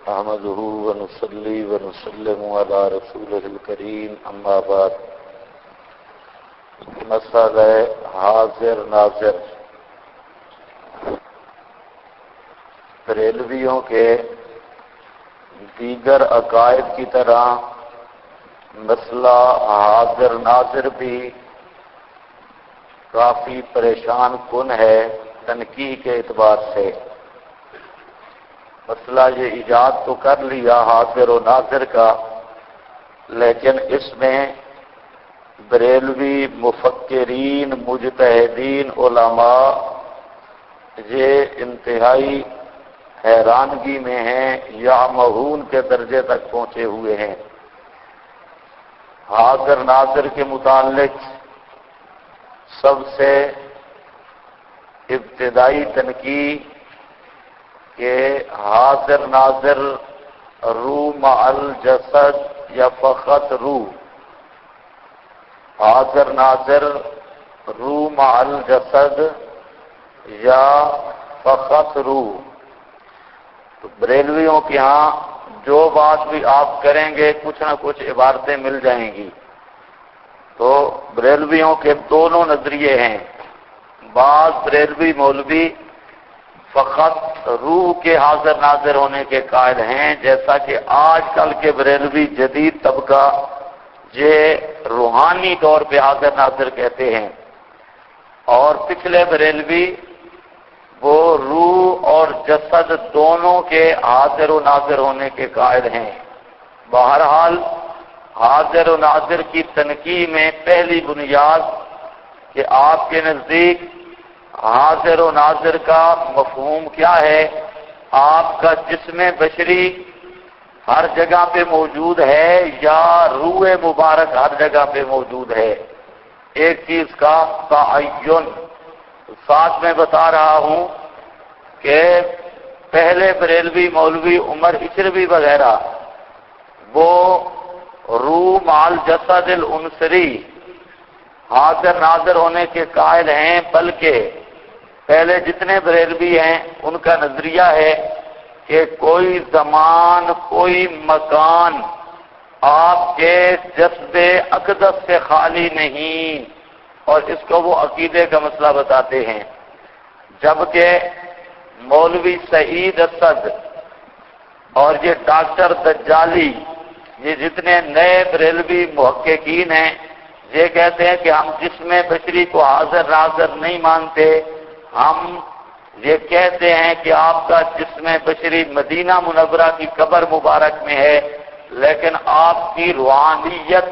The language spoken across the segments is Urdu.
نحمده ونصلي ونسلم على رسوله الكريم اما بعد مسئلہ حاضر ناظر بریلویوں کے دیگر عقائد کی طرح مسئلہ حاضر ناظر بھی کافی پریشان کن ہے تنقیح کے اعتبار سے۔ مسئلہ یہ ایجاد تو کر لیا حاضر و ناظر کا، لیکن اس میں بریلوی مفکرین مجتہدین علماء یہ انتہائی حیرانگی میں ہیں یا مہون کے درجے تک پہنچے ہوئے ہیں۔ حاضر ناظر کے متعلق سب سے ابتدائی تنقیح کہ حاضر ناظر روح مع الجسد یا فقط روح، حاضر ناظر روح مع الجسد یا فقط روح۔ تو بریلویوں کے ہاں جو بات بھی آپ کریں گے کچھ نہ کچھ عبارتیں مل جائیں گی۔ تو بریلویوں کے دونوں نظریے ہیں۔ بعض بریلوی مولوی فقط روح کے حاضر ناظر ہونے کے قائل ہیں، جیسا کہ آج کل کے بریلوی جدید طبقہ یہ روحانی طور پہ حاضر ناظر کہتے ہیں، اور پچھلے بریلوی وہ روح اور جسد دونوں کے حاضر و ناظر ہونے کے قائل ہیں۔ بہرحال حاضر و ناظر کی تنقیح میں پہلی بنیاد کہ آپ کے نزدیک حاضر و ناظر کا مفہوم کیا ہے؟ آپ کا جسم بشری ہر جگہ پہ موجود ہے یا روح مبارک ہر جگہ پہ موجود ہے؟ ایک چیز کا تعین ساتھ میں بتا رہا ہوں کہ پہلے بریلوی مولوی عمر اشربی وغیرہ وہ روح مع الجسد العنصری حاضر ناظر ہونے کے قائل ہیں، بلکہ پہلے جتنے بریلوی ہیں ان کا نظریہ ہے کہ کوئی زمان کوئی مکان آپ کے جسد اقدس سے خالی نہیں، اور اس کو وہ عقیدے کا مسئلہ بتاتے ہیں۔ جبکہ مولوی سعید اسد اور یہ ڈاکٹر دجالی، یہ جتنے نئے بریلوی محققین ہیں، یہ کہتے ہیں کہ ہم جسم بشری کو حاضر ناظر نہیں مانتے، ہم یہ کہتے ہیں کہ آپ کا جسم بشری مدینہ منورہ کی قبر مبارک میں ہے، لیکن آپ کی روحانیت،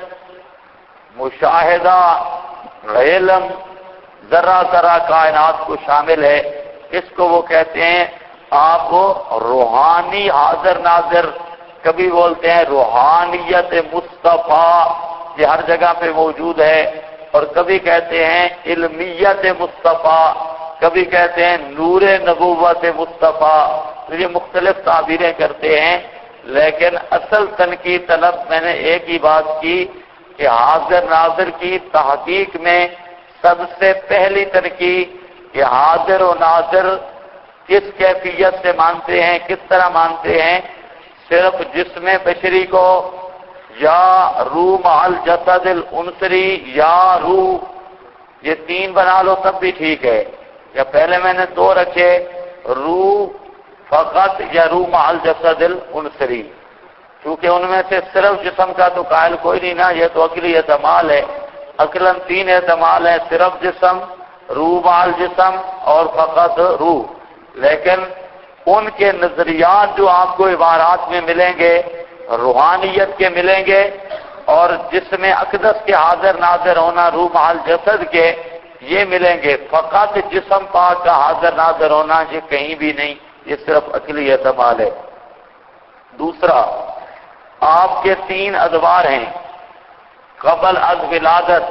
مشاہدہ، علم ذرہ ذرہ کائنات کو شامل ہے۔ اس کو وہ کہتے ہیں آپ روحانی حاضر ناظر، کبھی بولتے ہیں روحانیت مصطفیٰ یہ ہر جگہ پہ موجود ہے، اور کبھی کہتے ہیں علمیت مصطفیٰ، کبھی کہتے ہیں نور نبوت مصطفیٰ۔ تو یہ مختلف تعبیریں کرتے ہیں، لیکن اصل تنقیح طلب میں نے ایک ہی بات کی کہ حاضر ناظر کی تحقیق میں سب سے پہلی تنقیح کہ حاضر و ناظر کس کیفیت سے مانتے ہیں، کس طرح مانتے ہیں؟ صرف جسم بشری کو یا روح مع الجسد العنصری یا روح، یہ تین بنا لو تب بھی ٹھیک ہے، یا پہلے میں نے دو رکھے، روح فقط یا روح مع الجسد العنصری، کیونکہ ان میں سے صرف جسم کا تو قائل کوئی نہیں نا، یہ تو عقلی احتمال ہے۔ عقلاً تین احتمال ہیں، صرف جسم، روح مع الجسم اور فقط روح۔ لیکن ان کے نظریات جو آپ کو عبارات میں ملیں گے روحانیت کے ملیں گے، اور جسم اقدس کے حاضر ناظر ہونا روح مع الجسد کے یہ ملیں گے۔ فقط جسم پاک کا حاضر ناظر ہونا یہ کہیں بھی نہیں، یہ صرف عقلی احتمال ہے۔ دوسرا، آپ کے تین ادوار ہیں، قبل از ولادت،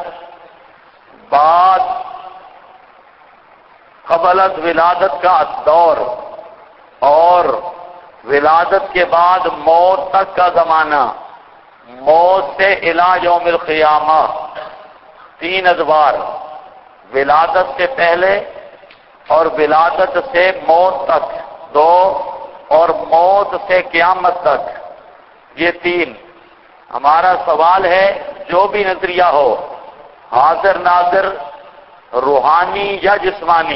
بعد قبل از ولادت کا دور، اور ولادت کے بعد موت تک کا زمانہ، موت سے الی یوم القیامہ، تین ادوار، ولادت سے پہلے اور ولادت سے موت تک دو، اور موت سے قیامت تک، یہ تین۔ ہمارا سوال ہے جو بھی نظریہ ہو، حاضر ناظر، روحانی یا جسمانی،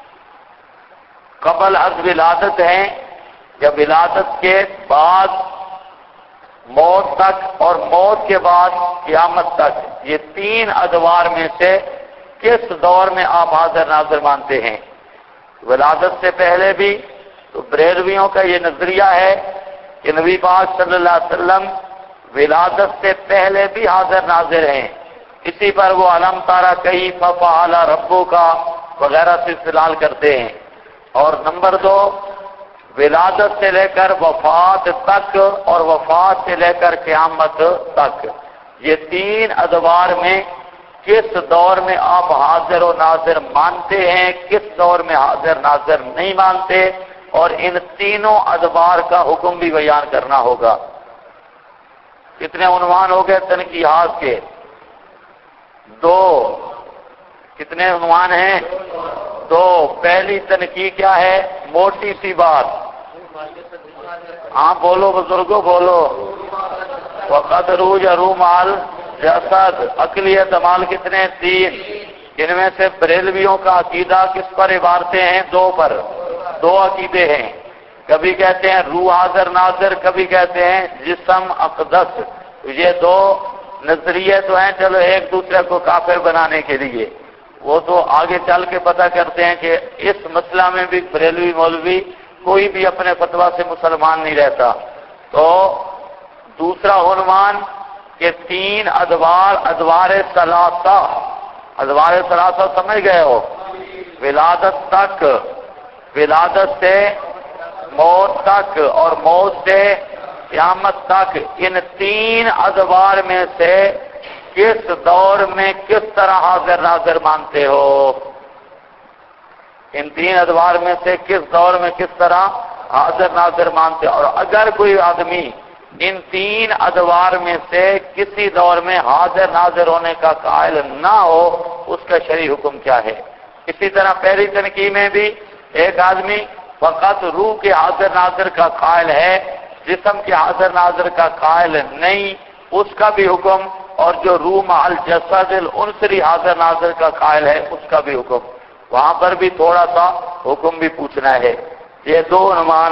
قبل از ولادت ہیں یا ولادت کے بعد موت تک اور موت کے بعد قیامت تک، یہ تین ادوار میں سے کس دور میں آپ حاضر ناظر مانتے ہیں؟ ولادت سے پہلے بھی تو بریلویوں کا یہ نظریہ ہے کہ نبی پاک صلی اللہ علیہ وسلم ولادت سے پہلے بھی حاضر ناظر ہیں، اسی پر وہ علم تارا کیف فعل ربک کا وغیرہ سے استدلال کرتے ہیں۔ اور نمبر دو، ولادت سے لے کر وفات تک اور وفات سے لے کر قیامت تک، یہ تین ادوار میں کس دور میں آپ حاضر و ناظر مانتے ہیں، کس دور میں حاضر ناظر نہیں مانتے، اور ان تینوں ادوار کا حکم بھی بیان کرنا ہوگا۔ کتنے عنوان ہو گئے تنقیحات کے؟ دو۔ کتنے عنوان ہیں؟ دو۔ پہلی تنقیح کیا ہے؟ موٹی سی بات، ہاں بولو بزرگوں بولو۔ وقت روج رومال جسد، عقلی اعتمال کتنے؟ تین۔ ان میں سے بریلویوں کا عقیدہ کس پر عبارتیں ہیں؟ دو پر، دو عقیدے ہیں۔ کبھی کہتے ہیں روح حاضر ناظر، کبھی کہتے ہیں جسم اقدس۔ یہ دو نظریے تو ہیں، چلو ایک دوسرے کو کافر بنانے کے لیے، وہ تو آگے چل کے پتہ کرتے ہیں کہ اس مسئلہ میں بھی بریلوی مولوی کوئی بھی اپنے فتویٰ سے مسلمان نہیں رہتا۔ تو دوسرا عنوان کہ تین ادوار، ادوار ثلاثہ، ادوار ثلاثہ سمجھ گئے ہو؟ ولادت تک، ولادت سے موت تک اور موت سے قیامت تک، ان تین ادوار میں سے کس دور میں کس طرح حاضر ناظر مانتے ہو؟ ان تین ادوار میں سے کس دور میں کس طرح حاضر ناظر مانتے ہو؟ اور اگر کوئی آدمی ان تین ادوار میں سے کسی دور میں حاضر ناظر ہونے کا قائل نہ ہو، اس کا شرعی حکم کیا ہے؟ اسی طرح پہلی تنقیح میں بھی ایک آدمی فقط روح کے حاضر ناظر کا قائل ہے، جسم کے حاضر ناظر کا قائل نہیں، اس کا بھی حکم، اور جو روح مع الجسد العنصری حاضر ناظر کا قائل ہے اس کا بھی حکم۔ وہاں پر بھی تھوڑا سا حکم بھی پوچھنا ہے۔ یہ دو عنوان۔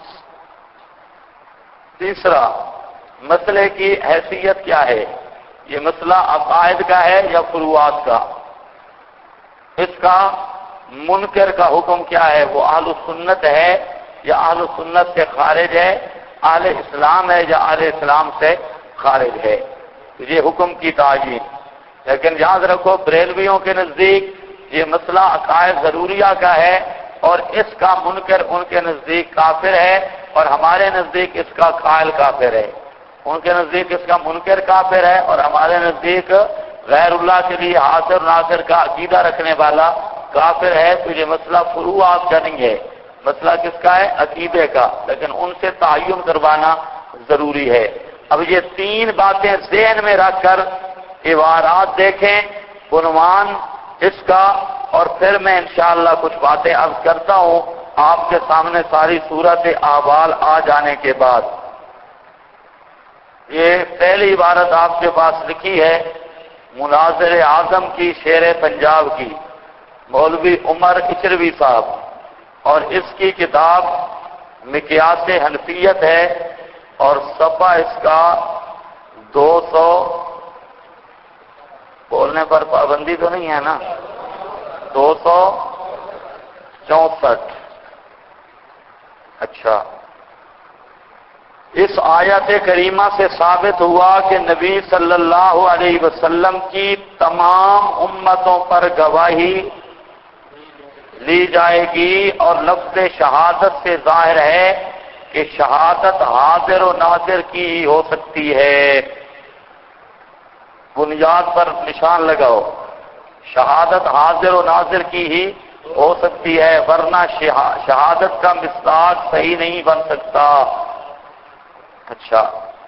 تیسرا، مسئلے کی حیثیت کیا ہے؟ یہ مسئلہ عقائد کا ہے یا فروعات کا؟ اس کا منکر کا حکم کیا ہے؟ وہ اہل سنت ہے یا اہل سنت سے خارج ہے؟ اہل اسلام ہے یا اہل اسلام سے خارج ہے؟ یہ حکم کی تعیین۔ لیکن یاد رکھو بریلویوں کے نزدیک یہ مسئلہ عقائد ضروریہ کا ہے، اور اس کا منکر ان کے نزدیک کافر ہے، اور ہمارے نزدیک اس کا قائل کافر ہے۔ ان کے نزدیک اس کا منکر کافر ہے، اور ہمارے نزدیک غیر اللہ کے لیے حاضر ناظر کا عقیدہ رکھنے والا کافر ہے۔ تو یہ مسئلہ فروعات کا نہیں ہے، مسئلہ کس کا ہے؟ عقیدے کا، لیکن ان سے تعین کروانا ضروری ہے۔ اب یہ تین باتیں ذہن میں رکھ کر عبارات دیکھیں، عنوان اس کا، اور پھر میں انشاءاللہ کچھ باتیں عرض کرتا ہوں آپ کے سامنے ساری صورت احوال آ جانے کے بعد۔ یہ پہلی عبارت آپ کے پاس لکھی ہے مناظر اعظم کی، شیر پنجاب کی، مولوی عمر اچروی صاحب، اور اس کی کتاب مقیاس حنفیت ہے، اور صفحہ اس کا 200، بولنے پر پابندی تو نہیں ہے نا؟ 264۔ اچھا، اس آیت کریمہ سے ثابت ہوا کہ نبی صلی اللہ علیہ وسلم کی تمام امتوں پر گواہی لی جائے گی، اور لفظ شہادت سے ظاہر ہے کہ شہادت حاضر و ناظر کی ہی ہو سکتی ہے۔ بنیاد پر نشان لگاؤ، شہادت حاضر و ناظر کی ہی ہو سکتی ہے، ورنہ شہادت کا مصداق صحیح نہیں بن سکتا۔ اچھا،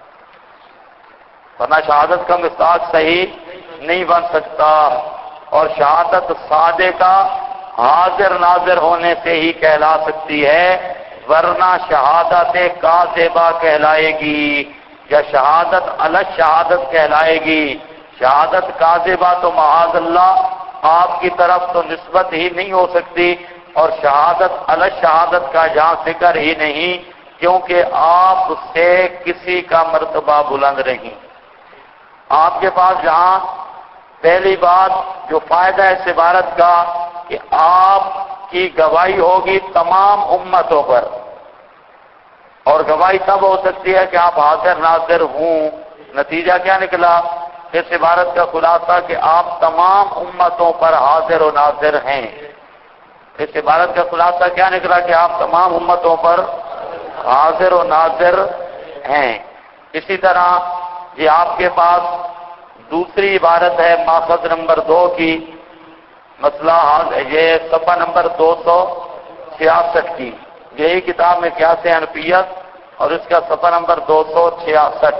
ورنہ شہادت کا مصداق صحیح نہیں بن سکتا، اور شہادت صادقہ حاضر ناظر ہونے سے ہی کہلا سکتی ہے، ورنہ شہادت کاذبہ کہلائے گی یا شہادت علی شہادت کہلائے گی۔ شہادت کاذبہ تو معاذ اللہ آپ کی طرف تو نسبت ہی نہیں ہو سکتی، اور شہادت علی شہادت کا جہاں ذکر ہی نہیں، کیونکہ آپ سے کسی کا مرتبہ بلند نہیں۔ آپ کے پاس جہاں پہلی بات جو فائدہ ہے اس عبارت کا کہ آپ کی گواہی ہوگی تمام امتوں پر، اور گواہی تب ہو سکتی ہے کہ آپ حاضر ناظر ہوں۔ نتیجہ کیا نکلا اس عبارت کا خلاصہ کہ آپ تمام امتوں پر حاضر و ناظر ہیں۔ اس عبارت کا خلاصہ کیا نکلا کہ آپ تمام امتوں پر حاضر و ناظر ہیں۔ اسی طرح یہ آپ کے پاس دوسری عبارت ہے ماخذ نمبر 2 کی، مسئلہ یہ صفحہ نمبر 266 کی، یہی کتاب میں قیاس حنفیت اور اس کا صفحہ نمبر 266،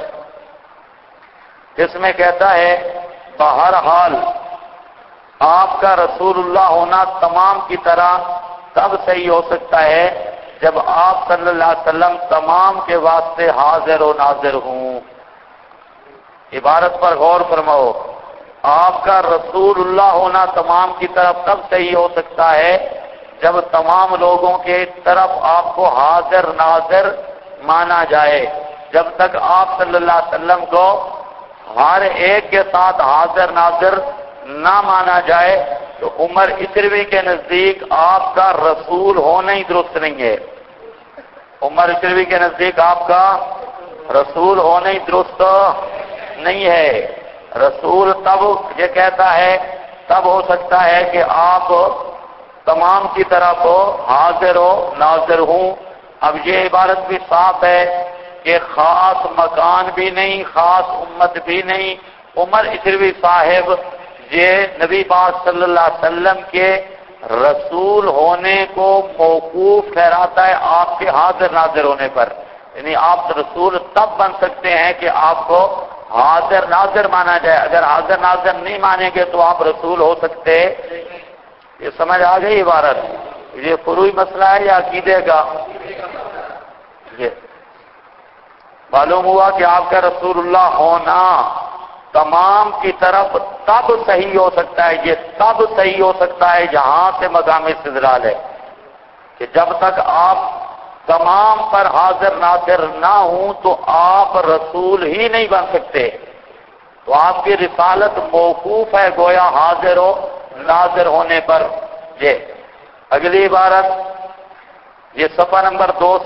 جس میں کہتا ہے بہرحال آپ کا رسول اللہ ہونا تمام کی طرح تب صحیح ہو سکتا ہے جب آپ صلی اللہ علیہ وسلم تمام کے واسطے حاضر و ناظر ہوں۔ عبارت پر غور فرماؤ، آپ کا رسول اللہ ہونا تمام کی طرف تب صحیح ہو سکتا ہے جب تمام لوگوں کے طرف آپ کو حاضر ناظر مانا جائے۔ جب تک آپ صلی اللہ علیہ وسلم کو ہر ایک کے ساتھ حاضر ناظر نہ مانا جائے تو عمر اشروی کے نزدیک آپ کا رسول ہونا ہی درست نہیں ہے۔ عمر اشروی کے نزدیک آپ کا رسول ہونا ہی درست نہیں ہے۔ رسول تب یہ کہتا ہے تب ہو سکتا ہے کہ آپ تمام کی طرف حاضر و ناظر ہوں۔ اب یہ عبارت بھی صاف ہے کہ خاص مکان بھی نہیں، خاص امت بھی نہیں۔ عمر اشروی صاحب یہ نبی پاک صلی اللہ علیہ وسلم کے رسول ہونے کو موقوف ٹھہراتا ہے آپ کے حاضر ناظر ہونے پر، یعنی آپ رسول تب بن سکتے ہیں کہ آپ کو حاضر ناظر مانا جائے۔ اگر حاضر ناظر نہیں مانیں گے تو آپ رسول ہو سکتے۔ یہ سمجھ آ گئی عبارت؟ یہ فروعی مسئلہ ہے یا عقیدے کا؟ یہ معلوم ہوا کہ آپ کا رسول اللہ ہونا تمام کی طرف تب صحیح ہو سکتا ہے، یہ تب صحیح ہو سکتا ہے جہاں سے مقام استدلال ہے کہ جب تک آپ تمام پر حاضر ناظر نہ ہوں تو آپ رسول ہی نہیں بن سکتے، تو آپ کی رسالت موقوف ہے گویا حاضر و ناظر ہونے پر۔ یہ اگلی عبارت یہ صفحہ نمبر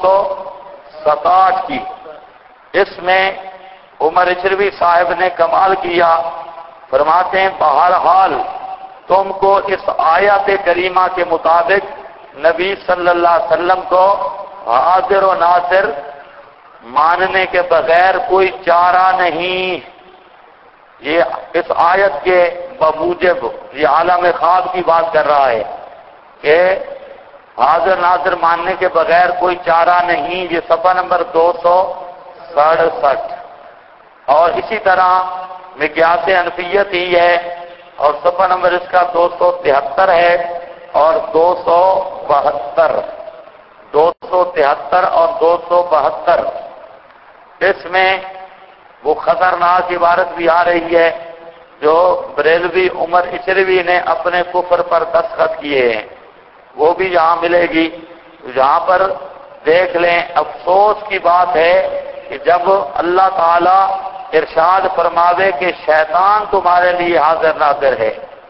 267 کی، اس میں عمر اشروی صاحب نے کمال کیا، فرماتے ہیں بہرحال تم کو اس آیت کریمہ کے مطابق نبی صلی اللہ علیہ وسلم کو حاضر و ناظر ماننے کے بغیر کوئی چارہ نہیں۔ یہ اس آیت کے بموجب یہ عالم خواب کی بات کر رہا ہے کہ حاضر ناظر ماننے کے بغیر کوئی چارہ نہیں۔ یہ صفحہ نمبر 267، اور اسی طرح مقیاس حنفیت ہی ہے، اور صفحہ نمبر اس کا 273 ہے اور 273 اور 272۔ اس میں وہ خطرناک عبارت بھی آ رہی ہے جو بریلوی عمر اشروی نے اپنے کفر پر دستخط کیے ہیں، وہ بھی یہاں ملے گی۔ یہاں پر دیکھ لیں، افسوس کی بات ہے کہ جب اللہ تعالی ارشاد فرماوے کہ شیطان تمہارے لیے حاضر ناظر ہے،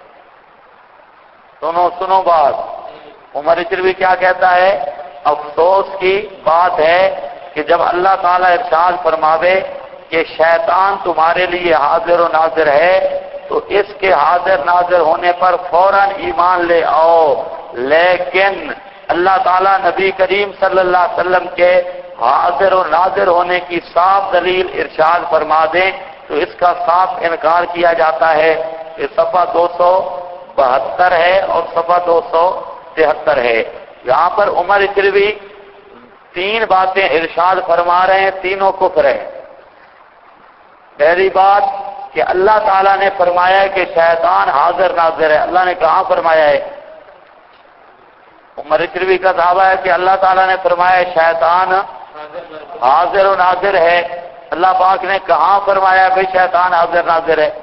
سنو بات، عمر اشروی کیا کہتا ہے؟ افسوس کی بات ہے کہ جب اللہ تعالی ارشاد فرماوے کہ شیطان تمہارے لیے حاضر و ناظر ہے تو اس کے حاضر ناظر ہونے پر فوراً ایمان لے آؤ، لیکن اللہ تعالیٰ نبی کریم صلی اللہ علیہ وسلم کے حاضر و ناظر ہونے کی صاف دلیل ارشاد فرما دیں تو اس کا صاف انکار کیا جاتا ہے۔ یہ صفحہ 272 ہے اور صفحہ 273 ہے۔ یہاں پر عمر اشروی 3 باتیں ارشاد فرما رہے ہیں، تینوں کفر ہیں۔ پہلی بات کہ اللہ تعالیٰ نے فرمایا ہے کہ شیطان حاضر ناظر ہے۔ اللہ نے کہاں فرمایا ہے؟ عمر اچروی کا دعویٰ ہے کہ اللہ تعالیٰ نے فرمایا شیطان حاضر و ناظر ہے. اللہ پاک نے کہاں فرمایا بھائی شیطان حاضر ناظر ہے؟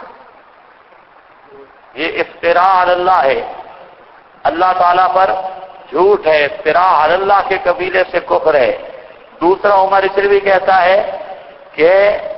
یہ افتراء علی اللہ ہے، اللہ تعالیٰ پر جھوٹ ہے، افتراء علی اللہ کے قبیلے سے کفر ہے. دوسرا عمر اچروی کہتا ہے کہ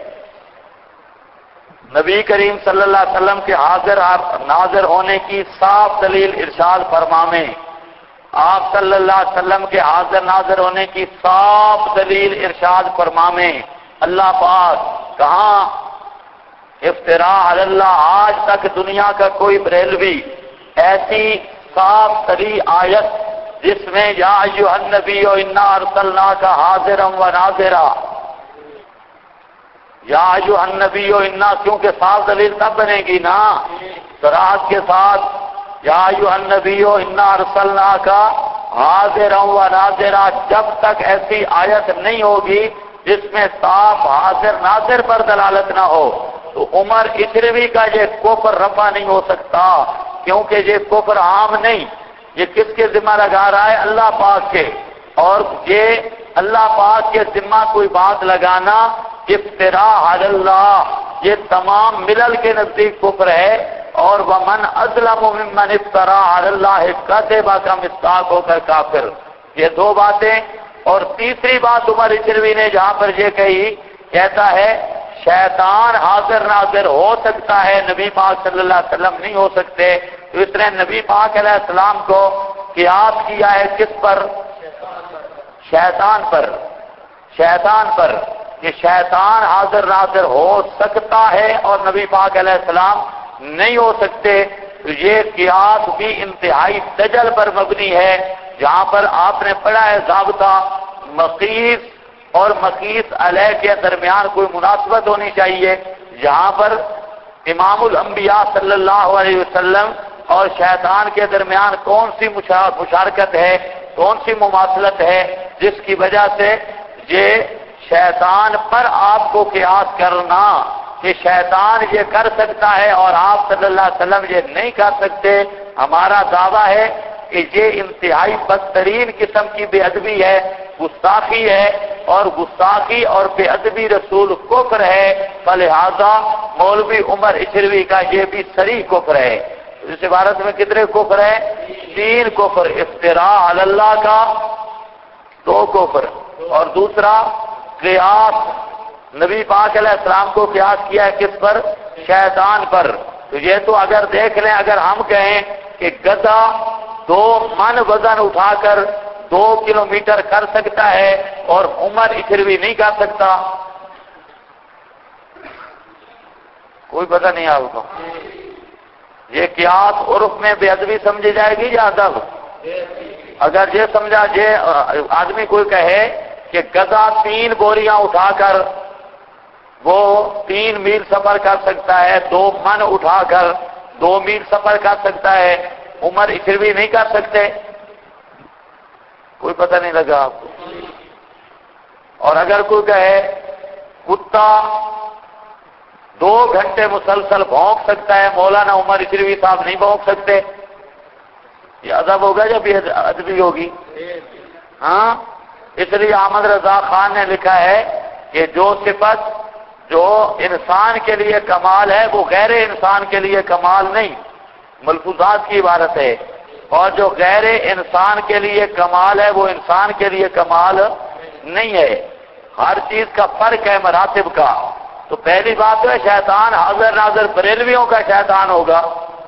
نبی کریم صلی اللہ علیہ وسلم کے حاضر ناظر ہونے کی صاف دلیل ارشاد فرمائیں. آپ صلی اللہ علیہ وسلم کے حاضر ناظر ہونے کی صاف دلیل ارشاد فرمائیں. اللہ پاک کہاں افتراء علی اللہ؟ آج تک دنیا کا کوئی بریلوی ایسی صاف تری آیت جس میں یا ایھا النبی انا ارسلناک حاضرا و ناظرا، یا ایھا النبی انا، کیونکہ صاف دلیل تب بنے گی نا صراحت کے ساتھ. یا ایھا النبی انا ارسلناک حاضرا و ناظرا، جب تک ایسی آیت نہیں ہوگی جس میں صاف حاضر ناظر پر دلالت نہ ہو تو عمر اچروی کا یہ کفر رفع نہیں ہو سکتا، کیونکہ یہ کفر عام نہیں. یہ کس کے ذمہ لگا رہا ہے؟ اللہ پاک کے. اور یہ اللہ پاک کے ذمہ کوئی بات لگانا افتراء علی اللہ، یہ تمام ملل کے نزدیک کفر ہے. اور ومن اظلم ممن افترى علی اللہ کذبا کا مصداق ہو کر کافر. یہ دو باتیں. اور تیسری بات عمر اچروی نے جہاں پر یہ کہی، کہتا ہے شیطان حاضر ناظر ہو سکتا ہے، نبی پاک صلی اللہ علیہ وسلم نہیں ہو سکتے. تو اس نے نبی پاک علیہ السلام کو قیاس کیا ہے کس پر؟ شیطان پر. شیطان پر کہ شیطان حاضر ناظر ہو سکتا ہے اور نبی پاک علیہ السلام نہیں ہو سکتے. تو یہ قیاس بھی انتہائی دجل پر مبنی ہے، جہاں پر آپ نے پڑھا ہے ضابطہ مقیس اور مقیس علیہ کے درمیان کوئی مناسبت ہونی چاہیے. جہاں پر امام الانبیاء صلی اللہ علیہ وسلم اور شیطان کے درمیان کون سی مشارکت ہے، کون سی مماثلت ہے، جس کی وجہ سے یہ شیطان پر آپ کو قیاس کرنا کہ شیطان یہ کر سکتا ہے اور آپ صلی اللہ علیہ وسلم یہ نہیں کر سکتے، ہمارا دعویٰ ہے کہ یہ انتہائی بدترین قسم کی بے ادبی ہے، گستاخی ہے. اور گستاخی اور بے ادبی رسول کفر ہے. فلہذا مولوی عمر اچروی کا یہ بھی صریح کفر ہے. اس عبارت میں کتنے کفر ہیں؟ 3 کفر. افتراء علی اللہ کا 2 کفر، اور دوسرا قیاس نبی پاک علیہ السلام کو قیاس کیا ہے کس پر؟ شیطان پر. تو یہ تو اگر دیکھ لیں، اگر ہم کہیں کہ گدھا 2 من وزن اٹھا کر 2 کلومیٹر کر سکتا ہے اور عمر اچروی نہیں کر سکتا، کوئی پتہ نہیں آپ کو. یہ قیاس عرف میں بے ادبی سمجھی جائے گی یا ادب؟ اگر یہ سمجھا یہ آدمی کوئی کہے کہ گدھا 3 بوریاں اٹھا کر وہ 3 میل سفر کر سکتا ہے، 2 من اٹھا کر 2 میل سفر کر سکتا ہے، عمر اچروی نہیں کر سکتے، کوئی پتہ نہیں لگا آپ کو. اور اگر کوئی کہے کتا 2 گھنٹے مسلسل بھونک سکتا ہے، مولانا عمر اچروی صاحب نہیں بھونک سکتے، یہ ادب ہوگا یا بے ادبی ہوگی؟ ہاں. اس لیے احمد رضا خان نے لکھا ہے کہ جو صفت جو انسان کے لیے کمال ہے وہ غیر انسان کے لیے کمال نہیں، ملفوظات کی عبارت ہے. اور جو غیر انسان کے لیے کمال ہے وہ انسان کے لیے کمال نہیں ہے. ہر چیز کا فرق ہے مراتب کا. تو پہلی بات ہے شیطان حاضر ناظر بریلویوں کا شیطان ہوگا،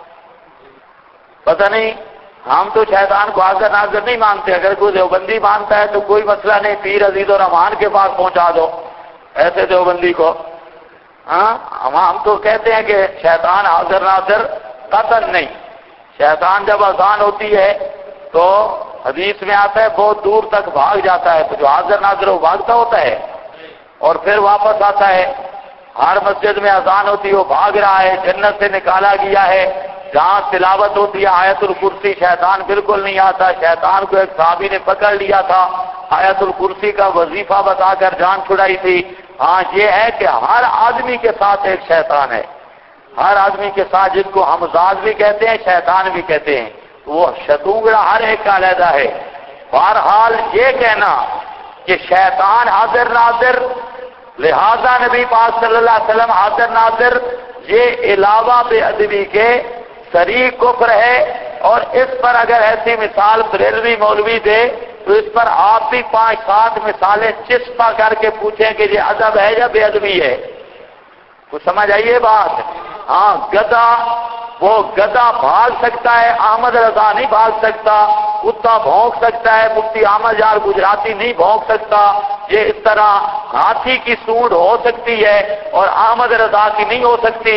پتہ نہیں. ہم تو شیطان کو حاضر ناظر نہیں مانتے. اگر کوئی دیوبندی مانتا ہے تو کوئی مسئلہ نہیں، پیر عزیز الرحمان کے پاس پہنچا دو ایسے دیوبندی کو. ہاں ہم تو کہتے ہیں کہ شیطان حاضر ناظر قطعاً نہیں. شیطان جب اذان ہوتی ہے تو حدیث میں آتا ہے بہت دور تک بھاگ جاتا ہے، تو جو حاضر ناظر وہ بھاگتا ہوتا ہے اور پھر واپس آتا ہے. ہر مسجد میں اذان ہوتی ہے وہ بھاگ رہا ہے، جنت سے نکالا گیا ہے. جہاں تلاوت ہوتی ہے آیت الکرسی شیطان بالکل نہیں آتا. شیطان کو ایک صحابی نے پکڑ لیا تھا، آیت الکرسی کا وظیفہ بتا کر جان چھڑائی تھی. ہاں یہ ہے کہ ہر آدمی کے ساتھ ایک شیطان ہے، ہر آدمی کے ساتھ، جس کو ہم ذات بھی کہتے ہیں شیطان بھی کہتے ہیں. وہ شتونگڑا ہر ایک کا علیحدہ ہے۔ بہرحال یہ کہنا کہ شیطان حاضر ناظر، لہذا نبی پاک صلی اللہ علیہ وسلم حاضر ناظر، یہ علاوہ بے ادبی کے صریح کفر ہے۔ اور اس پر اگر ایسی مثال بریلوی مولوی دے تو اس پر آپ بھی 5-7 مثالیں چسپا کر کے پوچھیں کہ یہ ادب ہے یا بے ادبی ہے۔ کچھ سمجھ آئیے بات؟ ہاں، گدھا، وہ گدھا بھاگ سکتا ہے، احمد رضا نہیں بھاگ سکتا، کتا بھونک سکتا ہے، مفتی احمد یار گجراتی نہیں بھونک سکتا، یہ اس طرح ہاتھی کی سونڈ ہو سکتی ہے اور احمد رضا کی نہیں ہو سکتی۔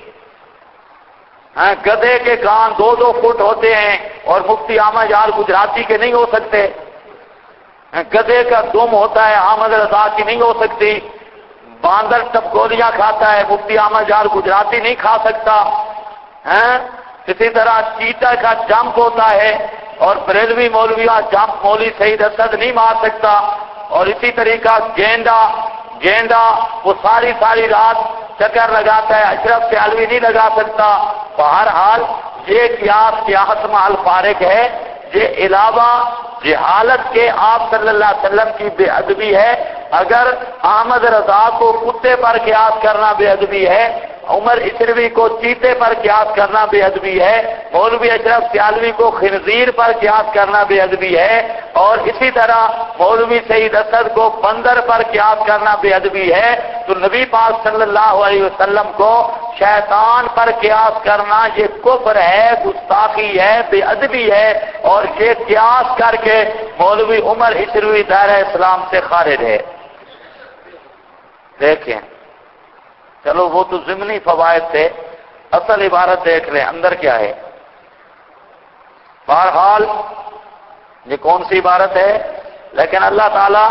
گدھے کے کان 2-2 فٹ ہوتے ہیں اور مفتی احمد یار گجراتی کے نہیں ہو سکتے۔ گدھے کا دم ہوتا ہے، احمد رضا کی نہیں ہو سکتی۔ باندر ٹپکولیاں کھاتا ہے، مفتی احمد یار گجراتی نہیں کھا سکتا۔ اسی طرح چیتا کا جمپ ہوتا ہے اور بریلوی مولویہ جمپ مولوی سعید اسد نہیں مار سکتا۔ اور اسی طریقہ گینڈا وہ ساری رات چکر لگاتا ہے، اشرف سیالوی نہیں لگا سکتا۔ بہرحال یہ قیاس محل فارق ہے، یہ علاوہ جہالت کے آپ صلی اللہ علیہ وسلم کی بے ادبی ہے۔ اگر احمد رضا کو کتے پر قیاس کرنا بے ادبی ہے، عمر اشروی کو چیتے پر قیاس کرنا بے ادبی ہے، مولوی اشرف سیالوی کو خنزیر پر قیاس کرنا بے ادبی ہے، اور اسی طرح مولوی سعید اسد کو بندر پر قیاس کرنا بے ادبی ہے، تو نبی پاک صلی اللہ علیہ وسلم کو شیطان پر قیاس کرنا یہ کفر ہے، گستاخی ہے، بے ادبی ہے، اور یہ قیاس کر کے مولوی عمر اشروی دائرہ اسلام سے خارج ہے۔ دیکھیں، چلو وہ تو ضمنی فوائد تھے، اصل عبارت دیکھ لیں اندر کیا ہے۔ بہرحال یہ کون سی عبارت ہے؟ لیکن اللہ تعالیٰ،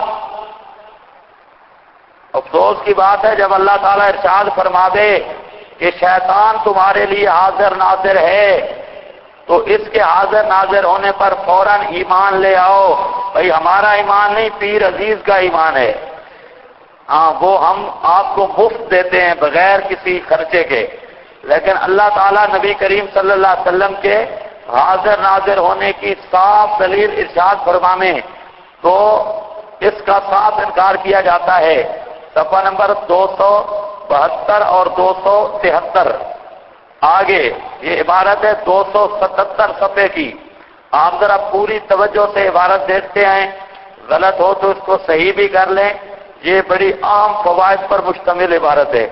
افسوس کی بات ہے جب اللہ تعالیٰ ارشاد فرما دے کہ شیطان تمہارے لیے حاضر ناظر ہے، تو اس کے حاضر ناظر ہونے پر فوراً ایمان لے آؤ۔ بھئی ہمارا ایمان نہیں، پیر عزیز کا ایمان ہے، ہاں وہ ہم آپ کو مفت دیتے ہیں بغیر کسی خرچے کے۔ لیکن اللہ تعالیٰ نبی کریم صلی اللہ علیہ وسلم کے حاضر ناظر ہونے کی صاف دلیل ارشاد فرمانے تو اس کا صاف انکار کیا جاتا ہے۔ صفحہ نمبر 272 اور 273 آگے یہ عبارت ہے 277 صفحے کی۔ آپ ذرا پوری توجہ سے عبارت دیکھتے ہیں، غلط ہو تو اس کو صحیح بھی کر لیں، یہ بڑی عام فوائد پر مشتمل عبارت ہے۔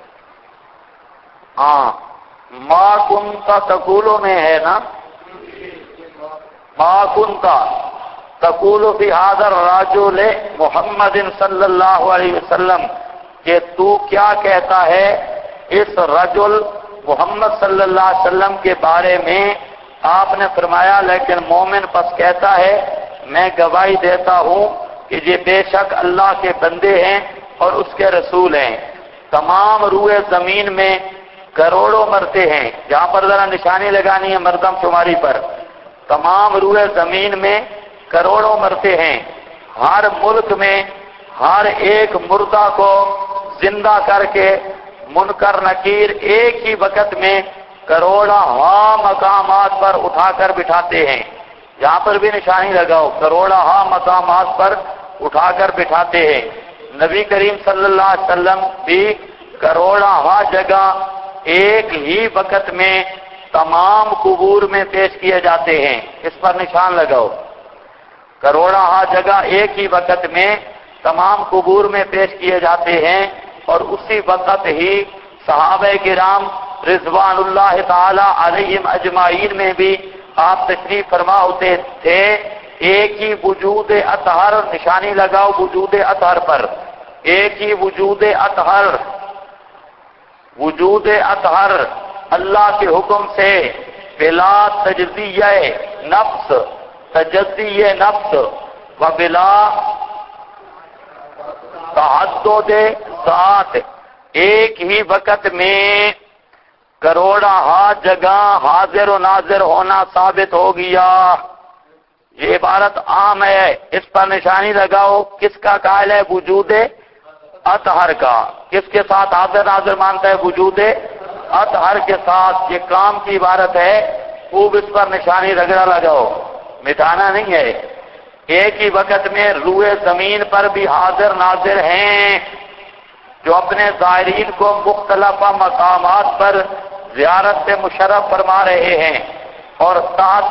ہاں، ما کنتا تقولو میں ہے نا، ما کنتا تقولو فی هذا الرجل محمد صلی اللہ علیہ وسلم، کہ تو کیا کہتا ہے اس رجل محمد صلی اللہ علیہ وسلم کے بارے میں؟ آپ نے فرمایا لیکن مومن پس کہتا ہے میں گواہی دیتا ہوں کہ یہ بے شک اللہ کے بندے ہیں اور اس کے رسول ہیں۔ تمام روئے زمین میں کروڑوں مرتے ہیں، جہاں پر ذرا نشانی لگانی ہے مردم شماری پر، تمام روئے زمین میں کروڑوں مرتے ہیں، ہر ملک میں ہر ایک مردہ کو زندہ کر کے منکر نکیر ایک ہی وقت میں کروڑا مقامات پر اٹھا کر بٹھاتے ہیں۔ یہاں پر بھی نشانی لگاؤ، کروڑا مقامات پر اٹھا کر بٹھاتے ہیں۔ نبی کریم صلی اللہ علیہ وسلم بھی کروڑا جگہ ایک ہی وقت میں تمام قبور میں پیش کیے جاتے ہیں، اس پر نشان لگاؤ۔ کروڑا جگہ ایک ہی وقت میں تمام قبور میں پیش کیے جاتے ہیں، اور اسی وقت ہی صحابہ کرام رضوان اللہ تعالی علیہم اجمعین میں بھی آپ تشریف فرما ہوتے تھے۔ ایک ہی وجود اطہر، نشانی لگاؤ وجود اطہر پر، ایک ہی وجود اطہر، وجود اطہر اللہ کے حکم سے بلا تجزیہ نفس، تجزیہ نفس و بلا تعدد ذات، ایک ہی وقت میں کروڑا جگہ حاضر و ناظر ہونا ثابت ہو گیا۔ یہ عبارت عام ہے، اس پر نشانی لگاؤ۔ کس کا قائل ہے؟ وجود اطہر کا۔ کس کے ساتھ حاضر ناظر مانتا ہے؟ وجود اطہر کے ساتھ۔ یہ کام کی عبارت ہے، خوب اس پر نشانی رگڑا لگاؤ، مٹانا نہیں ہے۔ ایک ہی وقت میں روئے زمین پر بھی حاضر ناظر ہیں جو اپنے زائرین کو مختلف مقامات پر زیارت سے مشرف فرما رہے ہیں، اور تحت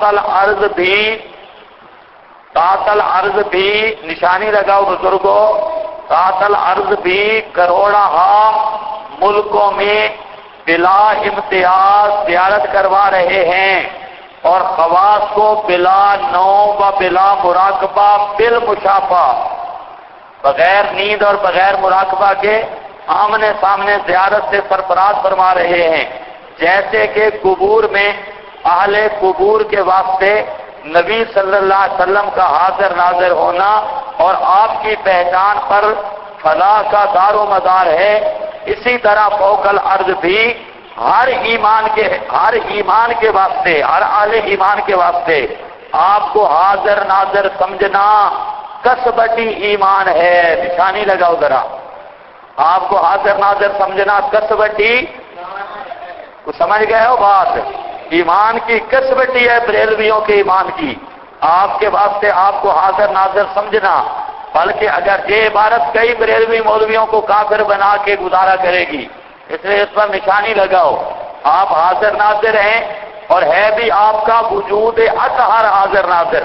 الارض بھی نشانی لگاؤ بزرگوں، تحت الارض بھی کروڑا ملکوں میں بلا امتیاز زیارت کروا رہے ہیں، اور خواص کو بلا نوم و بلا مراقبہ بالمشافہ، بغیر نیند اور بغیر مراقبہ کے آمنے سامنے زیارت سے سرفراز فرما رہے ہیں، جیسے کہ قبور میں اہل قبور کے واسطے نبی صلی اللہ علیہ وسلم کا حاضر ناظر ہونا اور آپ کی پہچان پر فلاح کا دار و مدار ہے، اسی طرح فوق الارض بھی ہر ایمان کے واسطے، ہر اہل ایمان کے واسطے آپ کو حاضر ناظر سمجھنا کسبتی ایمان ہے۔ نشانی لگاؤ ذرا، آپ کو حاضر ناظر سمجھنا کسبتی، کو سمجھ گئے ہو بات؟ ایمان کی کسبتی ہے بریلویوں کے ایمان کی، آپ کے واسطے آپ کو حاضر ناظر سمجھنا، بلکہ اگر یہ عبارت کئی بریلوی مولویوں کو کافر بنا کے گزارا کرے گی، اس لیے اس پر نشانی لگاؤ، آپ حاضر ناظر ہیں، اور ہے بھی آپ کا وجود اطہر حاضر ناظر،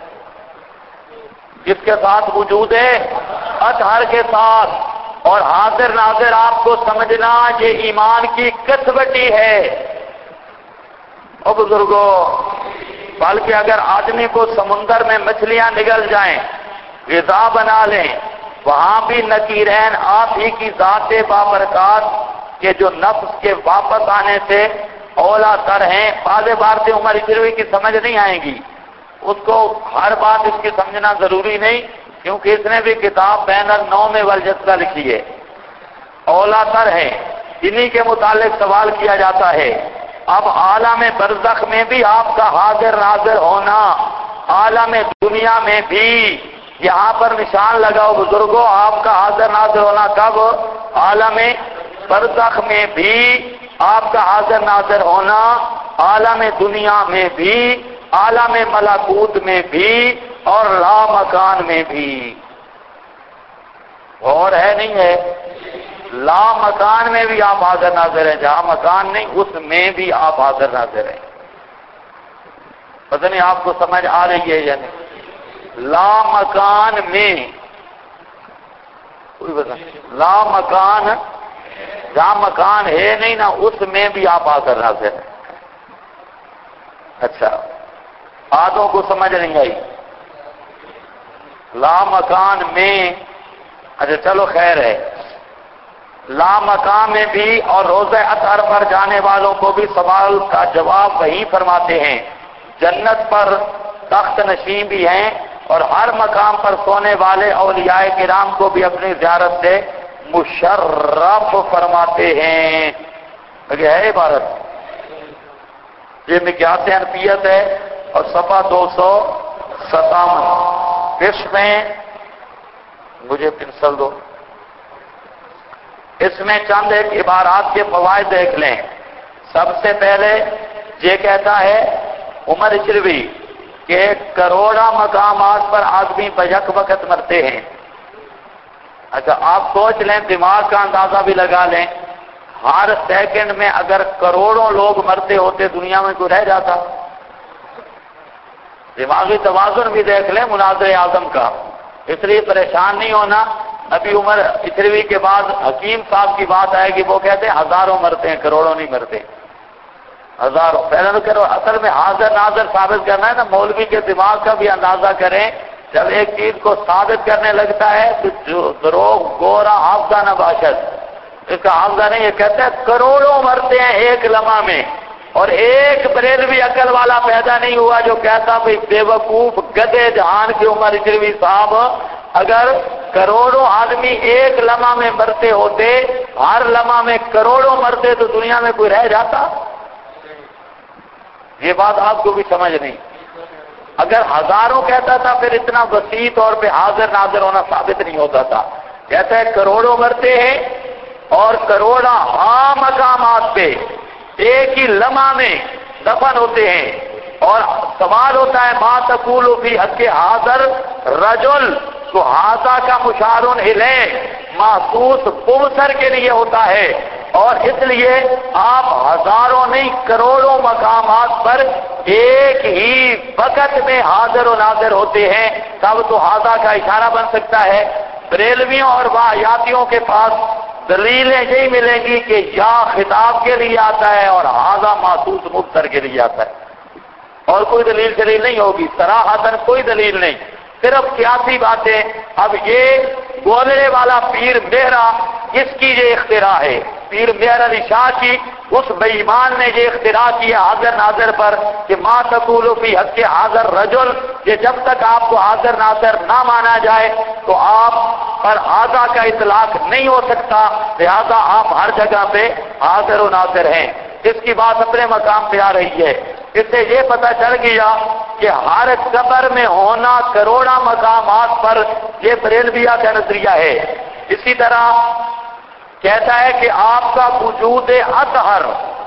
جس کے ساتھ وجود ہے اطہر کے ساتھ، اور حاضر ناظر آپ کو سمجھنا یہ ایمان کی کسبتی ہے۔ او بزرگوں، بلکہ اگر آدمی کو سمندر میں مچھلیاں نگل جائیں، غذا بنا لیں، وہاں بھی نکیرین آپ ہی کی ذات بابرکات کے جو نفس کے واپس آنے سے اولا تر ہیں، بعض بار سے عمر اجروی کی سمجھ نہیں آئے گی، اس کو ہر بات اس کی سمجھنا ضروری نہیں، کیونکہ اس نے بھی کتاب بین النوم والجزہ لکھی ہے، اولا تر ہے، انہی کے متعلق سوال کیا جاتا ہے۔ اب عالم برزخ میں بھی آپ کا حاضر ناظر ہونا، عالم دنیا میں بھی، یہاں پر نشان لگاؤ بزرگوں، آپ کا حاضر ناظر ہونا کب؟ عالم برزخ میں بھی آپ کا حاضر ناظر ہونا، عالم دنیا میں بھی، عالم ملکوت میں بھی، اور لا مکان میں بھی۔ اور ہے نہیں ہے؟ لا مکان میں بھی آپ حاضر ناظر ہیں، جہاں مکان نہیں اس میں بھی آپ حاضر ناظر ہیں۔ پتہ نہیں آپ کو سمجھ آ رہی ہے یا نہیں؟ لا مکان میں، کوئی پتہ نہیں، لا مکان، جہاں مکان ہے نہیں نا اس میں بھی آپ حاضر ناظر ہیں۔ اچھا، باتوں کو سمجھ نہیں آئی؟ لا مکان میں، اچھا چلو خیر ہے، لا مقام میں بھی، اور روضہ اطہر پر جانے والوں کو بھی سوال کا جواب وہی فرماتے ہیں، جنت پر تخت نشین بھی ہیں، اور ہر مقام پر سونے والے اولیاء کرام کو بھی اپنی زیارت سے مشرف فرماتے ہیں۔ یہ ہے عبارت، یہ مقیاس انفیت ہے، اور صفحہ 257 اس میں، مجھے پنسل دو، اس میں چند ایک عبارات کے فوائد دیکھ لیں۔ سب سے پہلے یہ کہتا ہے عمر اجروی کہ کروڑا مقامات پر آدمی بیک وقت مرتے ہیں۔ اچھا آپ سوچ لیں، دماغ کا اندازہ بھی لگا لیں، ہر سیکنڈ میں اگر کروڑوں لوگ مرتے ہوتے دنیا میں کوئی رہ جاتا؟ دماغی توازن بھی دیکھ لیں مناظر اعظم کا، اس لیے پریشان نہیں ہونا۔ ابھی عمر اجروی کے بعد حکیم صاحب کی بات آئے گی، وہ کہتے ہیں ہزاروں مرتے ہیں، کروڑوں نہیں مرتے، ہزاروں۔ پہلے تو کرو، اصل میں حاضر ناظر ثابت کرنا ہے نا، مولوی کے دماغ کا بھی اندازہ کریں، جب ایک چیز کو ثابت کرنے لگتا ہے تو جو دروغ گورا حافظہ نہ باشد، اس کا حافظہ نہیں، یہ کہتے ہیں کروڑوں مرتے ہیں ایک لمحہ میں، اور ایک بریلوی عقل والا پیدا نہیں ہوا جو کہتا بھئی بے وقوف گدے جہان کے عمر اجروی صاحب، اگر کروڑوں آدمی ایک لمحہ میں مرتے ہوتے، ہر لمحہ میں کروڑوں مرتے تو دنیا میں کوئی رہ جاتا؟ یہ بات آپ کو بھی سمجھ نہیں۔ اگر ہزاروں کہتا تھا پھر اتنا وسیع طور پہ حاضر ناظر ہونا ثابت نہیں ہوتا تھا۔ کہتا ہے کروڑوں مرتے ہیں اور کروڑا مقامات پہ ایک ہی لمحہ میں دفن ہوتے ہیں، اور سوال ہوتا ہے ما تقول فی حق حاضر رجل، تو حاضر کا مشارون الیہ محسوس مبصر کے لیے ہوتا ہے، اور اس لیے آپ ہزاروں نہیں کروڑوں مقامات پر ایک ہی وقت میں حاضر و ناظر ہوتے ہیں، تب تو حاضر کا اشارہ بن سکتا ہے۔ بریلویوں اور واہیاتیوں کے پاس دلیلیں یہی ملیں گی کہ یا خطاب کے لیے آتا ہے اور حاضر محسوس مبصر کے لیے آتا ہے، اور کوئی دلیل نہیں ہوگی، صراحتاً کوئی دلیل نہیں، صرف قیاسی باتیں۔ اب یہ گولڑے والا پیر مہرا، اس کی یہ اختراع ہے، پیر مہر علی شاہ کی، اس بے ایمان نے یہ اختراع کیا حاضر ناظر پر کہ ما تقول فی حق حاضر رجل، کہ جب تک آپ کو حاضر ناظر نہ مانا جائے تو آپ پر حاضر کا اطلاق نہیں ہو سکتا، لہذا آپ ہر جگہ پہ حاضر و ناظر ہیں۔ اس کی بات اپنے مقام پہ آ رہی ہے۔ اس سے یہ پتہ چل گیا کہ ہر قبر میں ہونا کروڑا مقامات پر، یہ بریلویہ کا نظریہ ہے۔ اسی طرح کہتا ہے کہ آپ کا وجود اطہر،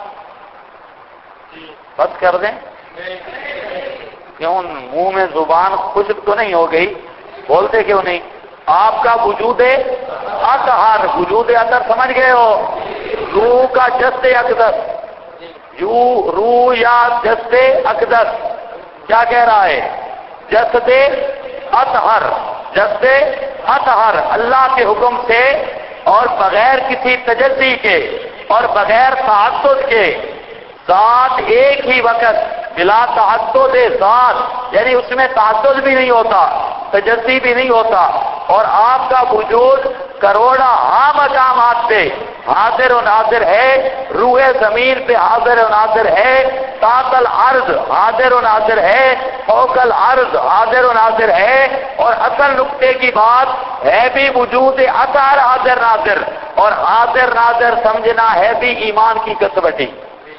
بس کر دیں کیوں، منہ میں زبان خشک تو نہیں ہو گئی، بولتے کیوں نہیں؟ آپ کا وجود اطہر، وجود اطہر سمجھ گئے ہو؟ روح کا جسد اقدس، روح یا جسد اقدس، کیا کہہ رہا ہے؟ جسد اطہر، جسد اطہر، اللہ کے حکم سے اور بغیر کسی تجزی کے اور بغیر تعدد کے، ذات ایک ہی وقت بلا تعدد ذات، یعنی اس میں تعدد بھی نہیں ہوتا، تجزی بھی نہیں ہوتا، اور آپ کا وجود کروڑا مقامات پہ حاضر و ناظر ہے، روح زمین پہ حاضر و ناظر ہے، تحت الارض حاضر و ناظر ہے، فوق الارض حاضر و ناظر ہے، اور اصل نقطے کی بات ہے بھی وجود اطہر حاضر ناظر، اور حاضر ناظر سمجھنا ہے بھی ایمان کی کسوٹی،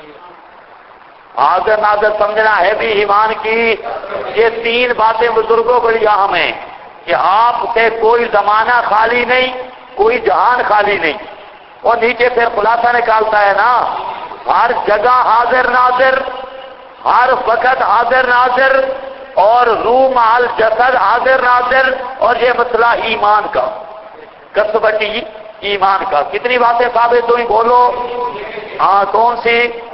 حاضر ناظر سمجھنا ہے بھی ایمان کی۔ یہ تین باتیں بزرگوں بڑی اہم ہیں کہ آپ سے کوئی زمانہ خالی نہیں، کوئی جہان خالی نہیں، اور نیچے پھر خلاصہ نکالتا ہے نا، ہر جگہ حاضر ناظر، ہر وقت حاضر ناظر، اور روح محل جسد حاضر ناظر، اور یہ مسئلہ ایمان کا، کسوٹی ایمان کا۔ کتنی باتیں ثابت ہوئی بولو؟ ہاں، کون سی؟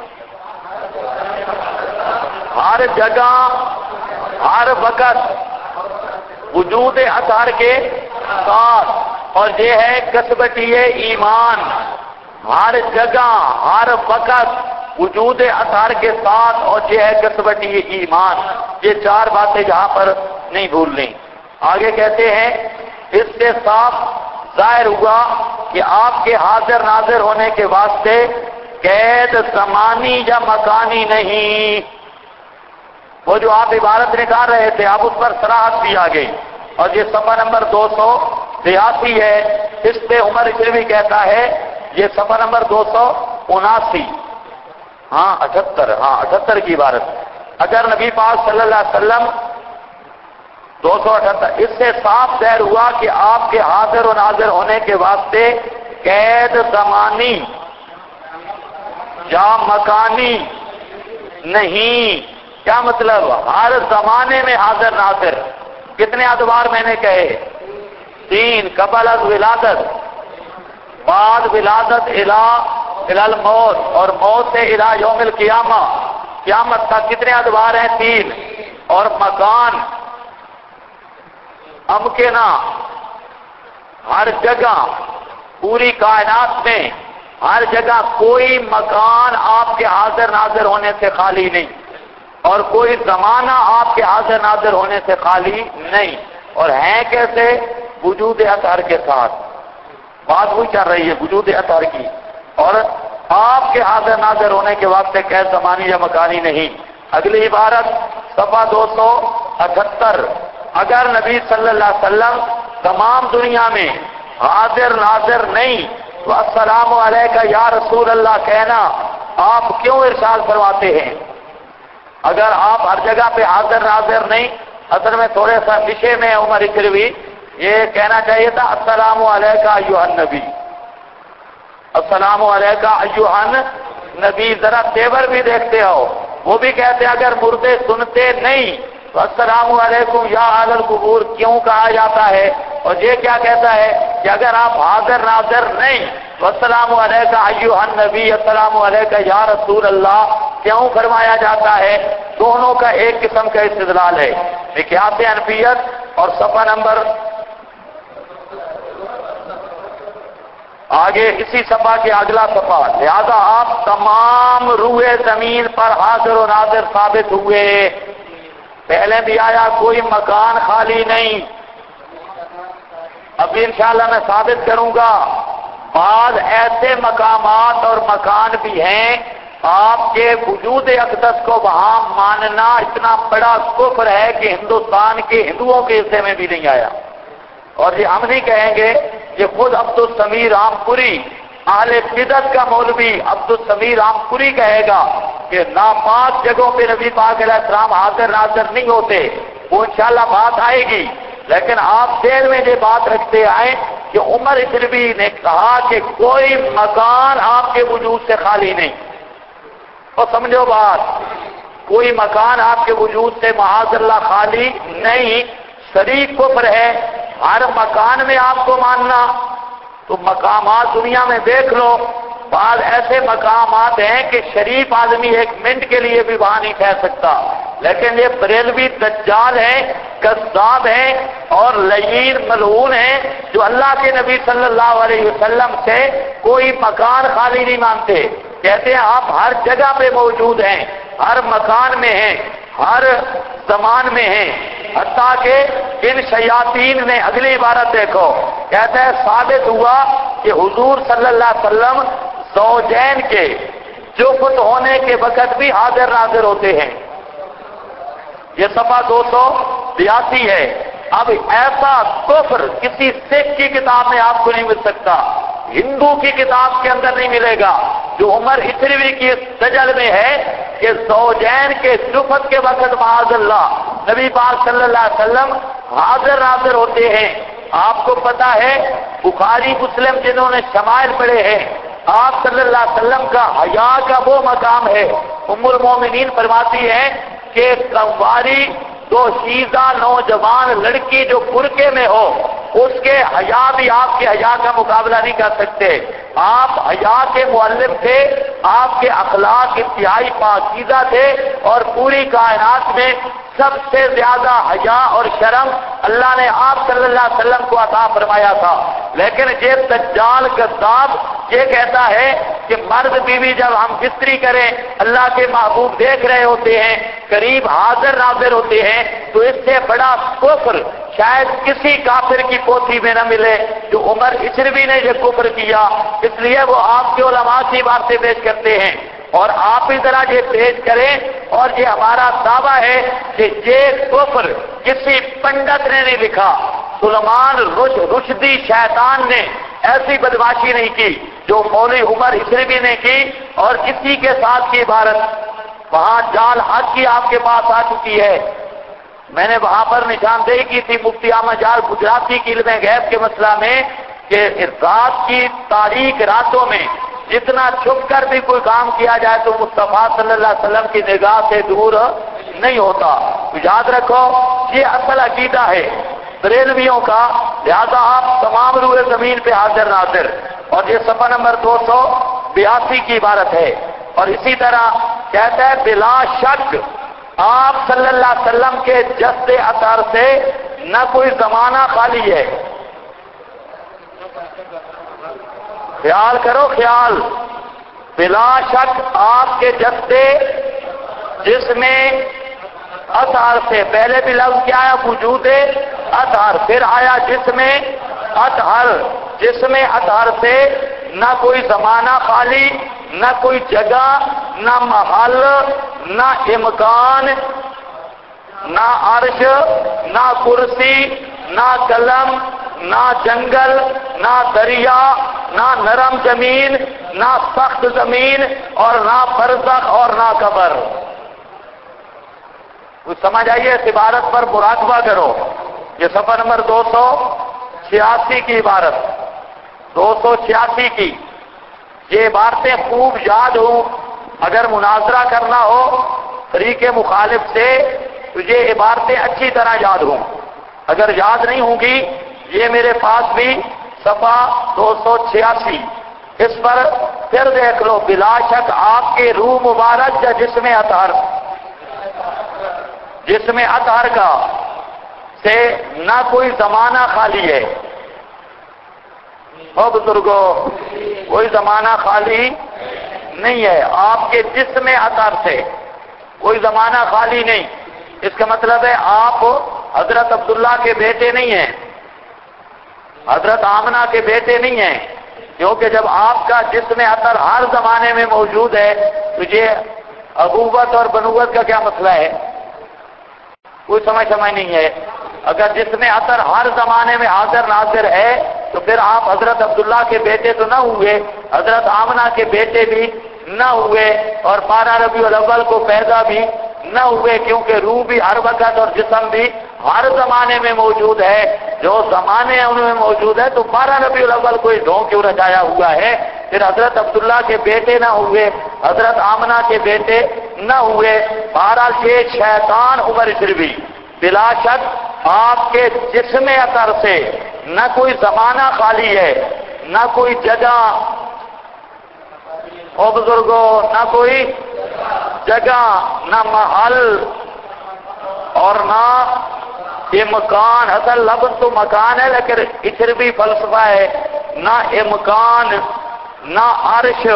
ہر جگہ ہر وقت وجود اطہر کے ساتھ، اور یہ ہے کسوٹی ایمان، ہر جگہ ہر وقت وجود اطہر کے ساتھ، اور یہ ہے کسوٹی ایمان۔ یہ چار باتیں جہاں پر نہیں بھولنی۔ آگے کہتے ہیں اس سے صاف ظاہر ہوا کہ آپ کے حاضر ناظر ہونے کے واسطے قید زمانی یا مکانی نہیں۔ وہ جو آپ عبارت نکال رہے تھے، آپ اس پر صراحت بھی آ گئی، اور یہ صفحہ نمبر 282 ہے، اس پہ عمر اشرفی کہتا ہے، یہ صفحہ نمبر 279، ہاں 78 کی عبارت، اگر نبی پاک صلی اللہ علیہ وسلم 278، اس سے صاف ظاہر ہوا کہ آپ کے حاضر و ناظر ہونے کے واسطے قید زمانی یا مکانی نہیں۔ کیا مطلب؟ ہر زمانے میں حاضر ناظر۔ کتنے ادوار میں نے کہے؟ 3، قبل از ولادت، بعد ولادت الی الموت، اور موت سے الی یوم القیامہ، قیامت تک کتنے ادوار ہیں؟ 3، اور مکان امکنا، ہر جگہ پوری کائنات میں ہر جگہ کوئی مکان آپ کے حاضر ناظر ہونے سے خالی نہیں، اور کوئی زمانہ آپ کے حاضر ناظر ہونے سے خالی نہیں، اور ہیں کیسے؟ وجود اطہر کے ساتھ۔ بات وہی چل رہی ہے وجود اطہر کی، اور آپ کے حاضر ناظر ہونے کے واسطے قید زمانی یا مکانی نہیں۔ اگلی عبارت صفحہ 278، اگر نبی صلی اللہ علیہ وسلم تمام دنیا میں حاضر ناظر نہیں تو السلام علیکہ یا رسول اللہ کہنا آپ کیوں ارشاد فرماتے ہیں؟ اگر آپ ہر جگہ پہ حاضر ناظر نہیں، اصل میں تھوڑے سا نشے میں عمر اشرفی یہ کہنا چاہیے تھا السلام علیکہ ایھا النبی، السلام علیکہ ایھا النبی، ذرا تیور بھی دیکھتے ہو، وہ بھی کہتے ہیں اگر مردے سنتے نہیں تو السلام علیکم یا اہل القبور کیوں کہا جاتا ہے؟ اور یہ کیا کہتا ہے کہ اگر آپ حاضر ناظر نہیں تو السلام علیکہ ایھا النبی، السلام علیکہ یا رسول اللہ کیوں فرمایا جاتا ہے؟ دونوں کا ایک قسم کا استدلال ہے مقیاس حنفیت اور صفحہ نمبر آگے اسی صفحہ کے اگلا صفحہ، لہذا آپ تمام روئے زمین پر حاضر و ناظر ثابت ہوئے۔ پہلے بھی آیا کوئی مکان خالی نہیں، ابھی انشاءاللہ میں ثابت کروں گا بعض ایسے مقامات اور مکان بھی ہیں آپ کے وجود اقدس کو وہاں ماننا اتنا بڑا کفر ہے کہ ہندوستان کے ہندوؤں کے حصے میں بھی نہیں آیا۔ اور یہ ہم نہیں کہیں گے، یہ خود عبدالسمیع رامپوری اہل بدعت کا مولوی عبدالسمیع رامپوری کہے گا کہ ناپاک جگہوں پہ نبی پاک علیہ السلام حاضر ناظر نہیں ہوتے۔ وہ انشاءاللہ بات آئے گی، لیکن آپ ذہن میں یہ بات رکھتے آئیں کہ عمر اتنوی نے کہا کہ کوئی مکان آپ کے وجود سے خالی نہیں۔ اور سمجھو بات، کوئی مکان آپ کے وجود سے معاذ اللہ خالی نہیں، شریک کفر ہے۔ ہر مکان میں آپ کو ماننا، تو مقامات دنیا میں دیکھ لو، بعض ایسے مقامات ہیں کہ شریف آدمی ایک منٹ کے لیے بھی وہاں نہیں ٹھہر سکتا، لیکن یہ بریلوی دجال ہیں، کذاب ہیں اور لعین ملعون ہیں جو اللہ کے نبی صلی اللہ علیہ وسلم سے کوئی مکان خالی نہیں مانتے، کہتے ہیں آپ ہر جگہ پہ موجود ہیں، ہر مکان میں ہیں، ہر زمان میں ہیں۔ حتیٰ کہ ان شیاطین نے اگلی عبارت دیکھو، کہتا ہے ثابت ہوا کہ حضور صلی اللہ علیہ وسلم زوجین کے جفت ہونے کے وقت بھی حاضر ناظر ہوتے ہیں۔ یہ صفحہ 282 ہے۔ اب ایسا کفر کسی سکھ کی کتاب میں آپ کو نہیں مل سکتا، ہندو کی کتاب کے اندر نہیں ملے گا، جو عمر اتنوی کی سجل میں ہے کہ زوجین کے جفت کے وقت معاذ اللہ نبی پاک صلی اللہ علیہ وسلم حاضر ناظر ہوتے ہیں۔ آپ کو پتا ہے بخاری مسلم جنہوں نے شمائل پڑھے ہیں، آپ صلی اللہ علیہ وسلم کا حیا کا وہ مقام ہے، ام المومنین فرماتی ہیں کہ کنواری دوشیزہ نوجوان لڑکی جو برقعے میں ہو اس کے حیا بھی آپ کے حیا کا مقابلہ نہیں کر سکتے۔ آپ حیا کے معلم تھے، آپ کے اخلاق انتہائی پاکیزہ تھے اور پوری کائنات میں سب سے زیادہ حیا اور شرم اللہ نے آپ صلی اللہ علیہ وسلم کو عطا فرمایا تھا۔ لیکن یہ دجال کذاب یہ کہتا ہے کہ مرد بیوی جب ہم بستری کریں اللہ کے محبوب دیکھ رہے ہوتے ہیں، قریب حاضر ناظر ہوتے ہیں، تو اس سے بڑا کفر شاید کسی کافر کی پوتھی میں نہ ملے جو عمر اتنوی نے یہ کفر کیا۔ اس لیے وہ آپ کے علماء کی باتیں پیش کرتے ہیں اور آپ بھی ذرا یہ پیش کریں، اور یہ ہمارا دعویٰ ہے کہ یہ کفر کسی پنڈت نے نہیں لکھا، سلیمان رشدی شیطان نے ایسی بدماشی نہیں کی جو مولوی عمر اتنوی نے کی، اور اسی کے ساتھ کی عبارت وہاں جال حق کی آپ کے پاس آ چکی ہے۔ میں نے وہاں پر نشاندہی کی تھی مفتی احمد جال گجراتی کی علم غیب کے مسئلہ میں کہ رات کی تاریک راتوں میں جتنا چھپ کر بھی کوئی کام کیا جائے تو مصطفیٰ صلی اللہ علیہ وسلم کی نگاہ سے دور نہیں ہوتا۔ یاد رکھو یہ اصل عقیدہ ہے بریلویوں کا، لہذا آپ تمام روئے زمین پہ حاضر ناظر، اور یہ صفحہ نمبر 282 کی عبارت ہے۔ اور اسی طرح کہتا ہے بلا شک آپ صلی اللہ علیہ وسلم کے جسد اثر سے نہ کوئی زمانہ خالی ہے۔ خیال کرو خیال، بلا شک آپ کے جسد جس میں اثر سے، پہلے بھی لفظ کیا آیا وجود اثر، پھر آیا جس میں اطہر، جس میں اطہر سے نہ کوئی زمانہ خالی، نہ کوئی جگہ، نہ محل، نہ امکان، نہ عرش، نہ کرسی، نہ قلم، نہ جنگل، نہ دریا، نہ نرم زمین، نہ سخت زمین، اور نہ برزخ اور نہ قبر۔ کچھ سمجھ آئیے، اس عبارت پر مراقبہ کرو۔ یہ صفحہ نمبر 286 کی عبارت، 286 کی یہ عبارتیں خوب یاد ہوں، اگر مناظرہ کرنا ہو طریق مخالف سے تجھے عبارتیں اچھی طرح یاد ہوں. اگر یاد نہیں ہوں گی، یہ میرے پاس بھی صفحہ 286 اس پر پھر دیکھ لو. بلا شک آپ کے روح مبارک یا جسم اطہر کا سے نہ کوئی زمانہ خالی ہے. او بزرگوں، کوئی زمانہ خالی نہیں ہے. آپ کے جسم اطہر سے کوئی زمانہ خالی نہیں. اس کا مطلب ہے آپ حضرت عبداللہ کے بیٹے نہیں ہیں، حضرت آمنہ کے بیٹے نہیں ہیں، کیونکہ جب آپ کا جسم اطہر ہر زمانے میں موجود ہے تو یہ ابوت اور بنوت کا کیا مسئلہ ہے؟ کوئی سمجھ نہیں ہے. اگر جسم اطہر ہر زمانے میں حاضر ناظر ہے تو پھر آپ حضرت عبداللہ کے بیٹے تو نہ ہوئے، حضرت آمنہ کے بیٹے بھی نہ ہوئے، اور 12 ربیع الاول کو پیدا بھی نہ ہوئے، کیونکہ روح بھی ہر وقت اور جسم بھی ہر زمانے میں موجود ہے. جو زمانے ان میں موجود ہے تو 12 ربیع الاول کوئی ڈھونگ کیوں رچایا ہوا ہے؟ پھر حضرت عبداللہ کے بیٹے نہ ہوئے، حضرت آمنہ کے بیٹے نہ ہوئے. بہرحال یہ شیطان عمر شربی بلا شک آپ کے جسم اطہر سے نہ کوئی زمانہ خالی ہے، نہ کوئی جگہ، او بزرگوں، نہ کوئی جگہ، نہ محل اور نہ امکان. اصل لفظ تو مکان ہے لیکن اشربی فلسفہ ہے. نہ امکان، نہ عرش،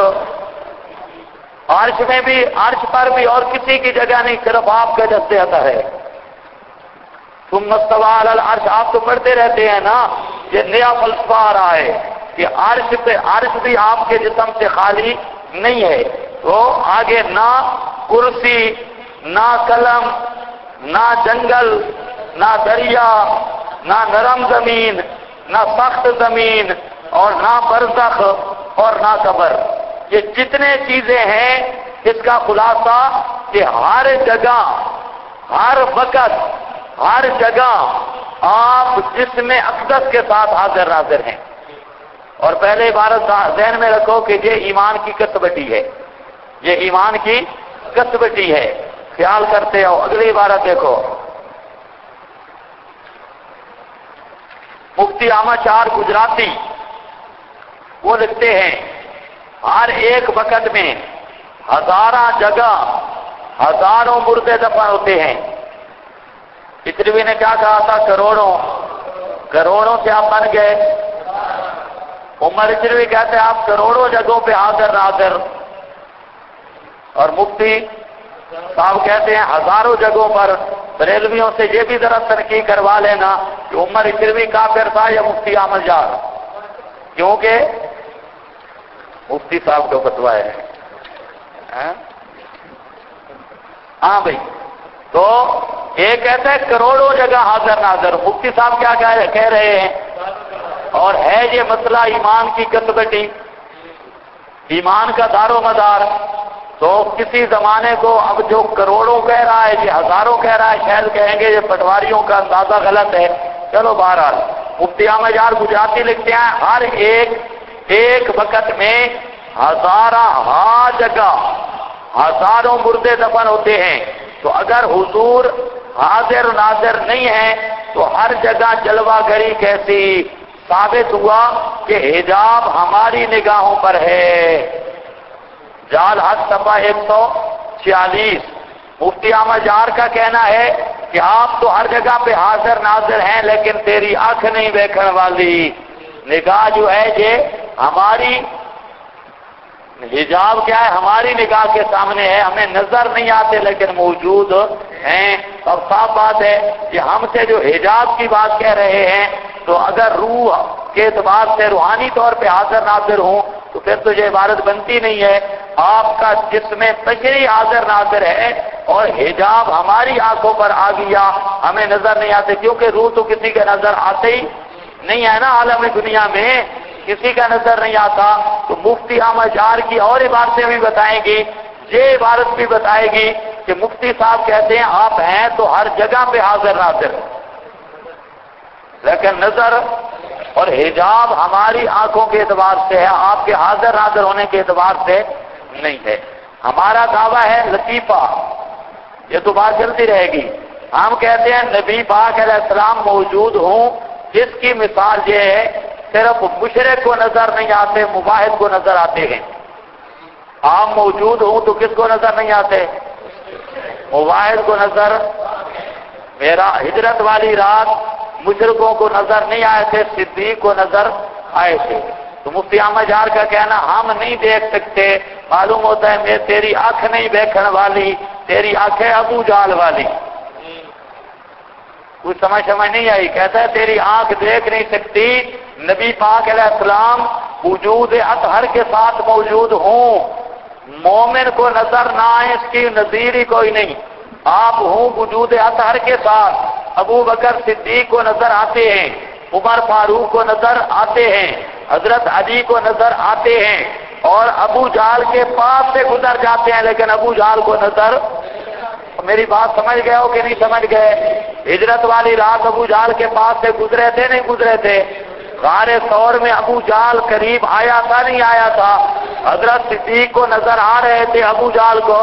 عرش میں بھی، عرش پر بھی اور کسی کی جگہ نہیں، صرف آپ کا جس اطہر ہے. ثم استوى على العرش، آپ تو پڑھتے رہتے ہیں نا، یہ نیا فلسفہ آ رہا ہے کہ عرش بھی آپ کے جسم سے خالی نہیں ہے. تو آگے نہ کرسی، نہ قلم، نہ جنگل، نہ دریا، نہ نرم زمین، نہ سخت زمین، اور نہ برزخ اور نہ قبر. یہ جتنے چیزیں ہیں اس کا خلاصہ کہ ہر جگہ، ہر وقت، ہر جگہ آپ جسم اقدس کے ساتھ حاضر ناظر ہیں. اور پہلے عبارت ذہن میں رکھو کہ یہ ایمان کی کسوٹی ہے، یہ ایمان کی کسوٹی ہے. خیال کرتے ہو. اگلی عبارت دیکھو، مفتی احمد شاہ گجراتی وہ لکھتے ہیں ہر ایک وقت میں ہزارہ جگہ ہزاروں مردے دفن ہوتے ہیں. پچھلی نے کیا کہا تھا؟ کروڑوں سے آپ بن گئے. عمر چروی کہتے ہیں آپ کروڑوں جگہوں پہ حاضر ناظر، اور مفتی صاحب کہتے ہیں ہزاروں جگہوں پر. بریلویوں سے یہ بھی ذرا تنقید کروا لینا کہ عمر چروی کافر تھا یا مفتی احمد شاہ، کیونکہ مفتی صاحب کا فتویٰ ہے. ہاں بھائی، تو ایک کہتا ہے کروڑوں جگہ حاضر ناظر، مفتی صاحب کیا کہہ رہے ہیں؟ اور ہے یہ مسئلہ ایمان کی کسوٹی، ایمان کا دار و مدار. تو کسی زمانے کو اب جو کروڑوں کہہ رہا ہے، یہ ہزاروں کہہ رہا ہے، شاید کہیں گے یہ پٹواریوں کا اندازہ غلط ہے. چلو بہرحال مفتی احمد یار گجراتی لکھتے ہیں ہر ایک وقت میں ہزارہ جگہ ہزاروں مردے دفن ہوتے ہیں. تو اگر حضور حاضر ناظر نہیں ہے تو ہر جگہ جلوہ گری کیسی؟ ثابت ہوا کہ حجاب ہماری نگاہوں پر ہے. جال حق صفحہ 146. مفتی احمد یار کا کہنا ہے کہ آپ تو ہر جگہ پہ حاضر ناظر ہیں لیکن تیری آنکھ نہیں دیکھنے والی. نگاہ جو ہے یہ ہماری، حجاب کیا ہے؟ ہماری نگاہ کے سامنے ہے، ہمیں نظر نہیں آتے لیکن موجود ہیں. اب صاف بات ہے کہ ہم سے جو حجاب کی بات کہہ رہے ہیں تو اگر روح کے اعتبار سے روحانی طور پہ حاضر ناظر ہوں تو پھر تو یہ عبارت بنتی نہیں ہے. آپ کا جسم تشریح حاضر ناظر ہے اور حجاب ہماری آنکھوں پر آ گیا، ہمیں نظر نہیں آتے، کیونکہ روح تو کسی کے نظر آتے ہی نہیں ہے نا. عالم دنیا میں کسی کا نظر نہیں آتا. تو مفتی احمد یار کی اور عبارتیں بھی بتائیں گی، یہ عبارت بھی بتائے گی کہ مفتی صاحب کہتے ہیں آپ ہیں تو ہر جگہ پہ حاضر ناظر، لیکن نظر اور حجاب ہماری آنکھوں کے اعتبار سے ہے، آپ کے حاضر ناظر ہونے کے اعتبار سے نہیں ہے. ہمارا دعویٰ ہے لطیفہ یہ تو بات چلتی رہے گی. ہم کہتے ہیں نبی پاک علیہ السلام موجود ہوں، جس کی مثال یہ ہے صرف مشرک کو نظر نہیں آتے، مباحث کو نظر آتے ہیں. آپ موجود ہوں تو کس کو نظر نہیں آتے؟ مباحث کو نظر. میرا ہجرت والی رات مشرکوں کو نظر نہیں آئے تھے، صدیق کو نظر آئے تھے. تو مفتی احمد جار کا کہنا ہم نہیں دیکھ سکتے، معلوم ہوتا ہے میں تیری آنکھ نہیں دیکھنے والی، تیری آنکھ ہے ابو جال والی. کچھ سمجھ نہیں آئی. کہتا ہے تیری آنکھ دیکھ نہیں سکتی، نبی پاک علیہ السلام وجود اطہر کے ساتھ موجود ہوں، مومن کو نظر نہ آئے اس کی نظیر ہی کوئی نہیں. آپ ہوں وجود اطہر کے ساتھ، ابو بکر صدیق کو نظر آتے ہیں، عمر فاروق کو نظر آتے ہیں، حضرت علی کو نظر آتے ہیں، اور ابو جہل کے پاس سے گزر جاتے ہیں لیکن ابو جہل کو نظر. میری بات سمجھ گئے ہو کہ نہیں سمجھ گئے؟ ہجرت والی رات ابو جہل کے پاس سے گزرے تھے نہیں گزرے تھے؟ غار ثور میں ابو جہل قریب آیا تھا نہیں آیا تھا؟ حضرت صدیق کو نظر آ رہے تھے، ابو جہل کو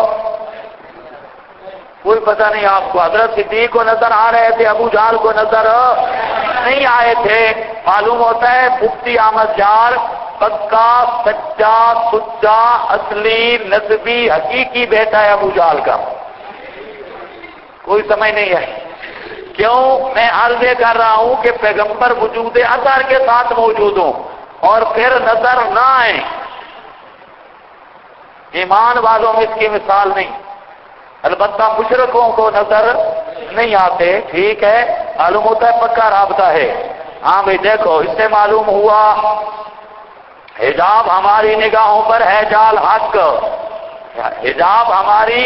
کوئی پتہ نہیں آپ کو. حضرت صدیق کو نظر آ رہے تھے، ابو جہل کو نظر نہیں آئے تھے. معلوم ہوتا ہے مفتی احمد جار پکا سچا سچا اصلی نسبی حقیقی بیٹا ہے ابو جہل کا. کوئی سمجھ نہیں ہے کیوں میں عرض یہ کر رہا ہوں کہ پیغمبر وجود اثر کے ساتھ موجود ہوں اور پھر نظر نہ آئے. ایمان والوں میں اس کی مثال نہیں. البتہ مشرکوں کو نظر نہیں آتے، ٹھیک ہے، معلوم ہوتا ہے پکا رابطہ ہے. ہاں بھائی دیکھو، اس سے معلوم ہوا حجاب ہماری نگاہوں پر ہے جال حق. حجاب ہماری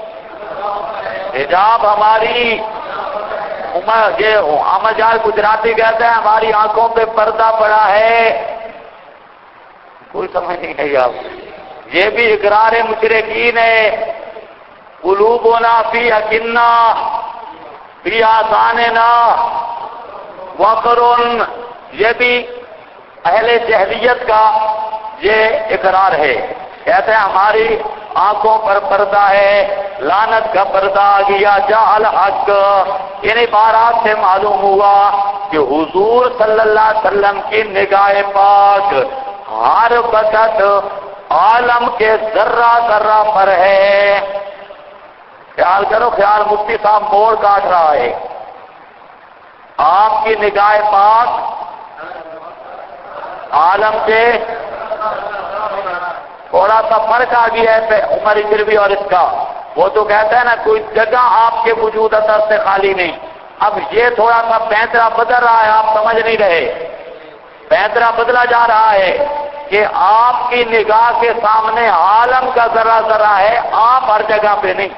یہ احمد جان گجراتی کہتے ہیں ہماری آنکھوں پہ پردہ پڑا ہے. کوئی سمجھ نہیں ہے آپ. یہ بھی اقرار مشرکین ہے. قلوبنا فی اکنہ فی آذاننا وقر، یہ بھی اہل جہلیت کا یہ اقرار ہے. کہتے ہیں ہماری آنکھوں پر پردہ ہے، لعنت کا پردہ آ گیا، جہل حق. ان عبارات سے معلوم ہوا کہ حضور صلی اللہ علیہ وسلم کی نگاہ پاک ہر وقت عالم کے ذرہ ذرہ پر ہے. خیال کرو، خیال مفتی صاحب موڑ کاٹ رہا ہے. آپ کی نگاہ پاک عالم کے تھوڑا سا فرق آ گیا ہے عمر ادھروی اور اس کا. وہ تو کہتا ہے نا کوئی جگہ آپ کے وجود اثر سے خالی نہیں. اب یہ تھوڑا سا پینترا بدل رہا ہے، آپ سمجھ نہیں رہے. پینترا بدلا جا رہا ہے کہ آپ کی نگاہ کے سامنے عالم کا ذرہ ذرہ ہے، آپ ہر جگہ پہ نہیں.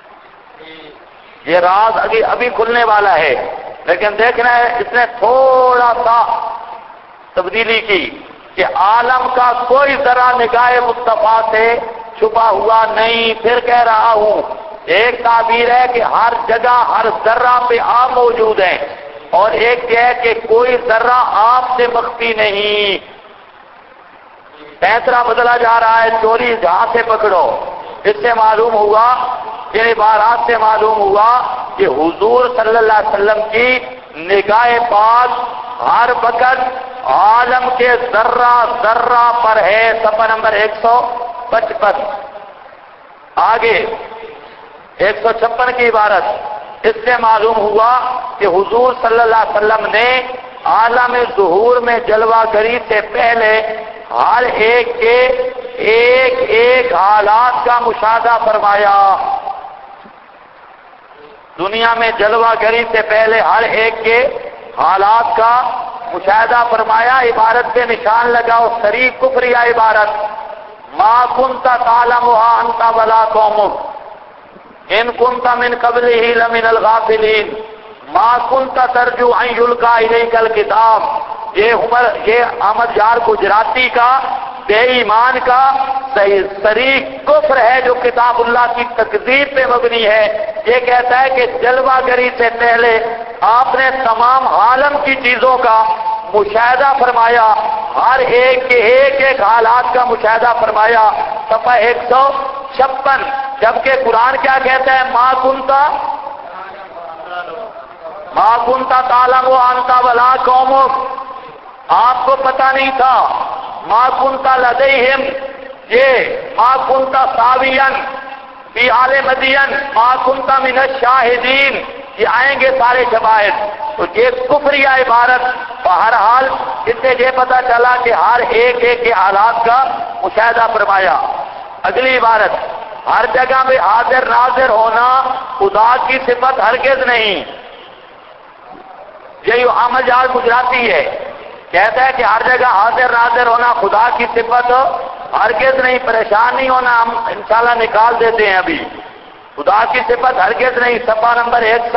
یہ راز ابھی کھلنے والا ہے، لیکن دیکھنا ہے اس نے تھوڑا سا تبدیلی کی کہ عالم کا کوئی ذرا نگاہ مصطفیٰ سے چھپا ہوا نہیں. پھر کہہ رہا ہوں، ایک تعبیر ہے کہ ہر جگہ ہر ذرہ پہ آپ موجود ہیں، اور ایک یہ ہے کہ کوئی ذرہ آپ سے مخفی نہیں. پینترا بدلا جا رہا ہے، چوری جہاں سے پکڑو. اس سے معلوم ہوا، ان عبارات سے معلوم ہوا کہ حضور صلی اللہ علیہ وسلم کی نگاہ پاک ہر وقت عالم کے ذرہ ذرہ پر ہے. صفحہ نمبر 155. آگے 156 کی عبارت. اس سے معلوم ہوا کہ حضور صلی اللہ علیہ وسلم نے عالم ظہور میں جلوہ گری سے پہلے ہر ایک کے ایک ایک حالات کا مشاہدہ فرمایا. دنیا میں جلوہ گری سے پہلے ہر ایک کے حالات کا مشاہدہ فرمایا. عبارت پہ نشان لگاؤ، صریح کفریہ عبارت. ما کنت تعلمها انت ولا قومک ان کنت من قبلہ لمن الغافلین ما کنت ترجو ان یلقى الیک الکتاب. یہ احمد یار گجراتی کا بے ایمان کا صریح کفر ہے جو کتاب اللہ کی تکذیب پہ مبنی ہے. یہ کہتا ہے کہ جلوہ گری سے پہلے آپ نے تمام عالم کی چیزوں کا مشاہدہ فرمایا، ہر ایک کے ایک ایک حالات کا مشاہدہ فرمایا. صفحہ 156. جبکہ قرآن کیا کہتا ہے؟ ما کنتا تعلم انت ولا قومک، آپ کو پتہ نہیں تھا. ما کنتا لدیہم، یہ ما کنتا ساویا فی آل مدین ما کنتا من الشاہدین، یہ آئیں گے سارے شواہد. تو یہ کفریہ عبارت بہرحال اس سے یہ پتہ چلا کہ ہر ایک کے حالات کا مشاہدہ فرمایا. اگلی عبارت، ہر جگہ میں حاضر ناظر ہونا خدا کی صفت ہرگز نہیں. یہ احمد جان گجراتی ہے، کہتا ہے کہ ہر جگہ حاضر ناظر ہونا خدا کی صفت ہرگز نہیں. پریشان نہیں ہونا، ہم انشاءاللہ نکال دیتے ہیں ابھی. خدا کی صفت ہرگز نہیں، صفحہ نمبر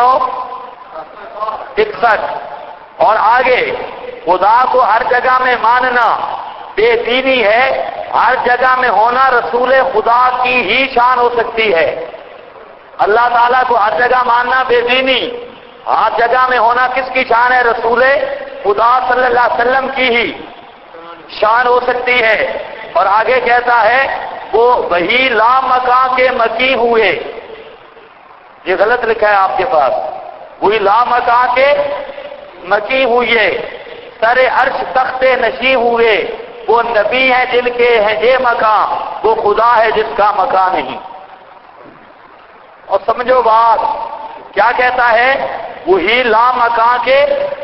161. اور آگے، خدا کو ہر جگہ میں ماننا بے دینی ہے. ہر جگہ میں ہونا رسول خدا کی ہی شان ہو سکتی ہے. اللہ تعالیٰ کو ہر جگہ ماننا بے دینی، ہر جگہ میں ہونا کس کی شان ہے؟ رسول خدا صلی اللہ علیہ وسلم کی ہی شان ہو سکتی ہے. اور آگے کہتا ہے وہ وہی لا مکان کے مکی ہوئے، یہ غلط لکھا ہے آپ کے پاس، وہی لا مکان کے مکی ہوئے، سر عرش تخت نشی ہوئے. وہ نبی ہیں جن کے ہیں یہ مکان، وہ خدا ہے جس کا مکان نہیں. اور سمجھو بات کیا کہتا ہے؟ وہی لا مکان کے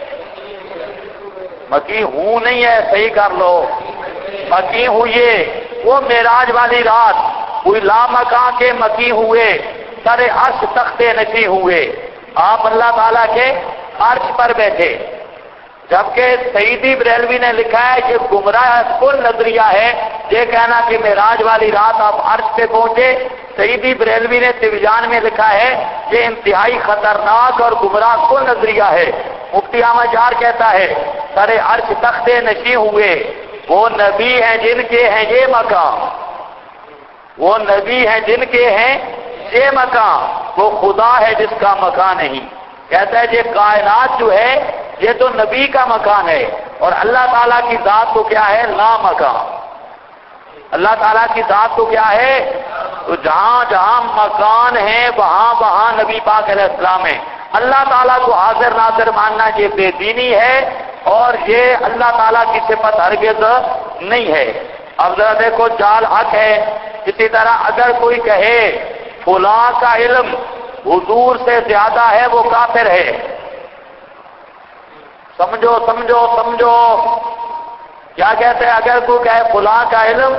مکی ہوں نہیں ہے، صحیح کر لو، مکی ہوئے. وہ معراج والی رات وہی لا مکان کے مکی ہوئے، سر عرش تخت نشی ہوئے. آپ اللہ تعالیٰ کے عرش پر بیٹھے. جبکہ سیدی بریلوی نے لکھا ہے کہ گمراہ کل نظریہ ہے یہ کہنا کہ معراج والی رات آپ عرش پہ پہنچے. سیدی بریلوی نے تبیان میں لکھا ہے یہ انتہائی خطرناک اور گمراہ کل نظریہ ہے. مفتی احمد جار کہتا ہے سر عرش تخت نشی ہوئے، وہ نبی ہیں جن کے ہیں یہ مقام، وہ نبی ہیں جن کے ہیں یہ مقام، وہ خدا ہے جس کا مکان نہیں. کہتا ہے یہ کائنات جو ہے یہ تو نبی کا مکان ہے، اور اللہ تعالیٰ کی ذات تو کیا ہے؟ لا مکان. اللہ تعالیٰ کی ذات تو کیا ہے؟ تو جہاں جہاں مکان ہے وہاں وہاں نبی پاک علیہ السلام ہے. اللہ تعالیٰ کو حاضر ناظر ماننا یہ بے دینی ہے، اور یہ اللہ تعالیٰ کی صفت ہرگز نہیں ہے. اب ذرا دیکھو جال حق ہے. اسی طرح اگر کوئی کہے فلاں کا علم حضور سے زیادہ ہے وہ کافر ہے. سمجھو سمجھو سمجھو کیا کہتے ہیں؟ اگر کوئی کہے فلاں کا علم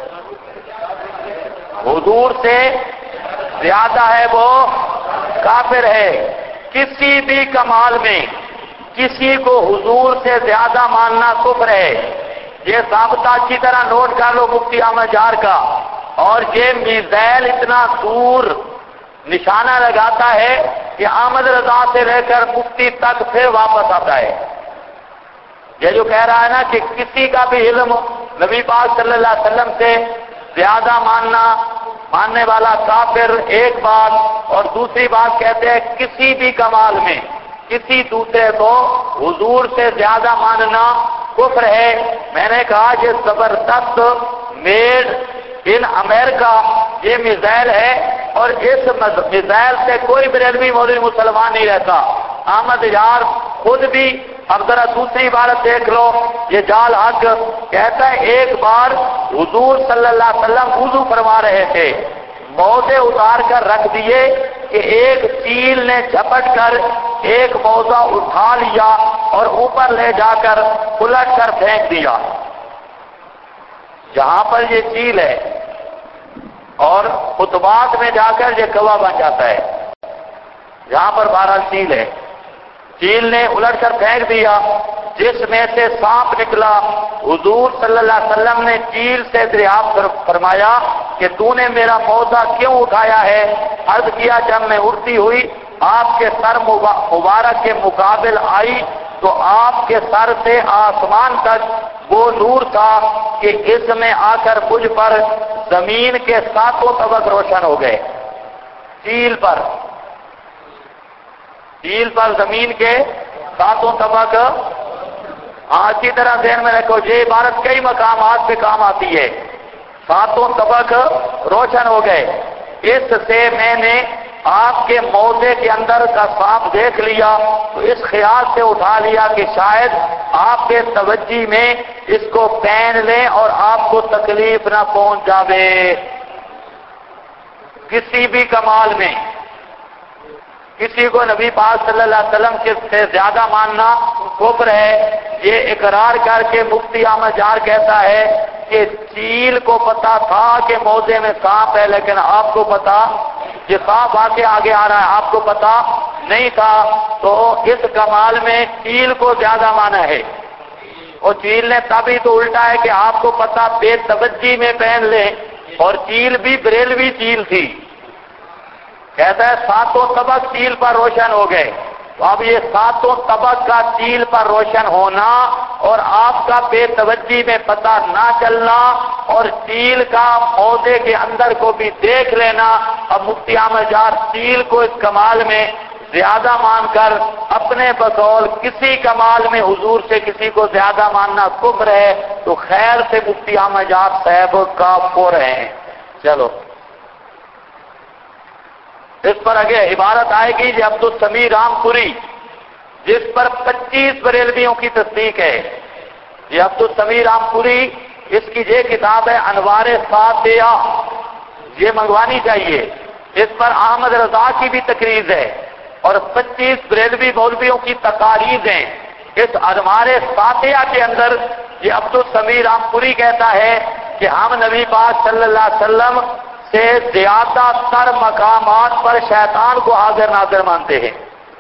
حضور سے زیادہ ہے وہ کافر ہے. کسی بھی کمال میں کسی کو حضور سے زیادہ ماننا کفر ہے. یہ ضابطہ اچھی طرح نوٹ کر لو مفتی احمد جار کا. اور یہ میزائل اتنا دور نشانہ لگاتا ہے کہ احمد رضا سے لے کر مفتی تک پھر واپس آتا ہے. یہ جو کہہ رہا ہے نا کہ کسی کا بھی علم نبی پاک صلی اللہ علیہ وسلم سے زیادہ ماننے والا کافر ایک بات، اور دوسری بات کہتے ہیں کسی بھی کمال میں کسی دوسرے کو حضور سے زیادہ ماننا کفر ہے. میں نے کہا یہ زبردست میڈ ان امریکہ یہ میزائل ہے، اور اس میزائل سے کوئی بریلوی مولوی مسلمان نہیں رہتا. احمد یار خود بھی. اب ذرا دوسری عبارت دیکھ لو، یہ جال حق کہتا ہے ایک بار حضور صلی اللہ علیہ وسلم وضو فرما رہے تھے، موزے اتار کر رکھ دیے کہ ایک چیل نے جھپٹ کر ایک موزہ اٹھا لیا اور اوپر لے جا کر الٹ کر پھینک دیا. جہاں پر یہ چیل ہے اور خطبات میں جا کر یہ گواہ بن جاتا ہے. جہاں پر 12 چیل ہے، چیل نے الٹ کر پھینک دیا جس میں سے سانپ نکلا. حضور صلی اللہ علیہ وسلم نے چیل سے دریافت فرمایا کہ تو نے میرا موزہ کیوں اٹھایا ہے؟ عرض کیا جب میں اڑتی ہوئی آپ کے سر مبارک کے مقابل آئی تو آپ کے سر سے آسمان تک وہ نور تھا کہ اس میں آ کر مجھ پر زمین کے 7 طبق روشن ہو گئے. چیل پر زمین کے 7 طبق. اسی طرح ذہن میں رکھو یہ عبارت کئی مقامات پہ کام آتی ہے. 7 طبق روشن ہو گئے. اس سے میں نے آپ کے موزے کے اندر کا سانپ دیکھ لیا تو اس خیال سے اٹھا لیا کہ شاید آپ کے توجہ میں اس کو پہن لیں اور آپ کو تکلیف نہ پہنچ جاوے۔ کسی بھی کمال میں کسی کو نبی پاک صلی اللہ علیہ وسلم سے زیادہ ماننا کفر ہے۔ یہ اقرار کر کے مفتی احمد جار کہتا ہے کہ چیل کو پتا تھا کہ موزے میں سانپ ہے، لیکن آپ کو پتا یہ سانپ آگے آ رہا ہے، آپ کو پتا نہیں تھا، تو اس کمال میں چیل کو زیادہ مانا ہے۔ اور چیل نے تبھی تو الٹا ہے کہ آپ کو پتا بے توجہی میں پہن لیں، اور چیل بھی بریلوی چیل تھی۔ کہتا ہے ساتوں طبق چیل پر روشن ہو گئے۔ تو اب یہ ساتوں طبق کا چیل پر روشن ہونا اور آپ کا بے توجہی میں پتہ نہ چلنا اور چیل کا موزے کے اندر کو بھی دیکھ لینا، اب مفتی احمد جار چیل کو اس کمال میں زیادہ مان کر اپنے بقول کسی کمال میں حضور سے کسی کو زیادہ ماننا کفر ہے، تو خیر سے مفتی احمد جار صاحب کافر ہیں۔ چلو اس پر آگے عبارت آئے گی کہ عبدالسمیع رام پوری، جس پر 25 بریلویوں کی تصدیق ہے۔ یہ عبدالسمیع رام پوری، اس کی یہ کتاب ہے انوار ساتیہ، یہ منگوانی چاہیے۔ اس پر احمد رضا کی بھی تقریر ہے اور 25 بریلوی مولویوں کی تقاریر ہیں۔ اس انوار ساتیہ کے اندر یہ عبدالسمیع رام پوری کہتا ہے کہ ہم نبی پاک صلی اللہ علیہ وسلم سے زیادہ تر مقامات پر شیطان کو حاضر ناظر مانتے ہیں۔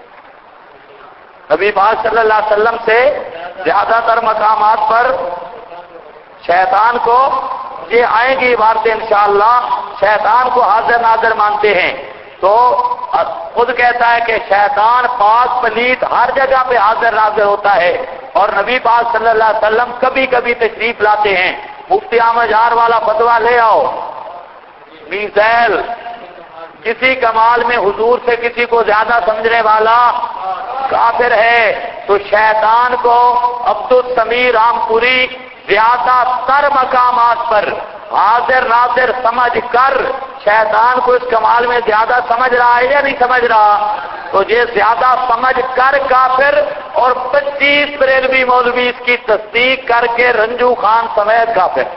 نبی پاک صلی اللہ علیہ وسلم سے زیادہ تر مقامات پر شیطان کو، یہ آئیں گی عبارتیں انشاءاللہ، شیطان کو حاضر ناظر مانتے ہیں۔ تو خود کہتا ہے کہ شیطان پاک پلیت ہر جگہ پہ حاضر ناظر ہوتا ہے، اور نبی پاک صلی اللہ علیہ وسلم کبھی کبھی تشریف لاتے ہیں۔ مفتی احمد جار والا فتویٰ لے آؤ۔ میزیل کسی کمال میں حضور سے کسی کو زیادہ سمجھنے والا کافر ہے، تو شیطان کو عبدالسمیع رام پوری زیادہ تر مقامات پر حاضر ناظر سمجھ کر شیطان کو اس کمال میں زیادہ سمجھ رہا ہے یا نہیں سمجھ رہا؟ تو یہ زیادہ سمجھ کر کافر، اور 25 بریلوی مولوی اس کی تصدیق کر کے رنجو خان سمیت کافر۔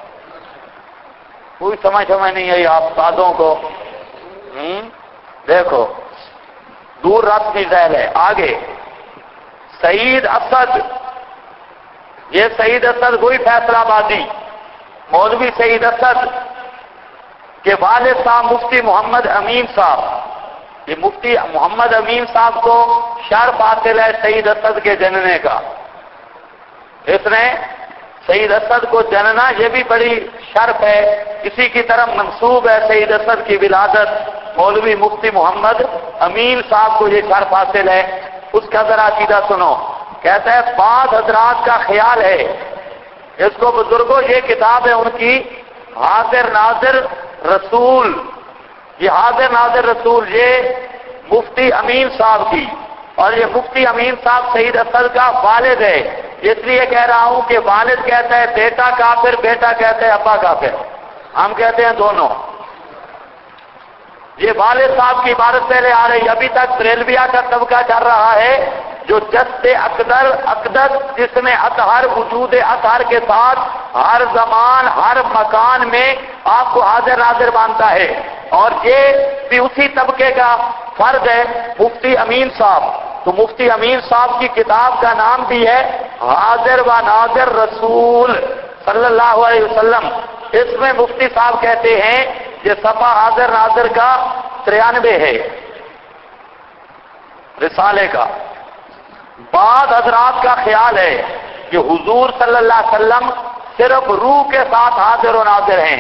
کوئی سمجھ نہیں آئی آپ سادوں کو؟ دیکھو دور رات میزائل ہے۔ آگے سعید اسد، یہ سعید اسد وہی فیصلہ آبادی، مولوی سعید اسد کے والد صاحب مفتی محمد امین صاحب، یہ مفتی محمد امین صاحب کو شرف حاصل ہے سعید اسد کے جننے کا۔ اس نے سعید اسد کو جننا یہ بھی بڑی شرف ہے، اسی کی طرف منسوب ہے سعید اسد کی ولادت، مولوی مفتی محمد امین صاحب کو یہ شرف حاصل ہے۔ اس کا ذرا عقیدہ سنو، کہتا ہے بعض حضرات کا خیال ہے، اس کو بزرگوں یہ کتاب ہے ان کی حاضر ناظر رسول، یہ حاضر ناظر رسول یہ مفتی امین صاحب کی، اور یہ مفتی امین صاحب سعید اسد کا والد ہے۔ اس لیے کہہ رہا ہوں کہ والد کہتا ہے بیٹا کافر، بیٹا کہتا ہے ابا کافر، ہم کہتے ہیں دونوں۔ یہ والد صاحب کی عبارت پہلے آ رہی، ابھی تک بریلویہ کا طبقہ چل رہا ہے جو جس اقدر اقدس، جس میں اطہر وجود اطہر کے ساتھ ہر زمان ہر مکان میں آپ کو حاضر ناظر مانتا ہے، اور یہ بھی اسی طبقے کا فرد ہے مفتی امین صاحب۔ تو مفتی امین صاحب کی کتاب کا نام بھی ہے حاضر و ناظر رسول صلی اللہ علیہ وسلم۔ اس میں مفتی صاحب کہتے ہیں یہ صفحہ حاضر ناظر کا 93 ہے رسالے کا۔ بعض حضرات کا خیال ہے کہ حضور صلی اللہ علیہ وسلم صرف روح کے ساتھ حاضر و ناظر ہیں۔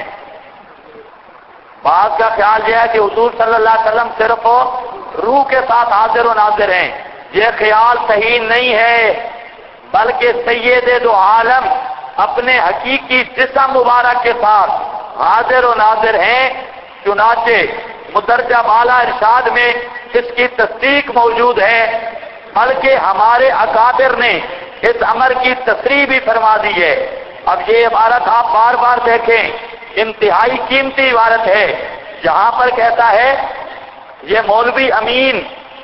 بعض کا خیال یہ ہے کہ حضور صلی اللہ علیہ وسلم صرف روح کے ساتھ حاضر و ناظر ہیں۔ یہ خیال صحیح نہیں ہے، بلکہ سید دو عالم اپنے حقیقی جسم مبارک کے ساتھ حاضر و ناظر ہیں۔ چنانچہ مدرجہ بالا ارشاد میں اس کی تصدیق موجود ہے، بلکہ ہمارے اکابر نے اس امر کی تصریح بھی فرما دی ہے۔ اب یہ عبارت آپ بار بار دیکھیں، انتہائی قیمتی عبارت ہے۔ جہاں پر کہتا ہے یہ مولوی امین،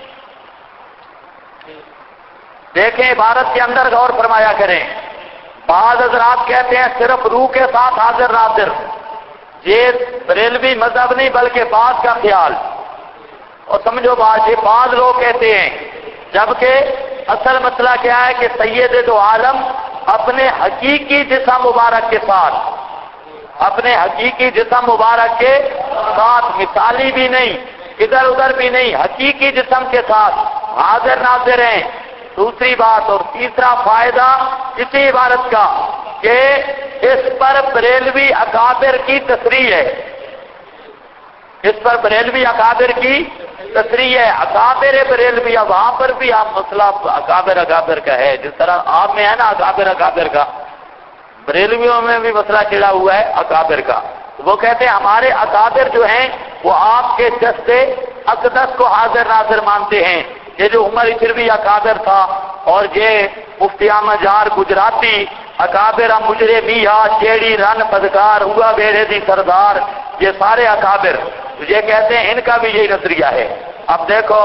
دیکھیں عبارت کے اندر غور فرمایا کریں. بعض حضرات کہتے ہیں صرف روح کے ساتھ حاضر ناظر، یہ بریلوی مذہب نہیں بلکہ بعض کا خیال. اور سمجھو بات، یہ بعض لوگ کہتے ہیں، جبکہ اصل مسئلہ کیا ہے کہ سید دو عالم اپنے حقیقی جسم مبارک کے ساتھ، اپنے حقیقی جسم مبارک کے ساتھ، مثالی بھی نہیں، ادھر ادھر بھی نہیں، حقیقی جسم کے ساتھ حاضر ناظر ہیں. دوسری بات اور تیسرا فائدہ اسی عبارت کا کہ اس پر بریلوی اکابر کی تصریح ہے، اس پر بریلوی اکابر کی تصریح ہے. اکابر بریلوی، وہاں پر بھی آپ مسئلہ اکابر کا ہے، جس طرح آپ میں ہے نا اکابر کا، بریلویوں میں بھی مسئلہ چھڑا ہوا ہے اکابر کا. وہ کہتے ہیں ہمارے اکابر جو ہیں وہ آپ کے جسد اقدس کو حاضر ناظر مانتے ہیں. یہ جو عمر اشرفی اکابر تھا، اور یہ مفتی احمد جار گجراتی اکابر مجرے میاں چیڑی رن بدکار ہوا بیڑے دی سردار، یہ سارے اکابر یہ کہتے ہیں ان کا بھی یہی نظریہ ہے. اب دیکھو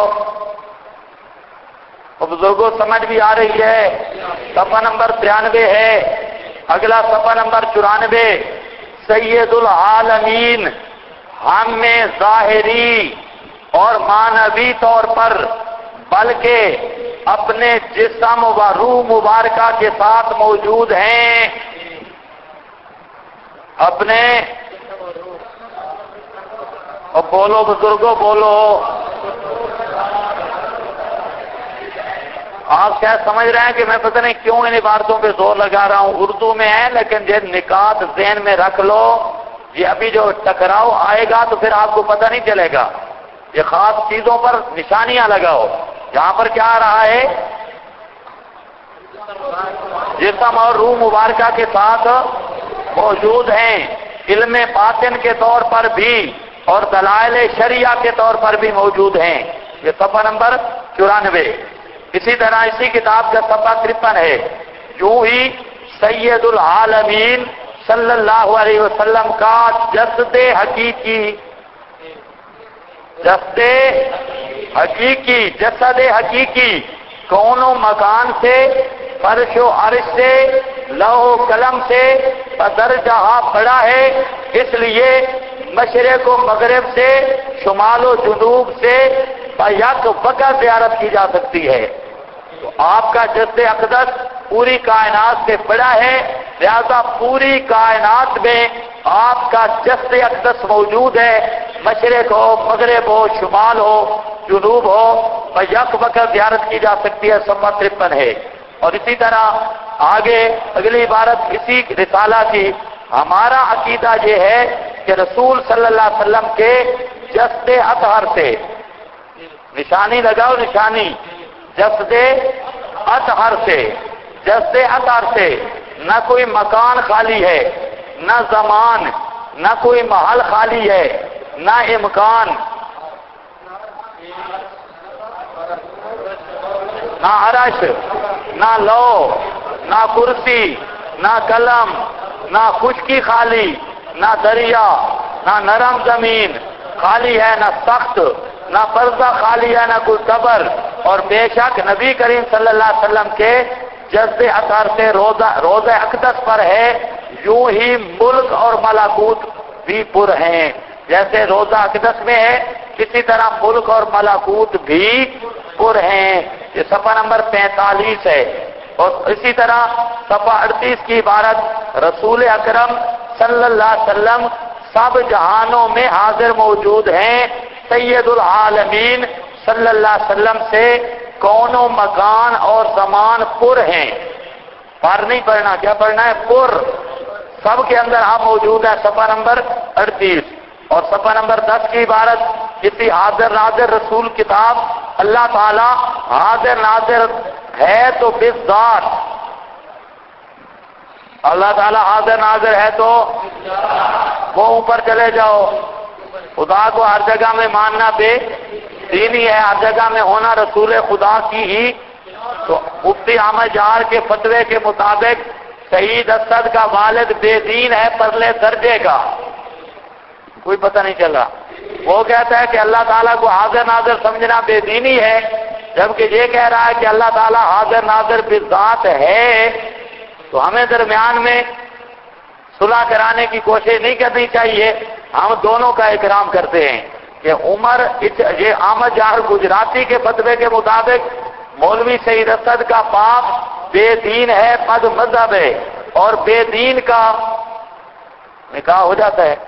بزرگوں سمجھ بھی آ رہی ہے. صفحہ نمبر 93 ہے، اگلا صفحہ نمبر 94. سید العالمین ہم میں ظاہری اور معنوی طور پر بلکہ اپنے جسم و روح مبارکہ کے ساتھ موجود ہیں. اپنے بولو بزرگوں بولو. آپ شاید سمجھ رہے ہیں کہ میں پتہ نہیں کیوں ان عبارتوں پہ زور لگا رہا ہوں. اردو میں ہے لیکن یہ نکات ذہن میں رکھ لو، یہ ابھی جو ٹکراؤ آئے گا تو پھر آپ کو پتہ نہیں چلے گا. یہ خاص چیزوں پر نشانیاں لگاؤ. یہاں پر کیا آ رہا ہے؟ جسم اور روح مبارکہ کے ساتھ موجود ہیں، علم باطن کے طور پر بھی اور دلائل شریعہ کے طور پر بھی موجود ہیں. یہ صفحہ نمبر 94. اسی طرح اسی کتاب کا صفحہ 53 ہے. یوں ہی سید العالمین صلی اللہ علیہ وسلم کا جسد حقیقی کون و مکان سے، فرش و عرش سے، لوح و قلم سے بدر جہاں پڑا ہے. اس لیے مشرق و مغرب سے، شمال و جنوب سے بیک وقت زیارت کی جا سکتی ہے. تو آپ کا جسد اقدس پوری کائنات سے بڑا ہے، لہذا پوری کائنات میں آپ کا جسد اقدس موجود ہے. مشرق ہو، مغرب ہو، شمال ہو، جنوب ہو، بیک وقت زیارت کی جا سکتی ہے. صفحہ 53 ہے. اور اسی طرح آگے اگلی عبارت اسی رسالہ کی. ہمارا عقیدہ یہ ہے کہ رسول صلی اللہ علیہ وسلم کے جسد اطہر سے، نشانی لگاؤ نشانی، جسد اطہر سے نہ کوئی مکان خالی ہے، نہ زمان، نہ کوئی محل خالی ہے، نہ امکان، نہ عرش، نہ لو، نہ کرسی، نہ قلم، نہ خشکی خالی، نہ دریا، نہ نرم زمین خالی ہے، نہ سخت، نہ برزخ خالی ہے، نہ کوئی قبر. اور بے شک نبی کریم صلی اللہ علیہ وسلم کے جسد اطہر سے روضہ اقدس پر ہے. یوں ہی ملک اور ملکوت بھی پر ہیں. جیسے روضہ اقدس میں ہے اسی طرح ملک اور ملکوت بھی پر ہیں. یہ صفحہ نمبر 45 ہے. اور اسی طرح صفحہ 38 کی عبارت، رسول اکرم صلی اللہ علیہ وسلم سب جہانوں میں حاضر موجود ہیں. سید العالمین صلی اللہ علیہ وسلم سے کون و مکان اور زمان پر ہیں. پر نہیں پڑھنا، کیا پڑھنا ہے؟ پر. سب کے اندر آپ موجود ہیں. صفحہ نمبر 38. اور صفحہ نمبر 10 کی عبارت، اسی حاضر ناظر رسول کتاب، اللہ تعالی حاضر ناظر ہے تو بالذات، اللہ تعالی حاضر ناظر ہے تو وہ اوپر چلے جاؤ. خدا کو ہر جگہ میں ماننا بے دینی ہے، ہر جگہ میں ہونا رسول خدا کی ہی. تو مفتی احمد جار کے فتوے کے مطابق شہید اسد کا والد بے دین ہے، پرلے درجے کا. کوئی پتہ نہیں چلا. وہ کہتا ہے کہ اللہ تعالیٰ کو حاضر ناظر سمجھنا بے دینی ہے، جبکہ یہ کہہ رہا ہے کہ اللہ تعالیٰ حاضر ناظر بالذات ہے، تو ہمیں درمیان میں صلح کرانے کی کوشش نہیں کرنی چاہیے. ہم دونوں کا اکرام کرتے ہیں کہ عمر یہ احمد جاہر گجراتی کے فتوے کے مطابق مولوی سعید اسد کا باپ بے دین ہے، بد مذہب ہے، اور بے دین کا نکاح ہو جاتا ہے.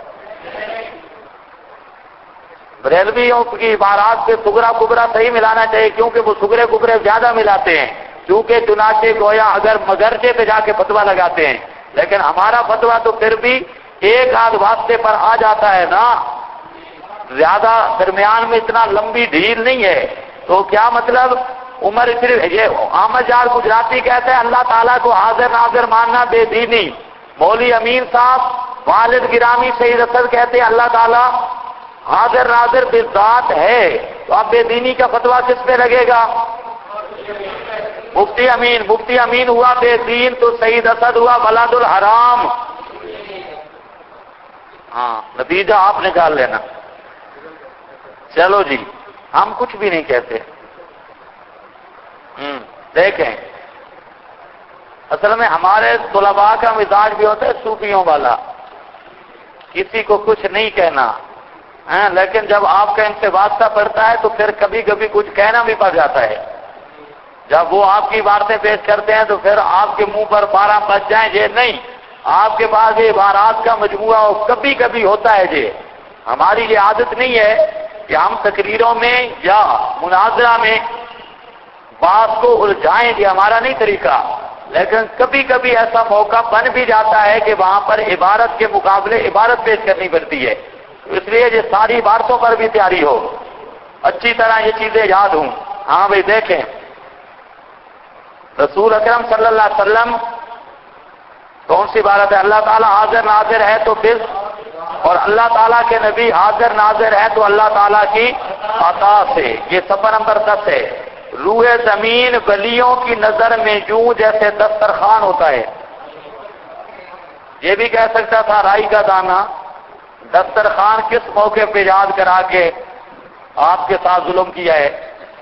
بریلویوں کی عبارات سے سغرا کبرا صحیح ملانا چاہیے، کیونکہ وہ سغرے کبرے زیادہ ملاتے ہیں، کیونکہ چنانچہ گویا اگر مگرچے پہ جا کے فتویٰ لگاتے ہیں، لیکن ہمارا فتویٰ تو پھر بھی ایک آدھ واسطے پر آ جاتا ہے نا، زیادہ درمیان میں اتنا لمبی ڈھیل نہیں ہے. تو کیا مطلب عمر صرف یہ احمد جاہر گجراتی کہتے ہیں اللہ تعالیٰ کو حاضر ناظر ماننا بے دینی، مولوی امین صاحب والد گرامی سعید اسد کہتے ہیں اللہ تعالیٰ حاضر ناظر بالذات ہے، تو اب بے دینی کا فتویٰ کس پہ لگے گا؟ مفتی امین ہوا بے دین تو سعید اسد ہوا ولد الحرام. ہاں نتیجہ آپ نکال لینا. چلو جی ہم کچھ بھی نہیں کہتے. دیکھیں اصل میں ہمارے طلباء کا مزاج بھی ہوتا ہے صوفیوں والا، کسی کو کچھ نہیں کہنا، لیکن جب آپ کا ان سے واسطہ پڑتا ہے تو پھر کبھی کبھی کچھ کہنا بھی پڑ جاتا ہے. جب وہ آپ کی عبارتیں پیش کرتے ہیں تو پھر آپ کے منہ پر 12 بج جائیں یہ نہیں، آپ کے پاس یہ عبارات کا مجموعہ کبھی کبھی ہوتا ہے. یہ ہماری یہ عادت نہیں ہے کہ ہم تقریروں میں یا مناظرہ میں بات کو الجھائیں، یہ ہمارا نہیں طریقہ، لیکن کبھی کبھی ایسا موقع بن بھی جاتا ہے کہ وہاں پر عبارت کے مقابلے عبارت پیش کرنی پڑتی ہے. اس لیے یہ ساری عبارتوں پر بھی تیاری ہو، اچھی طرح یہ چیزیں یاد ہوں. ہاں بھائی دیکھیں رسول اکرم صلی اللہ علیہ وسلم کون سی عبارت ہے؟ اللہ تعالیٰ حاضر ناظر ہے تو پھر، اور اللہ تعالیٰ کے نبی حاضر ناظر ہے تو اللہ تعالیٰ کی عطا سے. یہ صفحہ نمبر 10 ہے. روح زمین ولیوں کی نظر میں یوں جیسے دسترخوان ہوتا ہے. یہ بھی کہہ سکتا تھا رائی کا دانہ. دسترخوان کس موقع پہ یاد کرا کے آپ کے ساتھ ظلم کیا ہے؟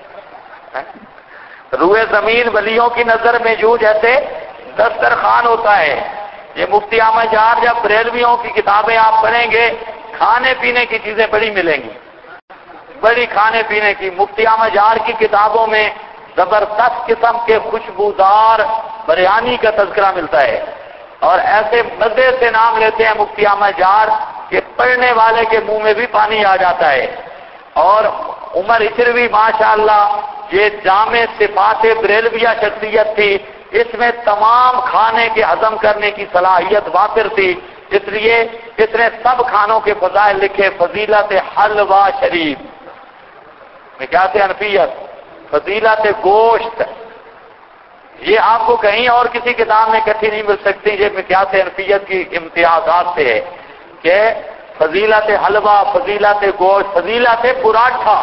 روح زمین ولیوں کی نظر میں یوں جیسے دسترخوان ہوتا ہے. یہ مفتی احمد جاہر جب بریلویوں کی کتابیں آپ پڑھیں گے کھانے پینے کی چیزیں بڑی ملیں گی، بڑی کھانے پینے کی. مفتی احمد جاہر کی کتابوں میں زبردست قسم کے خوشبودار بریانی کا تذکرہ ملتا ہے، اور ایسے مزے سے نام لیتے ہیں مفتی احمد جاہر کہ پڑھنے والے کے منہ میں بھی پانی آ جاتا ہے. اور عمر اچروی ماشاءاللہ یہ جامع صفات بریلویہ شخصیت تھی، اس میں تمام کھانے کے ہضم کرنے کی صلاحیت وافر تھی، اس لیے اس نے سب کھانوں کے فضائل لکھے. فضیلت حلوہ شریف میں کیا سے انفیت، فضیلت گوشت، یہ آپ کو کہیں اور کسی کتاب میں اکٹھی نہیں مل سکتی. یہ مقیاس انفیت کی امتیازات سے ہے کہ فضیلت حلوہ، فضیلت گوشت، فضیلت پراٹھا.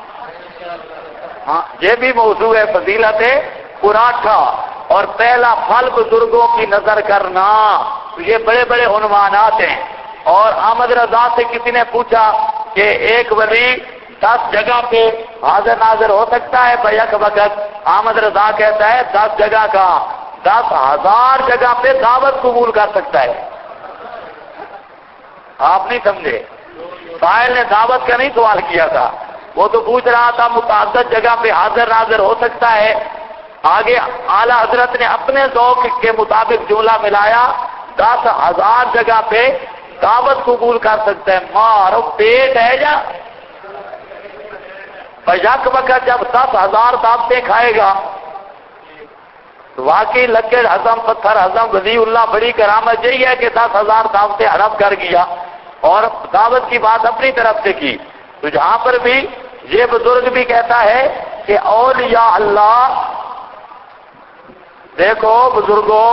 ہاں یہ بھی موضوع ہے فضیلت پراٹھا. اور پہلا پھل بزرگوں کی نظر کرنا. تو یہ بڑے بڑے عنوانات ہیں. اور احمد رضا سے کسی نے پوچھا کہ ایک ولی 10 جگہ پہ حاضر ناظر ہو سکتا ہے بیک وقت؟ احمد رضا کہتا ہے 10 جگہ کا 10,000 جگہ پہ دعوت قبول کر سکتا ہے. آپ نہیں سمجھے، سائل نے دعوت کا نہیں سوال کیا تھا، وہ تو پوچھ رہا تھا متعدد جگہ پہ حاضر ناظر ہو سکتا ہے. آگے اعلی حضرت نے اپنے ذوق کے مطابق جملہ ملایا 10,000 جگہ پہ دعوت قبول کر سکتا ہے. مارو پیٹ ہے یا یک وقت جب 10,000 دعوتیں کھائے گا تو واقعی لکڑ ہضم پتھر ہضم ولی اللہ بڑی کرامت یہی ہے کہ 10,000 دعوتیں حرف کر گیا اور دعوت کی بات اپنی طرف سے کی. تو جہاں پر بھی یہ بزرگ بھی کہتا ہے کہ اولیاء اللہ، دیکھو بزرگوں،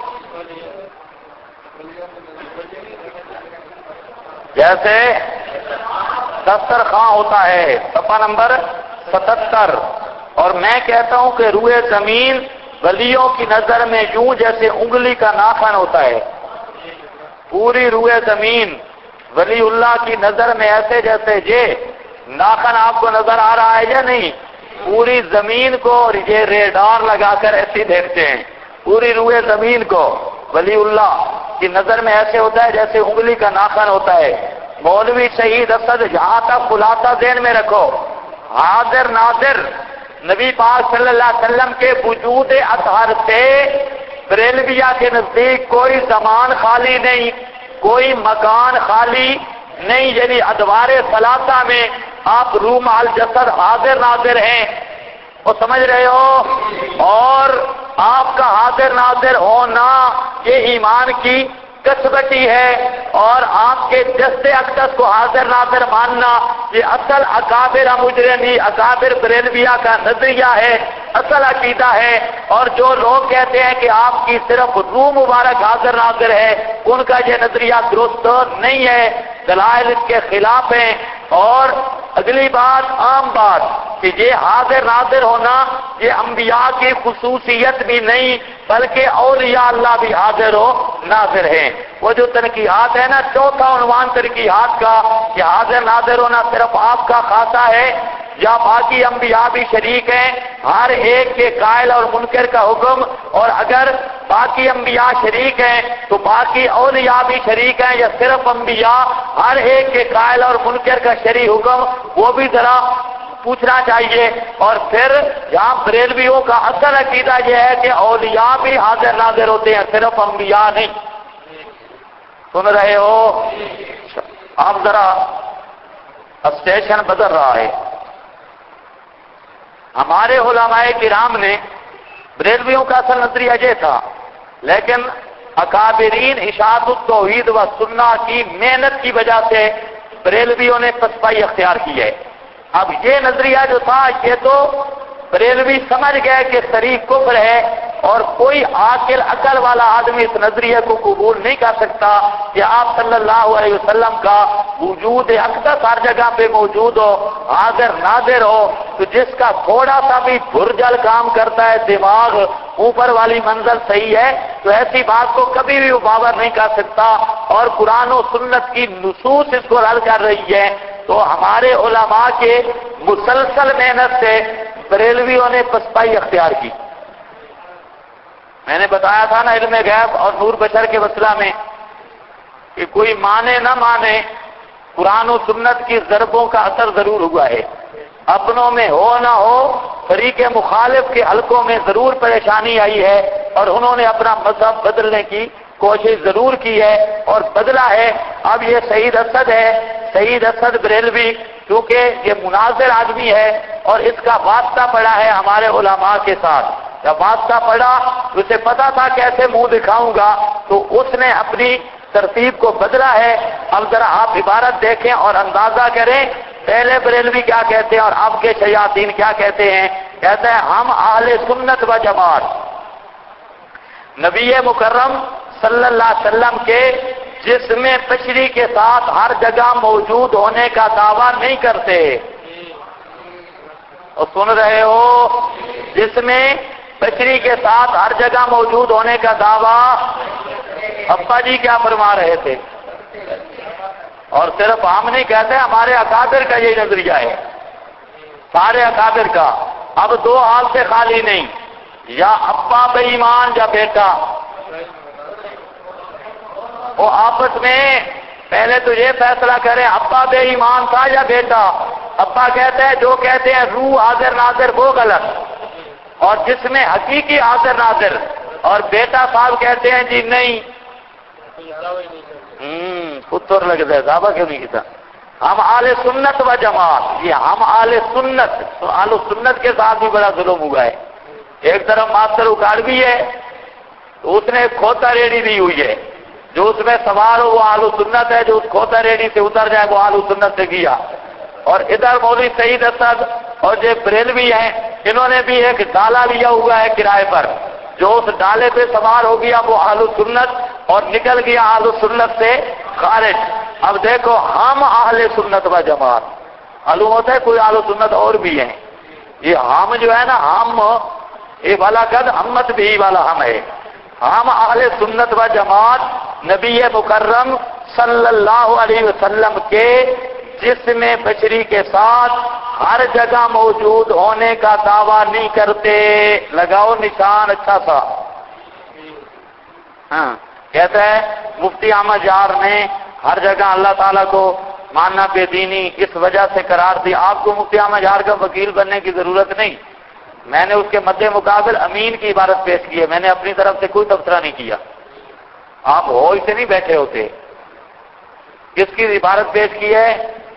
جیسے دسترخواں ہوتا ہے صفحہ نمبر 77، اور میں کہتا ہوں کہ روح زمین ولیوں کی نظر میں یوں جیسے انگلی کا ناخن ہوتا ہے. پوری روح زمین ولی اللہ کی نظر میں ایسے جیسے یہ ناخن آپ کو نظر آ رہا ہے یا نہیں؟ پوری زمین کو یہ ریڈار لگا کر ایسی دیکھتے ہیں، پوری روئے زمین کو ولی اللہ کی نظر میں ایسے ہوتا ہے جیسے انگلی کا ناخن ہوتا ہے۔ مولوی شہید اسد جہاں تک خلاصہ ذہن میں رکھو، حاضر ناظر نبی پاک صلی اللہ علیہ وسلم کے وجود اطہر سے بریلویہ کے نزدیک کوئی زمان خالی نہیں، کوئی مکان خالی نہیں، یعنی ادوار ثلاثہ میں آپ روح مع الجسد حاضر ناظر ہیں، وہ سمجھ رہے ہو؟ اور آپ کا حاضر ناظر ہونا یہ ایمان کی کسبٹی ہے، اور آپ کے جسد اقدس کو حاضر ناظر ماننا یہ اصل اکابر مجرمی اکابر بریلویہ کا نظریہ ہے، اصل عقیدہ ہے۔ اور جو لوگ کہتے ہیں کہ آپ کی صرف روح مبارک حاضر ناظر ہے، ان کا یہ نظریہ درست نہیں ہے، دلائل اس کے خلاف ہیں۔ اور اگلی بات، عام بات کہ یہ حاضر ناظر ہونا یہ انبیاء کی خصوصیت بھی نہیں، بلکہ اولیاء اللہ بھی حاضر و ناظر ہیں۔ وہ جو تنقیحات ہے نا، چوتھا عنوان تنقیحات کا کہ حاضر ناظر ہونا صرف آپ کا خاصہ ہے یا باقی انبیاء بھی شریک ہیں، ہر ایک کے قائل اور منکر کا حکم، اور اگر باقی انبیاء شریک ہیں تو باقی اولیاء بھی شریک ہیں یا صرف انبیاء؟ ہر ایک کے قائل اور منکر کا شرعی حکم وہ بھی ذرا پوچھنا چاہیے۔ اور پھر یہاں بریلویوں کا اصل عقیدہ یہ ہے کہ اولیاء بھی حاضر ناظر ہوتے ہیں، صرف انبیاء نہیں۔ سن رہے ہو؟ اب ذرا اسٹیشن بدل رہا ہے۔ ہمارے علماء کرام نے بریلویوں کا اصل نظریہ یہ تھا، لیکن اکابرین اشاعت التوحید و سنہ کی محنت کی وجہ سے بریلویوں نے پسپائی اختیار کی ہے۔ اب یہ نظریہ جو تھا یہ تو بریلوی سمجھ گئے کہ صریح کفر ہے، اور کوئی عاقل عقل والا آدمی اس نظریے کو قبول نہیں کر سکتا کہ آپ صلی اللہ علیہ وسلم کا وجود اقدس ہر جگہ پہ موجود ہو، حاضر ناظر ہو، تو جس کا تھوڑا سا بھی بھرجل کام کرتا ہے، دماغ اوپر والی منزل صحیح ہے، تو ایسی بات کو کبھی بھی وہ باور نہیں کر سکتا، اور قرآن و سنت کی نصوص اس کو رد کر رہی ہے۔ تو ہمارے علماء کے مسلسل محنت سے بریلویوں نے پسپائی اختیار کی۔ میں نے بتایا تھا نا علم غیب اور نور بشر کے مسئلہ میں کہ کوئی مانے نہ مانے، قرآن و سنت کی ضربوں کا اثر ضرور ہوا ہے، اپنوں میں ہو نہ ہو، فریق مخالف کے حلقوں میں ضرور پریشانی آئی ہے، اور انہوں نے اپنا مذہب بدلنے کی کوشش ضرور کی ہے اور بدلا ہے۔ اب یہ سعید اسد ہے، سعید اسد بریلوی، کیونکہ یہ مناظر آدمی ہے اور اس کا واسطہ پڑا ہے ہمارے علماء کے ساتھ، جب واسطہ پڑا اسے پتا تھا کیسے منہ دکھاؤں گا، تو اس نے اپنی ترتیب کو بدلا ہے۔ اب ذرا آپ عبارت دیکھیں اور اندازہ کریں پہلے بریلوی کیا کہتے ہیں اور اب کے شیاطین کیا کہتے ہیں۔ کہتے ہیں ہم اہل سنت و جماعت نبی مکرم صلی اللہ علیہ وسلم کے جسم تشریح کے ساتھ ہر جگہ موجود ہونے کا دعویٰ نہیں کرتے۔ اور سن رہے ہو؟ جسم تشریح کے ساتھ ہر جگہ موجود ہونے کا دعویٰ ابا جی کیا فرما رہے تھے؟ اور صرف ہم نہیں کہتے، ہمارے اکابر کا یہ نظریہ ہے، سارے اکابر کا۔ اب دو حال سے خالی نہیں، یا ابا بے ایمان یا بیٹا، وہ آپس میں پہلے تو یہ فیصلہ کریں ابا بے ایمان تھا یا بیٹا۔ ابا کہتے ہیں جو کہتے ہیں روح حاضر ناظر وہ غلط، اور جس میں حقیقی حاضر ناظر، اور بیٹا صاحب کہتے ہیں جی نہیں، پتر لگ جائے صحابہ کیوں نہیں کیتا۔ ہم اہل سنت و جماعت، یہ ہم اہل سنت، تو اہل سنت کے ساتھ بھی بڑا ظلم ہوا ہے۔ ایک طرف ماسٹر اکاڑوی ہے، تو اس نے ایک کھوتا ریڑھی دی ہوئی ہے، جو اس میں سوار ہو وہ اہل سنت ہے، جو اس کھوتا ریڑھی سے اتر جائے وہ اہل سنت سے گیا۔ اور ادھر مولوی سعید اسد اور جو بریلوی ہیں، انہوں نے بھی ایک ڈالا لیا ہوا ہے کرائے پر، جو اس ڈالے پہ سوار ہو گیا وہ اہل سنت، اور نکل گیا اہل سنت سے خارج۔ اب دیکھو ہم اہل سنت و جماعت، معلوم ہوتا ہے کوئی اہل سنت اور بھی ہیں، یہ ہم جو ہے نا، ہم یہ والا قد ہمت بھی والا ہم ہے، ہم اہل سنت و جماعت نبی مکرم صلی اللہ علیہ وسلم کے جسم بشری کے ساتھ ہر جگہ موجود ہونے کا دعویٰ نہیں کرتے. لگاؤ نشان اچھا سا. ہاں کہتا ہے مفتی احمد یار نے ہر جگہ اللہ تعالیٰ کو ماننا بے دینی اس وجہ سے قرار دی. آپ کو مفتی احمد یار کا وکیل بننے کی ضرورت نہیں. میں نے اس کے مد مقابل امین کی عبارت پیش کی ہے. میں نے اپنی طرف سے کوئی تبصرہ نہیں کیا. آپ ہو اسے نہیں بیٹھے ہوتے. کس کی عبارت پیش کی ہے؟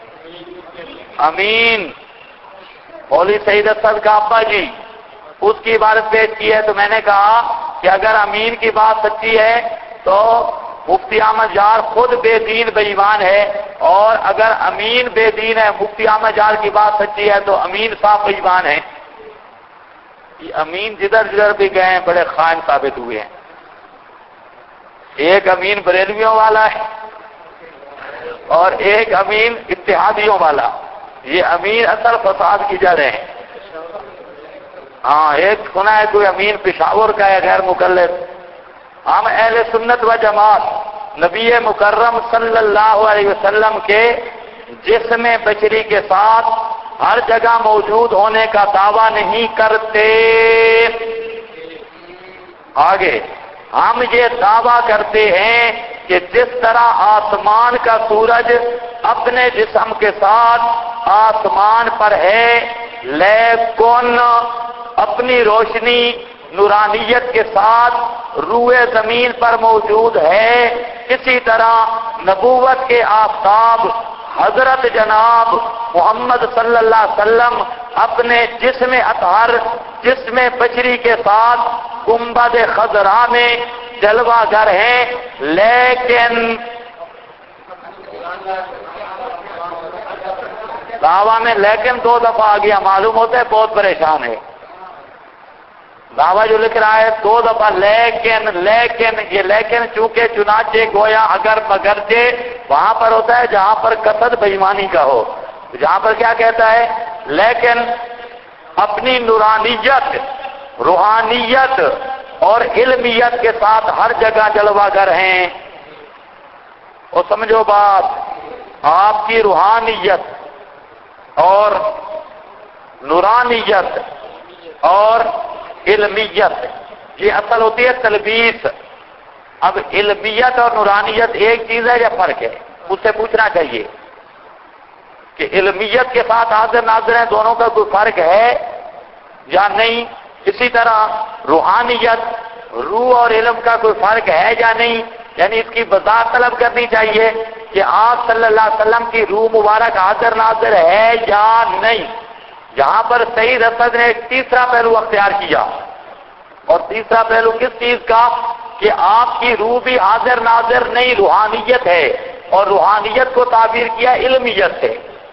امین مولوی سعید اسد کا ابا جی، اس کی عبارت پیش کی ہے. تو میں نے کہا کہ اگر امین کی بات سچی ہے تو مفتی احمد یار خود بے دین بے ایمان ہے، اور اگر امین بے دین ہے، مفتی احمد یار کی بات سچی ہے، تو امین صاحب بے ایمان ہے. یہ امین جدھر جدھر بھی گئے ہیں بڑے خائن ثابت ہوئے ہیں. ایک امین بریلویوں والا ہے اور ایک امین اتحادیوں والا. یہ امین اصل فساد کی جڑیں ہیں. ہاں ایک سنا ہے کوئی امین پشاور کا ہے غیر مقلد. ہم اہل سنت و جماعت نبی مکرم صلی اللہ علیہ وسلم کے جسم بشری کے ساتھ ہر جگہ موجود ہونے کا دعویٰ نہیں کرتے. آگے ہم یہ دعویٰ کرتے ہیں کہ جس طرح آسمان کا سورج اپنے جسم کے ساتھ آسمان پر ہے لیکن اپنی روشنی نورانیت کے ساتھ روئے زمین پر موجود ہے، اسی طرح نبوت کے آفتاب حضرت جناب محمد صلی اللہ علیہ وسلم اپنے جسم اطہر جسم بشری کے ساتھ گنبد خضرا میں جلوہ گر ہیں. لیکن دعویٰ میں لیکن دو دفعہ آ گیا، معلوم ہوتا ہے بہت پریشان ہے. دعویٰ جو لکھ رہا ہے دو دفعہ لیکن یہ لیکن چونکہ چنانچہ گویا اگر مگرچہ وہاں پر ہوتا ہے جہاں پر قصد بے ایمانی کا ہو. جہاں پر کیا کہتا ہے؟ لیکن اپنی نورانیت، روحانیت اور علمیت کے ساتھ ہر جگہ جلوہ گر ہیں. اور سمجھو بات، آپ کی روحانیت اور نورانیت اور علمیت یہ اصل ہوتی ہے تلبیس. اب علمیت اور نورانیت ایک چیز ہے یا فرق ہے؟ مجھ سے پوچھنا چاہیے کہ علمیت کے ساتھ حاضر ناظر ہیں، دونوں کا کوئی فرق ہے یا نہیں؟ اسی طرح روحانیت، روح اور علم کا کوئی فرق ہے یا نہیں؟ یعنی اس کی وضاحت طلب کرنی چاہیے کہ آپ صلی اللہ علیہ وسلم کی روح مبارک حاضر ناظر ہے یا نہیں. جہاں پر سعید اسد نے ایک تیسرا پہلو اختیار کیا، اور تیسرا پہلو کس چیز کا؟ کہ آپ کی روح بھی حاضر ناظر نہیں، روحانیت ہے، اور روحانیت کو تعبیر کیا علمیت سے.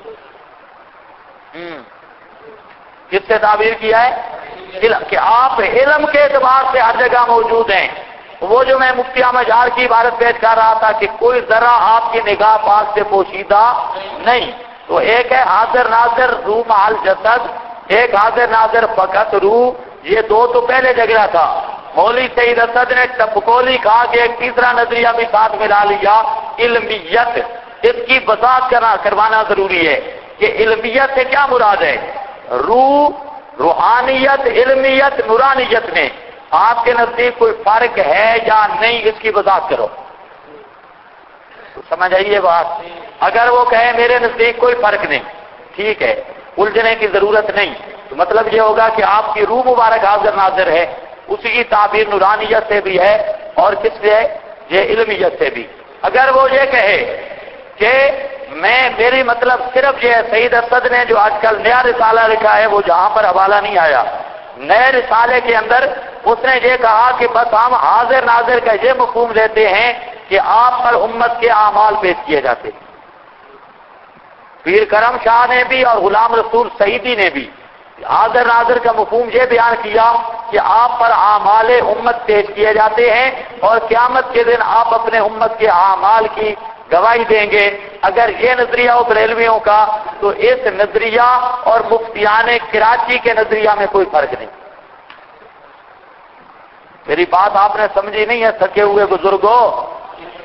کس سے تعبیر کیا ہے؟ کہ آپ علم کے اعتبار سے ہر جگہ موجود ہیں. وہ جو میں مفتی احمد یار کی عبارت پیش کر رہا تھا کہ کوئی ذرا آپ کی نگاہ پاک سے پوشیدہ نہیں. تو ایک ہے حاضر ناظر روح محل جسد، ایک حاضر ناظر فقط روح. یہ دو تو پہلے جھگڑا تھا. مولوی سعید اسد نے ٹپکولی کہا کہ ایک تیسرا نظریہ بھی ساتھ ملا لیا، علمیت. اس کی وضاحت کروانا ضروری ہے کہ علمیت سے کیا مراد ہے. روح، روحانیت، علمیت، نورانیت میں آپ کے نزدیک کوئی فرق ہے یا نہیں؟ اس کی وضاحت کرو. تو سمجھ آئیے بات. اگر وہ کہیں میرے نزدیک کوئی فرق نہیں، ٹھیک ہے، الجھنے کی ضرورت نہیں، تو مطلب یہ ہوگا کہ آپ کی روح مبارک حاضر ناظر ہے. اسی کی تعبیر نورانیت سے بھی ہے اور کس سے ہے؟ یہ علمیت سے بھی. اگر وہ یہ کہے کہ میری مطلب صرف یہ ہے، سعید اسد نے جو آج کل نیا رسالہ لکھا ہے وہ جہاں پر حوالہ نہیں آیا، نئے رسالے کے اندر اس نے یہ کہا کہ بس ہم حاضر ناظر کا یہ مفہوم لیتے ہیں کہ آپ پر امت کے اعمال پیش کیے جاتے ہیں. پیر کرم شاہ نے بھی اور غلام رسول سعیدی نے بھی حاضر ناظر کا مفہوم یہ بیان کیا کہ آپ پر اعمال امت پیش کیے جاتے ہیں اور قیامت کے دن آپ اپنے امت کے اعمال کی گواہی دیں گے. اگر یہ نظریہ ہو بریلویوں کا تو اس نظریہ اور مفتیان کراچی کے نظریہ میں کوئی فرق نہیں. میری بات آپ نے سمجھی نہیں ہے تھکے ہوئے بزرگوں؟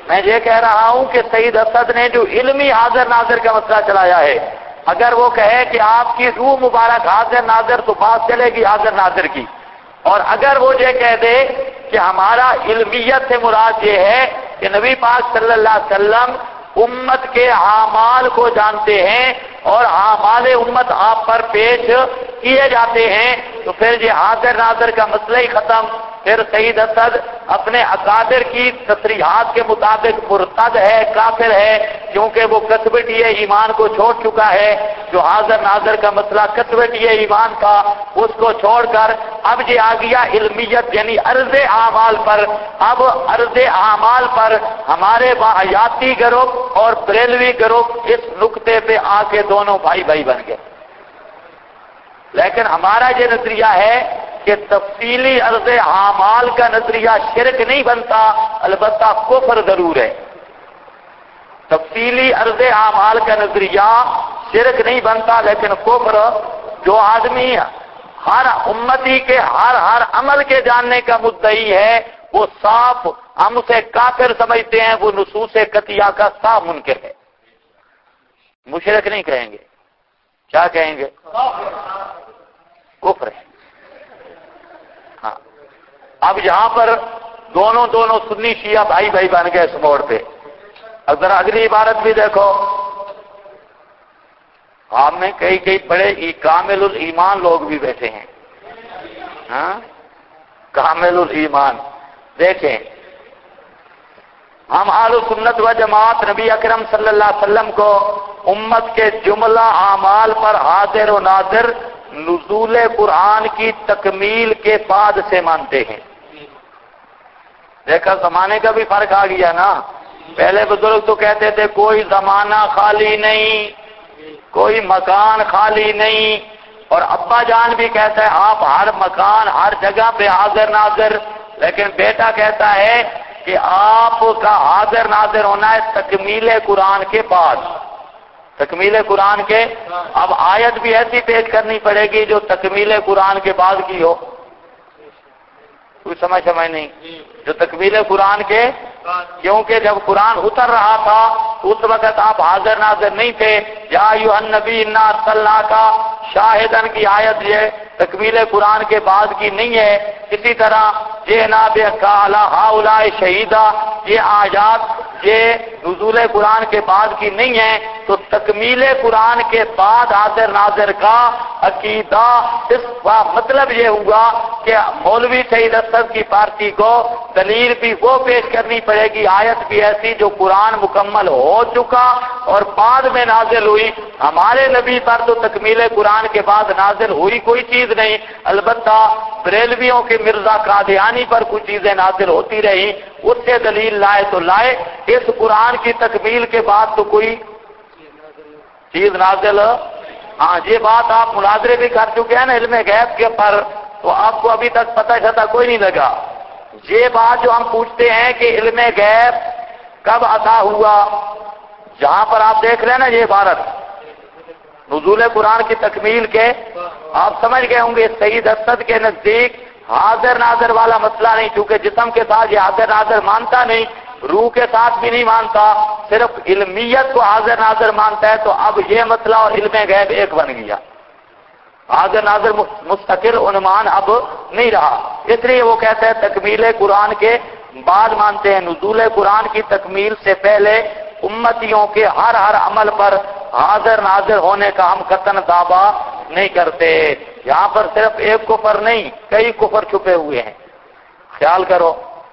میں یہ کہہ رہا ہوں کہ سید اسد نے جو علمی حاضر ناظر کا مسئلہ چلایا ہے، اگر وہ کہے کہ آپ کی روح مبارک حاضر ناظر تو بات چلے گی حاضر ناظر کی، اور اگر وہ یہ کہہ دے کہ ہمارا علمیت سے مراد یہ ہے کہ نبی پاک صلی اللہ علیہ وسلم امت کے اعمال کو جانتے ہیں اور اعمال امت آپ پر پیش کیے جاتے ہیں، تو پھر یہ حاضر ناظر کا مسئلہ ہی ختم۔ پھر سید اسد اپنے اکابر کی تصریحات کے مطابق مرتد ہے، کافر ہے، کیونکہ وہ کسبٹی ایمان کو چھوڑ چکا ہے۔ جو حاضر ناظر کا مسئلہ کسبٹی ایمان کا، اس کو چھوڑ کر اب یہ آ گیا علمیت یعنی عرض اعمال پر۔ اب عرض اعمال پر ہمارے باحیاتی گروہ اور بریلوی گروہ اس نقطے پہ آ کے دونوں بھائی بھائی بن گئے۔ لیکن ہمارا یہ نظریہ ہے کہ تفصیلی عرض اعمال کا نظریہ شرک نہیں بنتا، البتہ کفر ضرور ہے۔ تفصیلی عرض اعمال کا نظریہ شرک نہیں بنتا لیکن کفر، جو آدمی ہر امتی کے ہر عمل کے جاننے کا مدعی ہے وہ صاف ہم اسے کافر سمجھتے ہیں، وہ نصوص قطعیہ کا صاف منکر ہے۔ مشرک نہیں کہیں گے، کیا کہیں گے؟ کفر ہے۔ ہاں، اب یہاں پر دونوں سنی شیعہ بھائی بھائی بن گئے اس موڑ پہ۔ اب ذرا اگلی عبارت بھی دیکھو، ہم میں کئی بڑے کامل الایمان لوگ بھی بیٹھے ہیں۔ ہاں، کامل الایمان دیکھیں، ہم اہل سنت و جماعت نبی اکرم صلی اللہ علیہ وسلم کو امت کے جملہ اعمال پر حاضر و ناظر نزول قرآن کی تکمیل کے بعد سے مانتے ہیں۔ دیکھا زمانے کا بھی فرق آ گیا نا، پہلے بزرگ تو کہتے تھے کوئی زمانہ خالی نہیں، کوئی مکان خالی نہیں، اور ابا جان بھی کہتا ہے آپ ہر مکان ہر جگہ پہ حاضر ناظر، لیکن بیٹا کہتا ہے کہ آپ کا حاضر ناظر ہونا ہے تکمیل قرآن کے بعد، تکمیل قرآن کے۔ اب آیت بھی ایسی پیش کرنی پڑے گی جو تکمیل قرآن کے بعد کی ہو، کوئی سمجھ نہیں، جو تکمیل قرآن کے، کیونکہ جب قرآن اتر رہا تھا اس وقت آپ حاضر ناظر نہیں تھے۔ یا ایھا النبی انا ارسلناک شاہدن کی آیت یہ تکمیل قرآن کے بعد کی نہیں ہے۔ اسی طرح جئنا بک علی ہؤلاء شہیدا، یہ آیات یہ نزول قرآن کے بعد کی نہیں ہے، تو تکمیل قرآن کے بعد حاضر ناظر کا عقیدہ، اس کا مطلب یہ ہوا کہ مولوی سید اسد کی پارٹی کو دلیل بھی وہ پیش کرنی پڑے گی، آیت بھی ایسی جو قرآن مکمل ہو چکا اور بعد میں نازل ہوئی۔ ہمارے نبی پر تو تکمیل قرآن کے بعد نازل ہوئی کوئی چیز نہیں، البتہ بریلویوں کے مرزا قادیانی پر کچھ چیزیں نازل ہوتی رہی، اس سے دلیل لائے تو لائے، اس قرآن کی تکمیل کے بعد تو کوئی چیز نازل۔ ہاں، یہ بات آپ مناظرے بھی کر چکے ہیں نا علم غیب کے پر، تو آپ کو ابھی تک پتہ چلتا کوئی نہیں لگا۔ یہ بات جو ہم پوچھتے ہیں کہ علم غیب کب عطا ہوا، جہاں پر آپ دیکھ رہے ہیں نا یہ عبارت نزول قرآن کی تکمیل کے، آپ سمجھ گئے ہوں گے سید اسد کے نزدیک حاضر ناظر والا مسئلہ نہیں، چونکہ جسم کے ساتھ یہ حاضر ناظر مانتا نہیں، روح کے ساتھ بھی نہیں مانتا، صرف علمیت کو حاضر ناظر مانتا ہے، تو اب یہ مسئلہ اور علم غیب ایک بن گیا، حاضر ناظر مستقل عنوان اب نہیں رہا، اس لیے وہ کہتا ہے تکمیل قرآن کے بعد مانتے ہیں۔ نزول قرآن کی تکمیل سے پہلے امتیوں کے ہر عمل پر حاضر ناظر ہونے کا ہم قطعاً دعویٰ نہیں کرتے۔ یہاں پر صرف ایک کفر نہیں، کئی کفر چھپے ہوئے ہیں، خیال کرو۔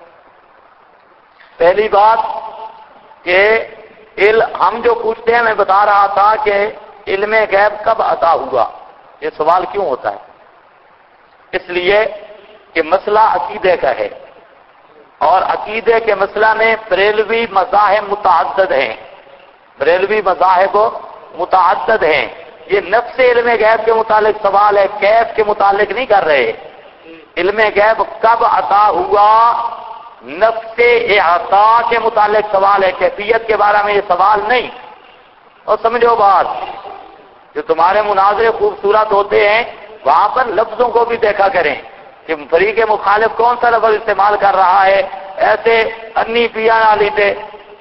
پہلی بات کہ ہم جو پوچھتے ہیں، میں بتا رہا تھا کہ علم غیب کب عطا ہوا، یہ سوال کیوں ہوتا ہے؟ اس لیے کہ مسئلہ عقیدے کا ہے، اور عقیدے کے مسئلہ میں بریلوی مذاہب متعدد ہیں، بریلوی مذاہب متعدد ہیں۔ یہ نفس علم غیب کے متعلق سوال ہے، کیف کے متعلق نہیں کر رہے۔ علم غیب کب عطا ہوا نفس اعطا کے متعلق سوال ہے، کیفیت کے بارے میں یہ سوال نہیں۔ اور سمجھو بات، جو تمہارے مناظرے خوبصورت ہوتے ہیں وہاں پر لفظوں کو بھی دیکھا کریں کہ فریق مخالف کون سا لفظ استعمال کر رہا ہے، ایسے انی پیا نہ لیتے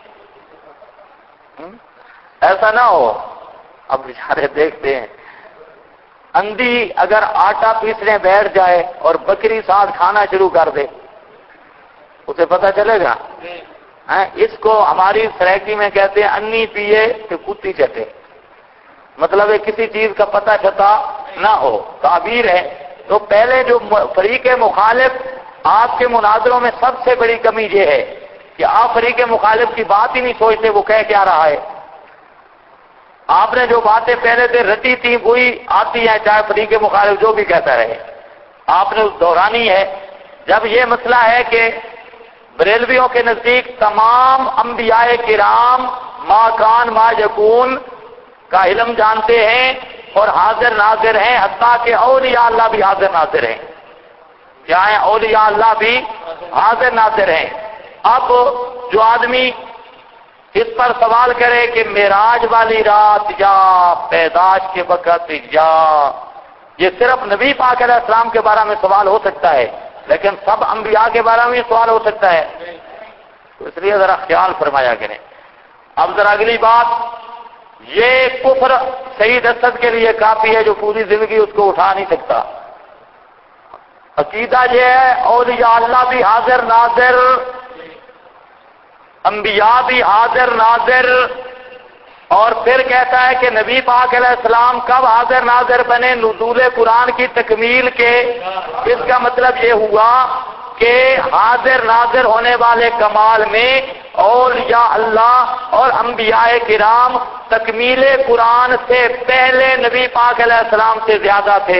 ایسا نہ ہو. اب بیچارے دیکھتے ہیں اندھی اگر آٹا پیسنے بیٹھ جائے اور بکری ساتھ کھانا شروع کر دے اسے پتہ چلے گا؟ اس کو ہماری سریکی میں کہتے ہیں انی پیے کہ کتی چٹے. مطلب ہے کسی چیز کا پتہ چتا نہ ہو، تعبیر ہے. تو پہلے جو فریق مخالف آپ کے مناظروں میں سب سے بڑی کمی یہ ہے کہ آپ فریق مخالف کی بات ہی نہیں سوچتے وہ کہہ کیا رہا ہے. آپ نے جو باتیں پہلے سے رٹی تھی وہی آتی ہیں، چاہے فریق مخالف جو بھی کہتا رہے آپ نے دہرانی ہے. جب یہ مسئلہ ہے کہ بریلویوں کے نزدیک تمام انبیاء کرام ما کان ما یکون کا علم جانتے ہیں اور حاضر ناظر ہیں، حتیٰ کہ اولیاء اللہ بھی حاضر ناظر ہیں. کیا ہیں؟ اولیاء اللہ بھی حاضر ناظر ہیں. اب جو آدمی اس پر سوال کرے کہ معراج والی رات یا پیدائش کے وقت یا یہ صرف نبی پاک علیہ السلام کے بارے میں سوال ہو سکتا ہے لیکن سب انبیاء کے بارے میں سوال ہو سکتا ہے، تو اس لیے ذرا خیال فرمایا کریں. اب ذرا اگلی بات، یہ کفر شہید اسد کے لیے کافی ہے جو پوری زندگی اس کو اٹھا نہیں سکتا. عقیدہ یہ ہے اولیاء اللہ بھی حاضر ناظر، انبیاء بھی حاضر ناظر، اور پھر کہتا ہے کہ نبی پاک علیہ السلام کب حاضر ناظر بنے؟ نزول قرآن کی تکمیل کے. اس کا مطلب یہ ہوا کہ حاضر ناظر ہونے والے کمال میں اولیاء اللہ اور انبیاء کرام تکمیل قرآن سے پہلے نبی پاک علیہ السلام سے زیادہ تھے.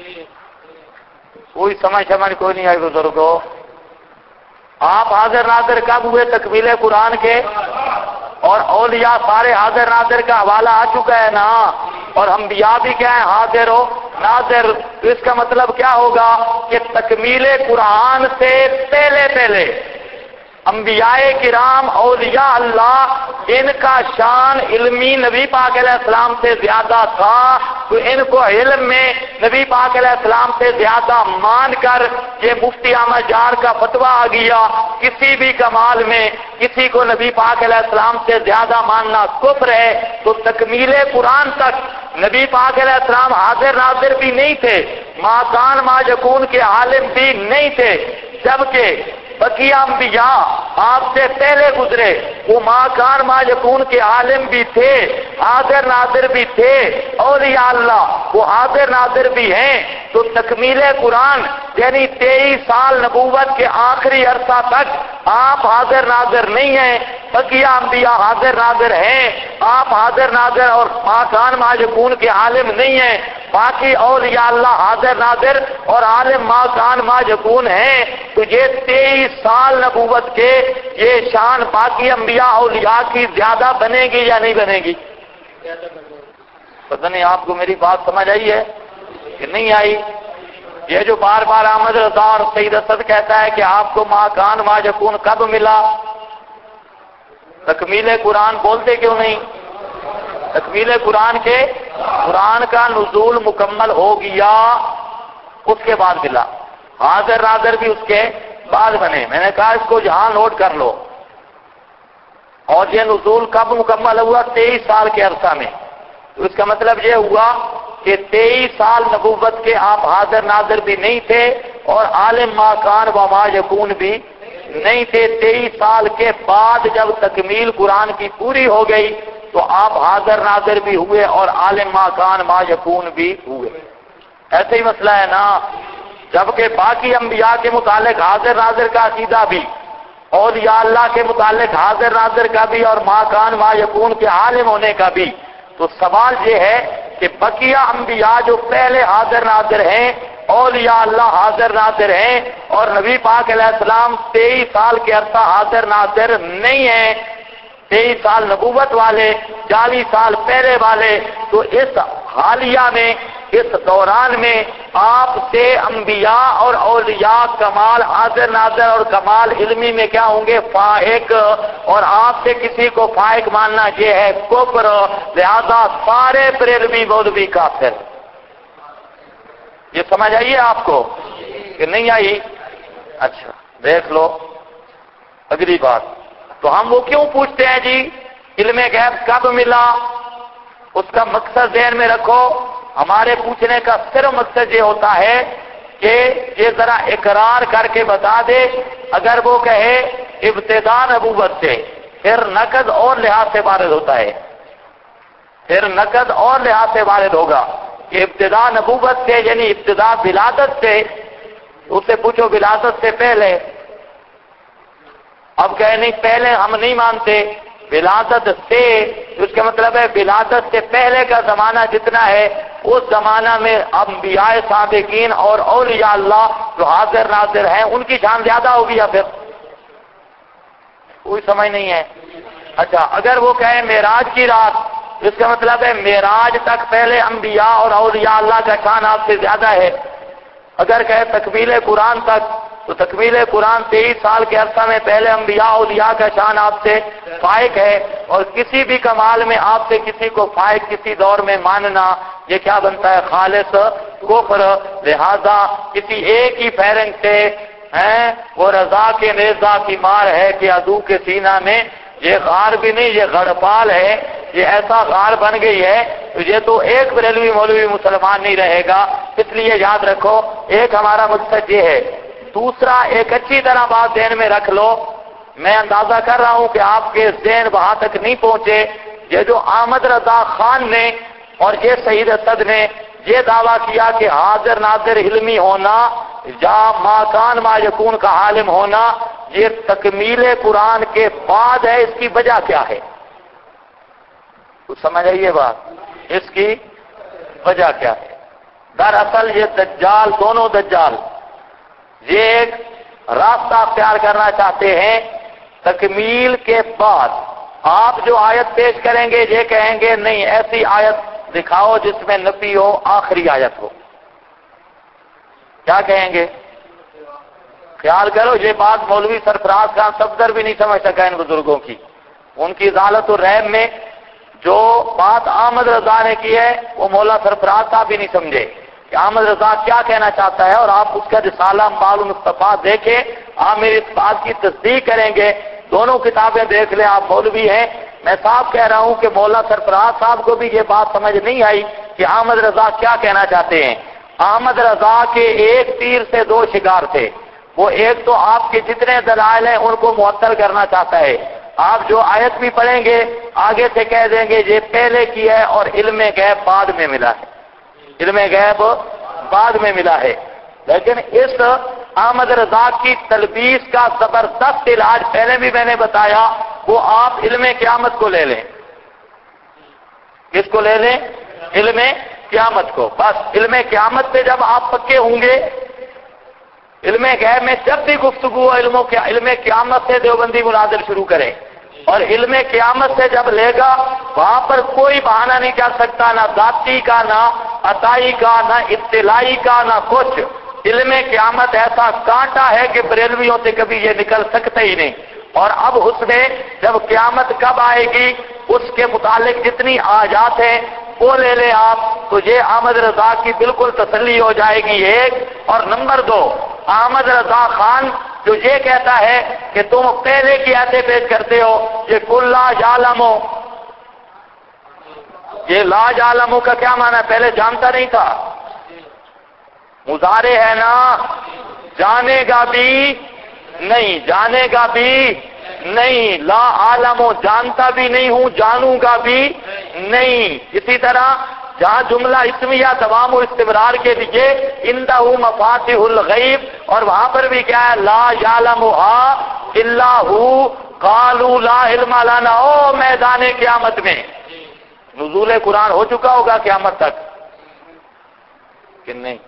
کوئی سمجھ کوئی نہیں آئی بزرگوں؟ آپ حاضر ناظر کب ہوئے؟ تکمیل قرآن کے. اور اولیاء سارے حاضر ناظر کا حوالہ آ چکا ہے نا، اور انبیاء بھی کیا ہے؟ حاضر و ناظر. تو اس کا مطلب کیا ہوگا کہ تکمیل قرآن سے پہلے انبیاء کرام اولیاء اللہ ان کا شان علمی نبی پاک علیہ السلام سے زیادہ تھا، تو ان کو علم میں نبی پاک علیہ السلام سے زیادہ مان کر یہ مفتی احمد جار کا فتویٰ آ گیا کسی بھی کمال میں کسی کو نبی پاک علیہ السلام سے زیادہ ماننا کفر ہے. تو تکمیل قرآن تک نبی پاک علیہ السلام حاضر ناظر بھی نہیں تھے، ما کان ما یکون کے عالم بھی نہیں تھے، جبکہ بقیہ انبیاء آپ سے پہلے گزرے وہ ما کان ما یکون کے عالم بھی تھے، حاضر ناظر بھی تھے، اولیاء اللہ وہ حاضر ناظر بھی ہیں. تو تکمیل قرآن یعنی 23 سال نبوت کے آخری عرصہ تک آپ حاضر ناظر نہیں ہیں، بقیہ انبیاء حاضر ناظر ہیں، آپ حاضر ناظر اور ما کان ما یکون کے عالم نہیں ہیں. باقی اولیاء اللہ حاضر ناظر اور عالم ما کان ما یکون ہیں. تو یہ 23 سال نبوت کے یہ شان باقی انبیاء اولیاء کی زیادہ بنے گی یا نہیں بنے گی؟ پتہ نہیں آپ کو میری بات سمجھ آئی ہے کہ نہیں آئی؟ یہ جو بار بار احمد رضا اور سید اسد کہتا ہے کہ آپ کو ما کان ما یکون کب ملا، تکمیل قرآن بولتے کیوں نہیں؟ تکمیل قرآن کے قرآن کا نزول مکمل ہو گیا اس کے بعد ملا، حاضر ناظر بھی اس کے بعد بنے. میں نے کہا اس کو جہاں نوٹ کر لو. اور یہ نزول کب مکمل ہوا؟ 23 سال کے عرصہ میں. تو اس کا مطلب یہ ہوا کہ 23 سال نبوت کے آپ حاضر ناظر بھی نہیں تھے اور عالم ما کان و ما یکون بھی نہیں تھے. 23 سال کے بعد جب تکمیل قرآن کی پوری ہو گئی تو آپ حاضر ناظر بھی ہوئے اور عالم ما کان ما یکون بھی ہوئے. ایسے ہی مسئلہ ہے نا. جبکہ باقی انبیاء کے متعلق حاضر ناظر کا عقیدہ بھی، اولیاء اللہ کے متعلق حاضر ناظر کا بھی اور ما کان ما یکون کے عالم ہونے کا بھی. تو سوال یہ ہے کہ بقیہ انبیاء جو پہلے حاضر ناظر ہیں، اولیاء اللہ حاضر ناظر ہیں، اور نبی پاک علیہ السلام 23 سال کے عرصہ حاضر ناظر نہیں ہیں، 23 سال نبوت والے، 40 سال پہلے والے. تو اس حالیہ میں اس دوران میں آپ سے انبیاء اور اولیاء کمال حاضر ناظر اور کمال علمی میں کیا ہوں گے؟ فائق. اور آپ سے کسی کو فائق ماننا یہ ہے کفر. لہذا سارے بریلوی مولوی کافر. یہ سمجھ آئیے آپ کو کہ نہیں آئی؟ اچھا دیکھ لو اگلی بات. تو ہم وہ کیوں پوچھتے ہیں جی علم غیب کب ملا، اس کا مقصد ذہن میں رکھو. ہمارے پوچھنے کا صرف مقصد یہ ہوتا ہے کہ یہ ذرا اقرار کر کے بتا دے. اگر وہ کہے ابتداء نبوت سے، پھر نقد اور لحاظ سے وارد ہوتا ہے، پھر نقد اور لحاظ سے وارد ہوگا کہ ابتداء نبوت سے یعنی ابتداء ولادت سے. اس سے پوچھو ولادت سے پہلے، اب کہے نہیں پہلے ہم نہیں مانتے، ولادت سے، اس کا مطلب ہے ولادت سے پہلے کا زمانہ جتنا ہے اس زمانہ میں انبیاء سابقین اور اولیاء اللہ جو حاضر ناظر ہیں ان کی شان زیادہ ہوگی. یا پھر کوئی سمجھ نہیں ہے. اچھا اگر وہ کہے معراج کی رات، اس کا مطلب ہے معراج تک پہلے انبیاء اور اولیاء اللہ کا شان آپ سے زیادہ ہے. اگر کہے تکمیل قرآن تک، تو تکمیل قرآن 23 سال کے عرصہ میں پہلے انبیاء اولیاء کا شان آپ سے فائق ہے، اور کسی بھی کمال میں آپ سے کسی کو فائق کسی دور میں ماننا یہ کیا بنتا ہے؟ خالص کفر. لہذا کسی ایک ہی فیرنگ سے وہ رضا کے نیزہ کی مار ہے کہ عدو کے سینہ میں، یہ غار بھی نہیں یہ غڑپال ہے، یہ ایسا غار بن گئی ہے. تو یہ تو ایک بریلوی مولوی مسلمان نہیں رہے گا. اس لیے یاد رکھو ایک ہمارا مقصد یہ ہے. دوسرا ایک اچھی طرح بات ذہن میں رکھ لو، میں اندازہ کر رہا ہوں کہ آپ کے ذہن وہاں تک نہیں پہنچے. یہ جو احمد رضا خان نے اور یہ سعید اسد نے یہ دعویٰ کیا کہ حاضر ناظر علمی ہونا یا ما کان ما یکون کا عالم ہونا یہ تکمیل قرآن کے بعد ہے، اس کی وجہ کیا ہے؟ کچھ سمجھ آئیے بات، اس کی وجہ کیا ہے؟ دراصل یہ دجال، دونوں دجال یہ ایک راستہ اختیار کرنا چاہتے ہیں تکمیل کے بعد. آپ جو آیت پیش کریں گے یہ کہیں گے نہیں ایسی آیت دکھاؤ جس میں نفی ہو، آخری آیت ہو. کیا کہیں گے؟ خیال کرو یہ بات مولوی سرفراز خان صفدر بھی نہیں سمجھ سکا ان بزرگوں کی. ان کی ذالت الرحم میں جو بات احمد رضا نے کی ہے وہ مولا سرفراز صاحب بھی نہیں سمجھے کہ احمد رضا کیا کہنا چاہتا ہے. اور آپ اس کا رسالہ بال مصطفیٰ دیکھیں، آپ میری اس بات کی تصدیق کریں گے. دونوں کتابیں دیکھ لیں، آپ مولوی ہیں. میں صاحب کہہ رہا ہوں کہ مولا سرفراز صاحب کو بھی یہ بات سمجھ نہیں آئی کہ احمد رضا کیا کہنا چاہتے ہیں. احمد رضا کے ایک تیر سے دو شکار تھے. وہ ایک تو آپ کے جتنے دلائل ہیں ان کو معطل کرنا چاہتا ہے. آپ جو آیت بھی پڑھیں گے آگے سے کہہ دیں گے یہ پہلے کی ہے اور علم غیب بعد میں ملا ہے، علم غیب بعد میں ملا ہے. لیکن اس احمد رضا کی تلبیس کا زبردست علاج پہلے بھی میں نے بتایا، وہ آپ علم قیامت کو لے لیں. کس کو لے لیں؟ علم قیامت کو. بس علم قیامت پہ جب آپ پکے ہوں گے، علم غیب میں جب بھی گفتگو علم قیامت سے دیوبندی مناظر شروع کریں، اور علم قیامت سے جب لے گا وہاں پر کوئی بہانہ نہیں چل سکتا، نہ ذاتی کا، نہ عطائی کا، نہ اطلاعی کا، نہ کچھ. علم قیامت ایسا کانٹا ہے کہ بریلویوں سے کبھی یہ نکل سکتا ہی نہیں. اور اب اس میں جب قیامت کب آئے گی اس کے متعلق جتنی آیات ہیں وہ لے لیں آپ، تو یہ احمد رضا کی بالکل تسلی ہو جائے گی. ایک اور نمبر دو، احمد رضا خان جو یہ کہتا ہے کہ تم پہلے کی ایسے پیش کرتے ہو، یہ کل لا یعلمو، یہ لا یعلمو کا کیا معنی ہے؟ پہلے جانتا نہیں تھا. مضارع ہے نا، جانے گا بھی نہیں، جانے گا بھی نہیں. لا عالمو جانتا بھی نہیں ہوں، جانوں گا بھی نہیں. اسی طرح جہاں جملہ اسمیہ دوام و استمرار کے لیے اندہ مفاتیح الغیب، اور وہاں پر بھی کیا ہے؟ لا یعلمھا الا ہو قالوا لا علم لنا. او میدان قیامت میں نزول قرآن ہو چکا ہوگا قیامت تک کہ نہیں؟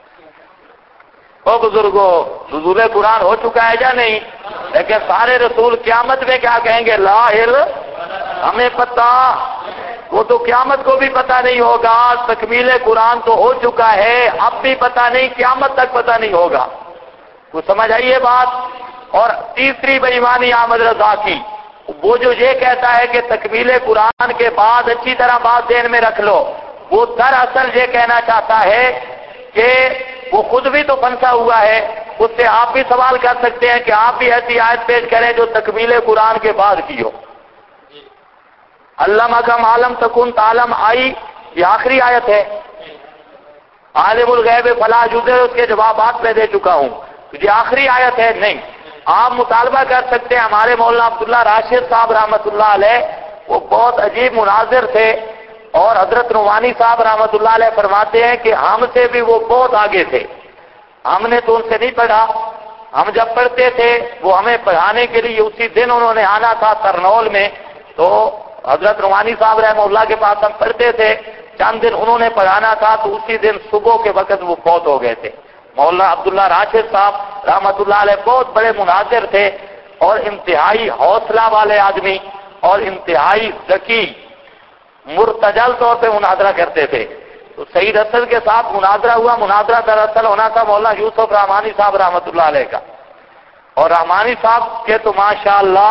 او بزرگوں نزول قرآن ہو چکا ہے یا نہیں؟ لیکن سارے رسول قیامت میں کیا کہیں گے؟ لا علم ہمیں پتہ. وہ تو قیامت کو بھی پتہ نہیں ہوگا. تکمیل قرآن تو ہو چکا ہے، اب بھی پتہ نہیں، قیامت تک پتہ نہیں ہوگا. کچھ سمجھ آئیے بات. اور تیسری بے ایمانی احمد رضا کی، وہ جو یہ کہتا ہے کہ تکمیل قرآن کے بعد، اچھی طرح بات ذہن میں رکھ لو، وہ دراصل یہ کہنا چاہتا ہے کہ وہ خود بھی تو پھنسا ہوا ہے. اس سے آپ بھی سوال کر سکتے ہیں کہ آپ بھی ایسی آیت پیش کریں جو تکمیل قرآن کے بعد کی ہو. علامہ کا معلم تکن تعلم آئی، یہ آخری آیت ہے. عالم الغیب فلا یظہر، اس کے جوابات میں دے چکا ہوں. یہ آخری آیت ہے؟ نہیں. آپ مطالبہ کر سکتے ہیں. ہمارے مولانا عبداللہ راشد صاحب رحمۃ اللہ علیہ وہ بہت عجیب مناظر تھے، اور حضرت نعمانی صاحب رحمۃ اللہ علیہ فرماتے ہیں کہ ہم سے بھی وہ بہت آگے تھے. ہم نے تو ان سے نہیں پڑھا. ہم جب پڑھتے تھے وہ ہمیں پڑھانے کے لیے اسی دن انہوں نے آنا تھا ترنول میں، تو حضرت نعمانی صاحب رحمہ اللہ کے پاس ہم پڑھتے تھے. چند دن انہوں نے پڑھانا تھا تو اسی دن صبح کے وقت وہ فوت ہو گئے تھے. مولانا عبداللہ راشد صاحب رحمۃ اللہ علیہ بہت بڑے مناظر تھے، اور انتہائی حوصلہ والے آدمی، اور انتہائی ذکی، مرتجل طور پہ مناظرہ کرتے تھے. تو سعید اسد کے ساتھ مناظرہ ہوا. مناظرہ دراصل ہونا تھا مولانا یوسف رحمانی صاحب رحمۃ اللہ علیہ کا، اور رحمانی صاحب کے تو ماشاءاللہ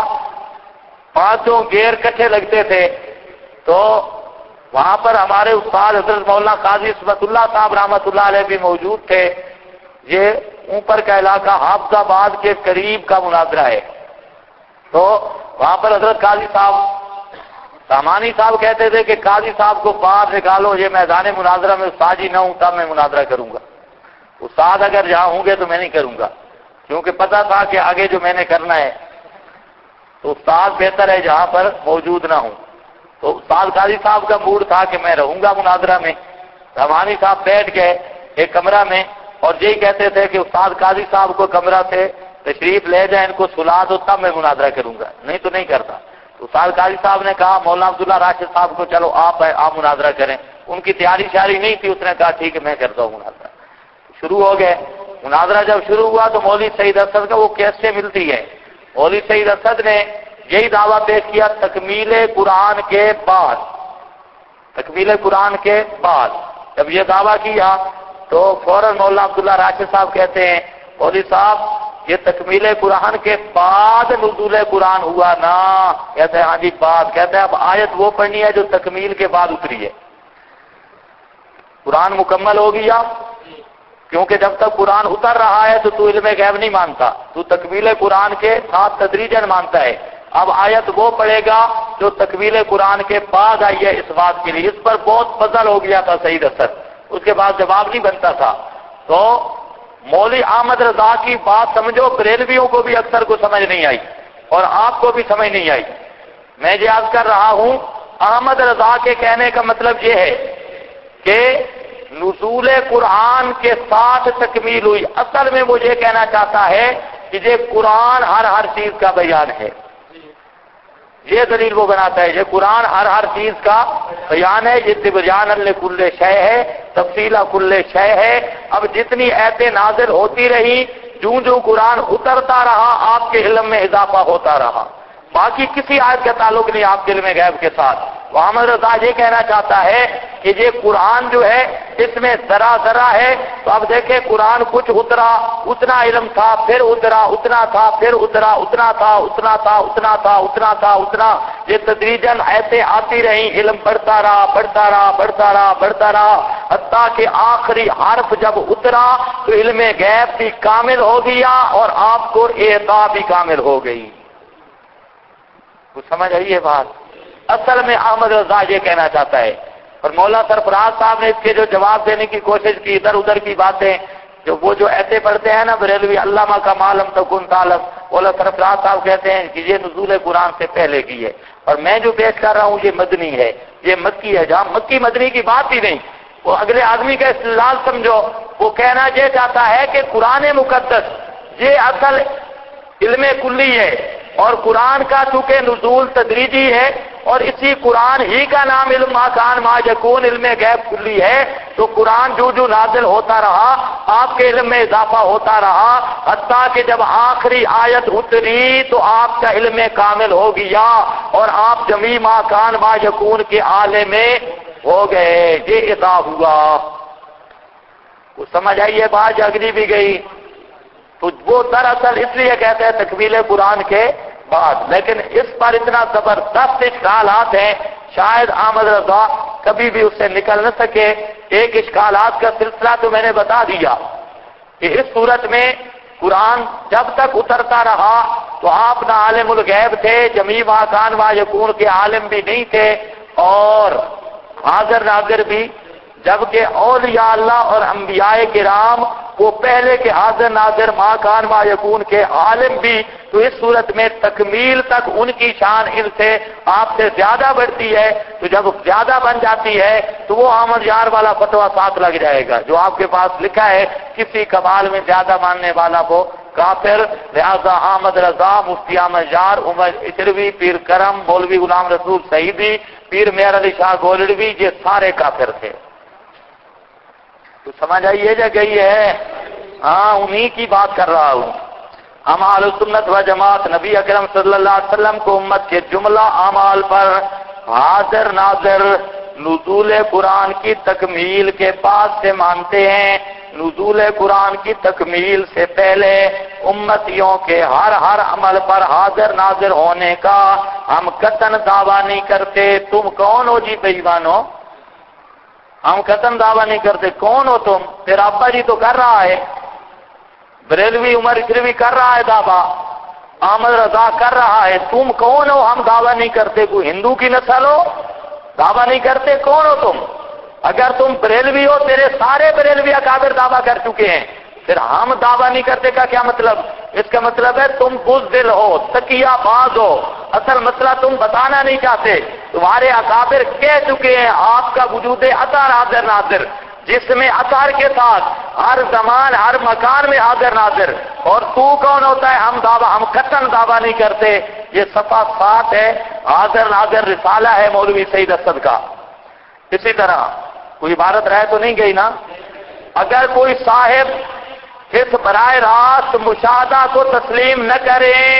پانچوں گیر کٹھے لگتے تھے. تو وہاں پر ہمارے استاد حضرت مولانا قاضی عصمت اللہ صاحب رحمۃ اللہ علیہ بھی موجود تھے. یہ اوپر کا علاقہ حافظ آباد کے قریب کا مناظرہ ہے. تو وہاں پر حضرت قاضی صاحب رحمانی صاحب کہتے تھے کہ قاضی صاحب کو باہر نکالو، یہ میدان مناظرہ میں استاد ہی نہ ہوں تب میں مناظرہ کروں گا. استاد اگر جہاں ہوں گے تو میں نہیں کروں گا، کیونکہ پتا تھا کہ آگے جو میں نے کرنا ہے تو استاد بہتر ہے جہاں پر موجود نہ ہوں. تو استاد قاضی صاحب کا موڈ تھا کہ میں رہوں گا مناظرہ میں. رحمانی صاحب بیٹھ گئے ایک کمرہ میں، اور یہی کہتے تھے کہ استاد قاضی صاحب کو کمرہ سے تشریف لے جائیں، ان کو سلا دو تب میں مناظرہ کروں گا، نہیں تو نہیں کرتا. تو استاد قاضی صاحب نے کہا مولانا عبداللہ راشد صاحب کو چلو آپ مناظرہ کریں. ان کی تیاری شیاری نہیں تھی، اس نے کہا ٹھیک ہے میں کرتا ہوں مناظرہ. شروع ہو گئے. مناظرہ جب شروع ہوا تو مولوی سعید اسد کا وہ کیسے ملتی ہے. مولوی سعید اسد نے یہی دعویٰ پیش کیا تکمیل قرآن کے بعد. تکمیل قرآن کے بعد جب یہ دعویٰ کیا تو فوراً مولانا عبداللہ راشد صاحب کہتے ہیں مولوی صاحب یہ تکمیل قرآن کے بعد نزول قرآن ہوا نا. کہتے ہیں ہاں جی بعد. کہتے ہیں اب آیت وہ پڑھنی ہے جو تکمیل کے بعد اتری ہے. قرآن مکمل ہو گیا، کیونکہ جب تک قرآن اتر رہا ہے تو علم غیب نہیں مانتا، تو تکمیل قرآن کے ساتھ تدریجاً مانتا ہے. اب آیت وہ پڑھے گا جو تکمیل قرآن کے بعد آئی ہے اس بات کے لیے. اس پر بہت فضل ہو گیا تھا سعید اسد، اس کے بعد جواب نہیں بنتا تھا. تو مولوی احمد رضا کی بات سمجھو، بریلویوں کو بھی اکثر کو سمجھ نہیں آئی اور آپ کو بھی سمجھ نہیں آئی. میں یہ عرض کر رہا ہوں احمد رضا کے کہنے کا مطلب یہ ہے کہ نزول قرآن کے ساتھ تکمیل ہوئی. اصل میں وہ یہ کہنا چاہتا ہے کہ یہ قرآن ہر چیز کا بیان ہے. یہ دلیل وہ بناتا ہے یہ قرآن ہر چیز کا بیان ہے. یہ تبیان لکل شے ہے، تفصیل کل شے ہے. اب جتنی ایتیں نازل ہوتی رہی، جو قرآن اترتا رہا آپ کے علم میں اضافہ ہوتا رہا. باقی کسی آیت کا تعلق نہیں آپ کے علم غیب کے ساتھ. محمد رضا یہ کہنا چاہتا ہے کہ یہ قرآن جو ہے اس میں ذرا ہے. تو اب دیکھیں قرآن کچھ اترا، اتنا علم تھا، پھر اترا، اتنا تھا، پھر اترا، اتنا تھا، اتنا تھا، اتنا تھا، اتنا تھا، اتنا. یہ تدریجاً ایسے آتی رہی، علم بڑھتا رہا، بڑھتا رہا، بڑھتا رہا، بڑھتا رہا، حتیٰ کہ آخری حرف جب اترا تو علم غیب بھی کامل ہو گیا اور آپ کو اعطا بھی کامل ہو گئی. کچھ سمجھ آئی ہے بات؟ اصل میں احمد رضا یہ کہنا چاہتا ہے. اور مولانا سرفراز صاحب نے اس کے جو جواب دینے کی کوشش کی، ادھر ادھر کی باتیں جو ایسے پڑھتے ہیں نا بریلوی علامہ کا معلم تکن تعلم، مولانا سرفراز صاحب کہتے ہیں کہ یہ نزول قرآن سے پہلے کی ہے. اور میں جو پیش کر رہا ہوں یہ مدنی ہے، یہ مکی ہے. جہاں مکی مدنی کی بات ہی نہیں. وہ اگلے آدمی کا استدلال سمجھو. وہ کہنا یہ چاہتا ہے کہ قرآن مقدس یہ اصل علم کلی ہے، اور قرآن کا چونکہ نزول تدریجی ہے، اور اسی قرآن ہی کا نام علم ما کان ما یکون علم غیب کلی ہے. تو قرآن جو نازل ہوتا رہا آپ کے علم میں اضافہ ہوتا رہا، حتیٰ کہ جب آخری آیت اتری تو آپ کا علم کامل ہو گیا اور آپ جمیع ما کان ما یکون کے عالم میں ہو گئے. یہ عطا ہوا. وہ سمجھ آئیے بات جاگری بھی گئی. تو وہ دراصل اس لیے کہتے ہیں تکمیل قرآن کے بعد. لیکن اس پر اتنا زبردست اشکالات ہیں شاید احمد رضا کبھی بھی اس سے نکل نہ سکے. ایک اشکالات کا سلسلہ تو میں نے بتا دیا کہ اس صورت میں قرآن جب تک اترتا رہا تو آپ نہ عالم الغیب تھے، جمیع ما کان ما یکون کے عالم بھی نہیں تھے، اور حاضر ناظر بھی، جبکہ اولیاء اللہ اور انبیاء کرام وہ پہلے کے حاضر ناظر ما کان ما یکون کے عالم بھی، تو اس صورت میں تکمیل تک ان کی شان ان سے آپ سے زیادہ بڑھتی ہے، تو جب زیادہ بن جاتی ہے تو وہ احمد یار والا فتویٰ ساتھ لگ جائے گا جو آپ کے پاس لکھا ہے، کسی کمال میں زیادہ ماننے والا وہ کافر، لہذا احمد رضا، مفتی احمد یار، عمر اشروی، پیر کرم، مولوی غلام رسول سعیدی، پیر مہر علی شاہ گولڑوی، یہ سارے کافر تھے۔ تو سمجھ آئیے جا گئی ہے؟ ہاں، انہی کی بات کر رہا ہوں۔ ہم اہل سنت و جماعت نبی اکرم صلی اللہ علیہ وسلم کو امت کے جملہ اعمال پر حاضر ناظر نزول قرآن کی تکمیل کے بعد سے مانتے ہیں۔ نزول قرآن کی تکمیل سے پہلے امتیوں کے ہر عمل پر حاضر ناظر ہونے کا ہم قطعاً دعویٰ نہیں کرتے۔ تم کون ہو جی بے ایمانو؟ ہم قطعاً دعویٰ نہیں کرتے۔ کون ہو تم؟ تیرا ابا جی تو کر رہا ہے، بریلوی عمر اشروی کر رہا ہے دعویٰ، احمد رضا کر رہا ہے، تم کون ہو؟ ہم دعویٰ نہیں کرتے۔ کوئی ہندو کی نسل ہو؟ دعویٰ نہیں کرتے۔ کون ہو تم؟ اگر تم بریلوی ہو، تیرے سارے بریلوی اکابر دعویٰ کر چکے ہیں، پھر ہم دعویٰ نہیں کرتے کا کیا مطلب؟ اس کا مطلب ہے تم بزدل ہو، تقیہ باز ہو، اصل مسئلہ تم بتانا نہیں چاہتے۔ تمہارے اکابر کہہ چکے ہیں آپ کا وجود اطہر حاضر ناظر، جس میں اطہر کے ساتھ ہر زمان ہر مکان میں حاضر ناظر، اور تو کون ہوتا ہے؟ ہم قطعاً دعویٰ نہیں کرتے۔ یہ صفحہ 7 ہے، حاضر ناظر رسالہ ہے مولوی سعید اسد کا۔ اسی طرح کوئی عبارت رہ تو نہیں گئی نا؟ اگر کوئی صاحب اس براہ راست مشاہدہ کو تسلیم نہ کریں،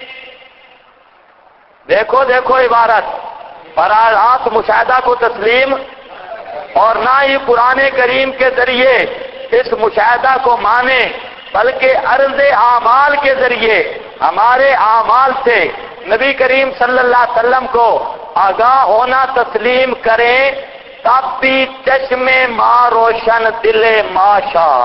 دیکھو عبارت، براہ راست مشاہدہ کو تسلیم اور نہ ہی قرآن کریم کے ذریعے اس مشاہدہ کو مانے، بلکہ عرض اعمال کے ذریعے ہمارے اعمال سے نبی کریم صلی اللہ علیہ وسلم کو آگاہ ہونا تسلیم کریں، تب بھی چشم ماں روشن دل ماں شاد۔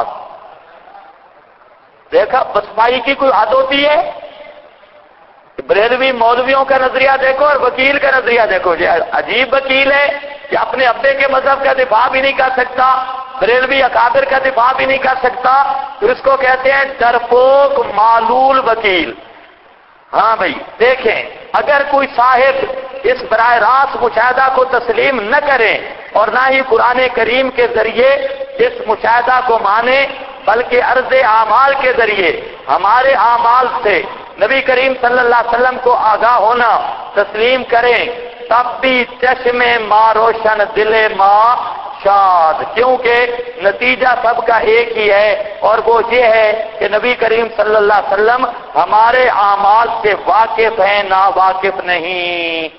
دیکھا بسپائی کی کوئی حد ہوتی ہے؟ بریلوی مولویوں کا نظریہ دیکھو اور وکیل کا نظریہ دیکھو، یہ عجیب وکیل ہے کہ اپنے ابے کے مذہب کا دفاع بھی نہیں کر سکتا، بریلوی اکابر کا دفاع بھی نہیں کر سکتا، تو اس کو کہتے ہیں ڈرپوک معلول وکیل۔ ہاں بھائی دیکھیں، اگر کوئی صاحب اس براہ راست مشاہدہ کو تسلیم نہ کرے اور نہ ہی قرآن کریم کے ذریعے اس مشاہدہ کو مانے، بلکہ عرض اعمال کے ذریعے ہمارے اعمال سے نبی کریم صلی اللہ علیہ وسلم کو آگاہ ہونا تسلیم کریں، تب بھی چشم ماں روشن دل ماں شاد، کیونکہ نتیجہ سب کا ایک ہی ہے، اور وہ یہ ہے کہ نبی کریم صلی اللہ علیہ وسلم ہمارے اعمال سے واقف ہیں، نا واقف نہیں۔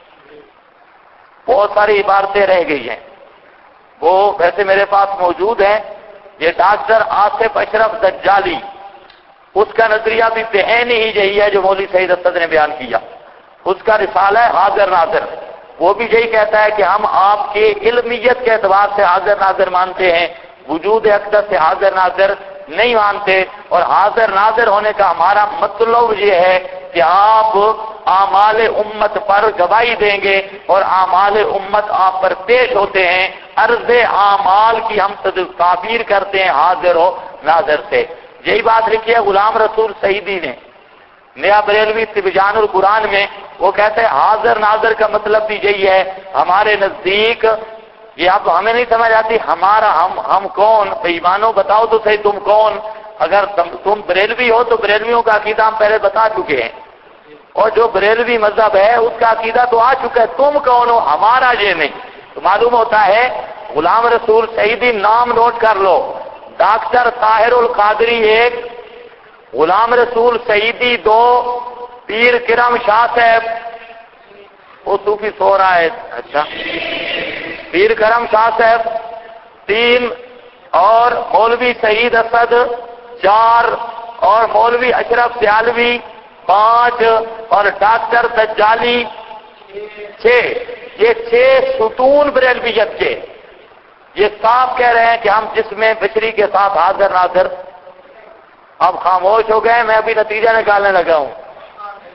بہت ساری عبارتیں رہ گئی ہیں، وہ ویسے میرے پاس موجود ہیں۔ یہ ڈاکٹر آصف اشرف دجالی، اس کا نظریہ بھی بعین ہی یہی ہے جو مولوی سعید اسد نے بیان کیا۔ اس کا رسالہ ہے حاضر ناظر، وہ بھی یہی کہتا ہے کہ ہم آپ کے علمیت کے اعتبار سے حاضر ناظر مانتے ہیں، وجود اقدس سے حاضر ناظر نہیں مانتے، اور حاضر ناظر ہونے کا ہمارا مطلب یہ ہے کہ آپ اعمال امت پر گواہی دیں گے اور اعمال امت آپ پر پیش ہوتے ہیں، عرض اعمال کی ہم تعبیر کرتے ہیں حاضر و ناظر سے۔ یہی بات لکھی ہے غلام رسول سعیدی نے نیا بریلوی تبیان القرآن میں، وہ کہتے ہیں حاضر ناظر کا مطلب بھی یہی ہے ہمارے نزدیک۔ یہ اب ہمیں نہیں سمجھ آتی، ہم کون؟ بے ایمانو بتاؤ تو صحیح تم کون؟ اگر تم بریلوی ہو تو بریلویوں کا عقیدہ ہم پہلے بتا چکے ہیں، اور جو بریلوی مذہب ہے اس کا عقیدہ تو آ چکا ہے، تم کون ہو؟ ہمارا یہ نہیں۔ تو معلوم ہوتا ہے غلام رسول سعیدی، نام نوٹ کر لو، ڈاکٹر طاہر القادری 1، غلام رسول سعیدی 2، پیر کرم شاہ صاحب، وہ صوفی سو رہا ہے، اچھا، پیر کرم شاہ صاحب 3، اور مولوی سعید اسد 4، اور مولوی اشرف سیالوی 5، اور ڈاکٹر دجالی 6۔ یہ 6 ستون بریلویت کے یہ صاف کہہ رہے ہیں کہ ہم جسم بشری کے ساتھ حاضر ناظر۔ اب خاموش ہو گئے، میں ابھی نتیجہ نکالنے لگا ہوں۔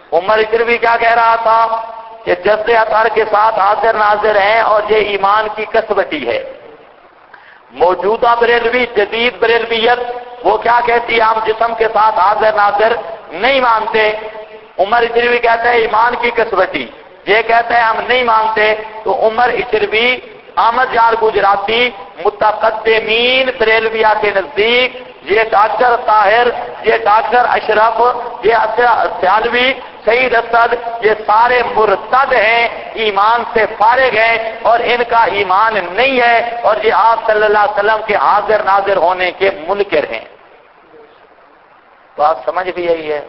عمر اجروی کیا کہہ رہا تھا کہ جسد اطہر کے ساتھ حاضر ناظر ہیں اور یہ ایمان کی کسوٹی ہے۔ موجودہ بریلوی، جدید بریلویت، وہ کیا کہتی ہے؟ ہم جسم کے ساتھ حاضر ناظر نہیں مانتے۔ عمر اجروی کہتا ہے ایمان کی کسوٹی، یہ کہتا ہے ہم نہیں مانتے۔ تو عمر اجروی، احمد یار گجراتی، متقدمین بریلویہ کے نزدیک، یہ ڈاکٹر طاہر، یہ ڈاکٹر اشرف، یہ سیالوی، سعید اسد، یہ سارے مرتد ہیں، ایمان سے فارغ ہیں، اور ان کا ایمان نہیں ہے، اور یہ آپ صلی اللہ علیہ وسلم کے حاضر ناظر ہونے کے منکر ہیں۔ تو آپ سمجھ بھی یہی ہے۔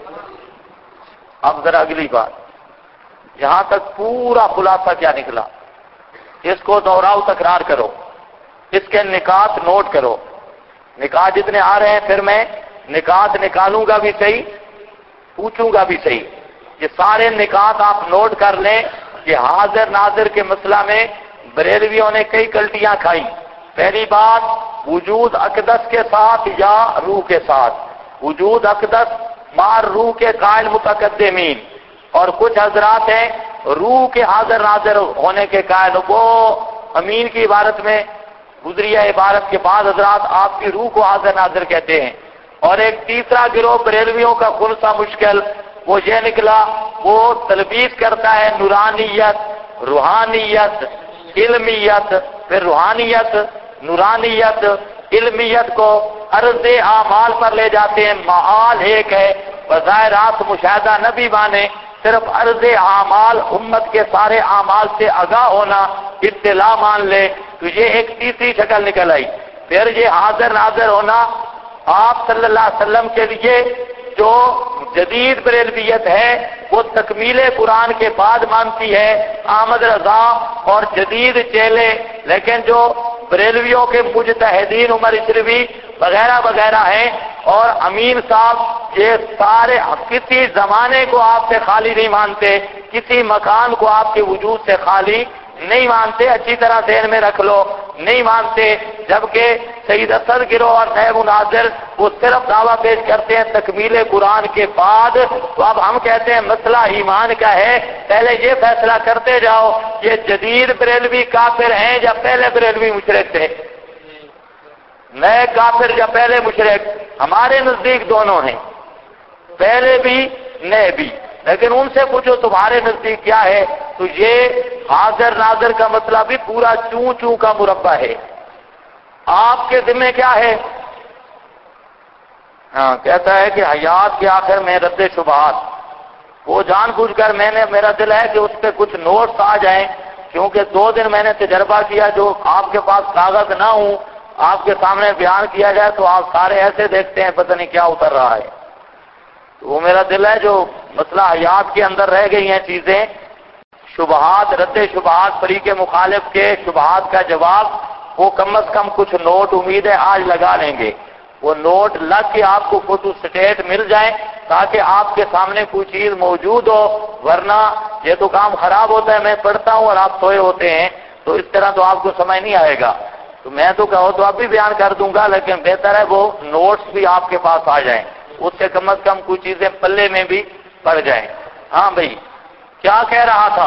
اب ذرا اگلی بات، یہاں تک پورا خلاصہ کیا نکلا؟ اس کو دوہراؤ، تکرار کرو، اس کے نکات نوٹ کرو۔ نکات جتنے آ رہے ہیں پھر میں نکات نکالوں گا بھی صحیح، پوچھوں گا بھی صحیح۔ یہ سارے نکات آپ نوٹ کر لیں کہ حاضر ناظر کے مسئلہ میں بریلویوں نے کئی کلٹیاں کھائی۔ پہلی بات، وجود اقدس کے ساتھ یا روح کے ساتھ، وجود اقدس مار روح کے قائل متقدمین، اور کچھ حضرات ہیں روح کے حاضر ناظر ہونے کے قائل، وہ امین کی عبارت میں گزری ہے عبارت کے بعد حضرات آپ کی روح کو حاضر ناظر کہتے ہیں۔ اور ایک تیسرا گروہ بریلویوں کا خلاصہ مشکل وہ یہ نکلا، وہ تلبیس کرتا ہے نورانیت، روحانیت، علمیت، پھر روحانیت، نورانیت، علمیت کو عرض اعمال پر لے جاتے ہیں۔ معال ایک ہے، بظاہر آپ مشاہدہ نہ بھی مانے، صرف عرض اعمال، امت کے سارے اعمال سے آگاہ ہونا، اطلاع مان لے، تو یہ ایک تیسری شکل نکل آئی۔ پھر یہ حاضر ناظر ہونا آپ صلی اللہ علیہ وسلم کے لیے جو جدید بریلویت ہے وہ تکمیل قرآن کے بعد مانتی ہے، احمد رضا اور جدید چیلے، لیکن جو بریلویوں کے مجتہدین عمر اجروی وغیرہ وغیرہ ہیں اور امین صاحب، یہ سارے کسی زمانے کو آپ سے خالی نہیں مانتے، کسی مکان کو آپ کے وجود سے خالی نہیں مانتے، اچھی طرح ذہن میں رکھ لو، نہیں مانتے۔ جبکہ سعید اسد گروہ اور نئے مناظر وہ صرف دعویٰ پیش کرتے ہیں تکمیل قرآن کے بعد۔ تو اب ہم کہتے ہیں مسئلہ ایمان کا ہے، پہلے یہ فیصلہ کرتے جاؤ یہ جدید بریلوی کافر ہیں یا پہلے بریلوی مشرک تھے، نئے کافر یا پہلے مشرک؟ ہمارے نزدیک دونوں ہیں، پہلے بھی نئے بھی، لیکن ان سے پوچھو تمہارے نزدیک کیا ہے، تو یہ حاضر ناظر کا مطلب بھی پورا چوں چوں کا مربع ہے۔ آپ کے ذمہ کیا ہے؟ کہتا ہے کہ حیات کے آخر میں رد شبہات، وہ جان بوجھ کر میرا دل ہے کہ اس پہ کچھ نوٹس آ جائیں، کیونکہ 2 دن میں نے تجربہ کیا، جو آپ کے پاس کاغذ نہ ہوں آپ کے سامنے بیان کیا جائے تو آپ سارے ایسے دیکھتے ہیں پتہ نہیں کیا اتر رہا ہے۔ تو وہ میرا دل ہے جو مسئلہ حیات کے اندر رہ گئی ہیں چیزیں، شبہات، رد شبہات، فریق مخالف کے شبہات کا جواب، وہ کم از کم کچھ نوٹ امید ہے آج لگا لیں گے، وہ نوٹ لگ کے آپ کو فوٹو سٹیٹ مل جائیں تاکہ آپ کے سامنے کوئی چیز موجود ہو، ورنہ یہ تو کام خراب ہوتا ہے، میں پڑھتا ہوں اور آپ سوئے ہوتے ہیں، تو اس طرح تو آپ کو سمجھ نہیں آئے گا۔ تو میں تو کہو تو اب بھی بیان کر دوں گا، لیکن بہتر ہے وہ نوٹس بھی آپ کے پاس آ جائیں، اس سے کم از کم کچھ چیزیں پلے میں بھی پڑ جائیں۔ ہاں بھائی، کیا کہہ رہا تھا؟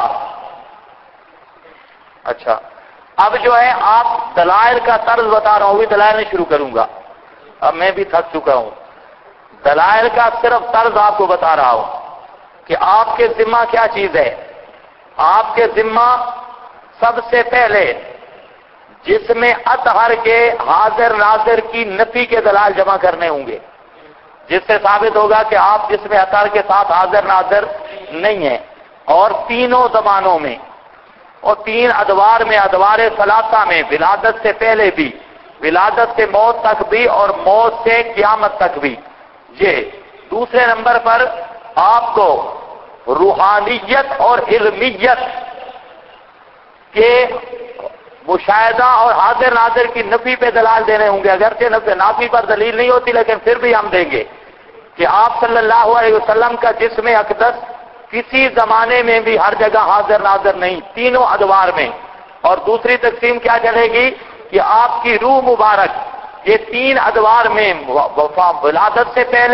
اچھا، اب جو ہے آپ دلائل کا طرز بتا رہا ہوں، بھی دلائل نہیں شروع کروں گا، اب میں بھی تھک چکا ہوں۔ دلائل کا صرف طرز آپ کو بتا رہا ہوں کہ آپ کے ذمہ کیا چیز ہے۔ آپ کے ذمہ سب سے پہلے جس میں اطہر کے حاضر ناظر کی نفی کے دلائل جمع کرنے ہوں گے، جس سے ثابت ہوگا کہ آپ جس میں اطہر کے ساتھ حاضر ناظر نہیں ہیں، اور تینوں زمانوں میں اور 3 ادوار میں، ادوار ثلاثہ میں، ولادت سے پہلے بھی، ولادت سے موت تک بھی، اور موت سے قیامت تک بھی۔ یہ دوسرے نمبر پر آپ کو روحانیت اور علمیت کے مشاہدہ اور حاضر ناظر کی نفی پہ دلائل دینے ہوں گے، اگرچہ نافی پر دلیل نہیں ہوتی لیکن پھر بھی ہم دیں گے کہ آپ صلی اللہ علیہ وسلم کا جسم اقدس کسی زمانے میں بھی ہر جگہ حاضر ناظر نہیں، تینوں ادوار میں۔ اور دوسری تقسیم کیا چلے گی کہ آپ کی روح مبارک یہ 3 ادوار میں، ولادت سے پہلے،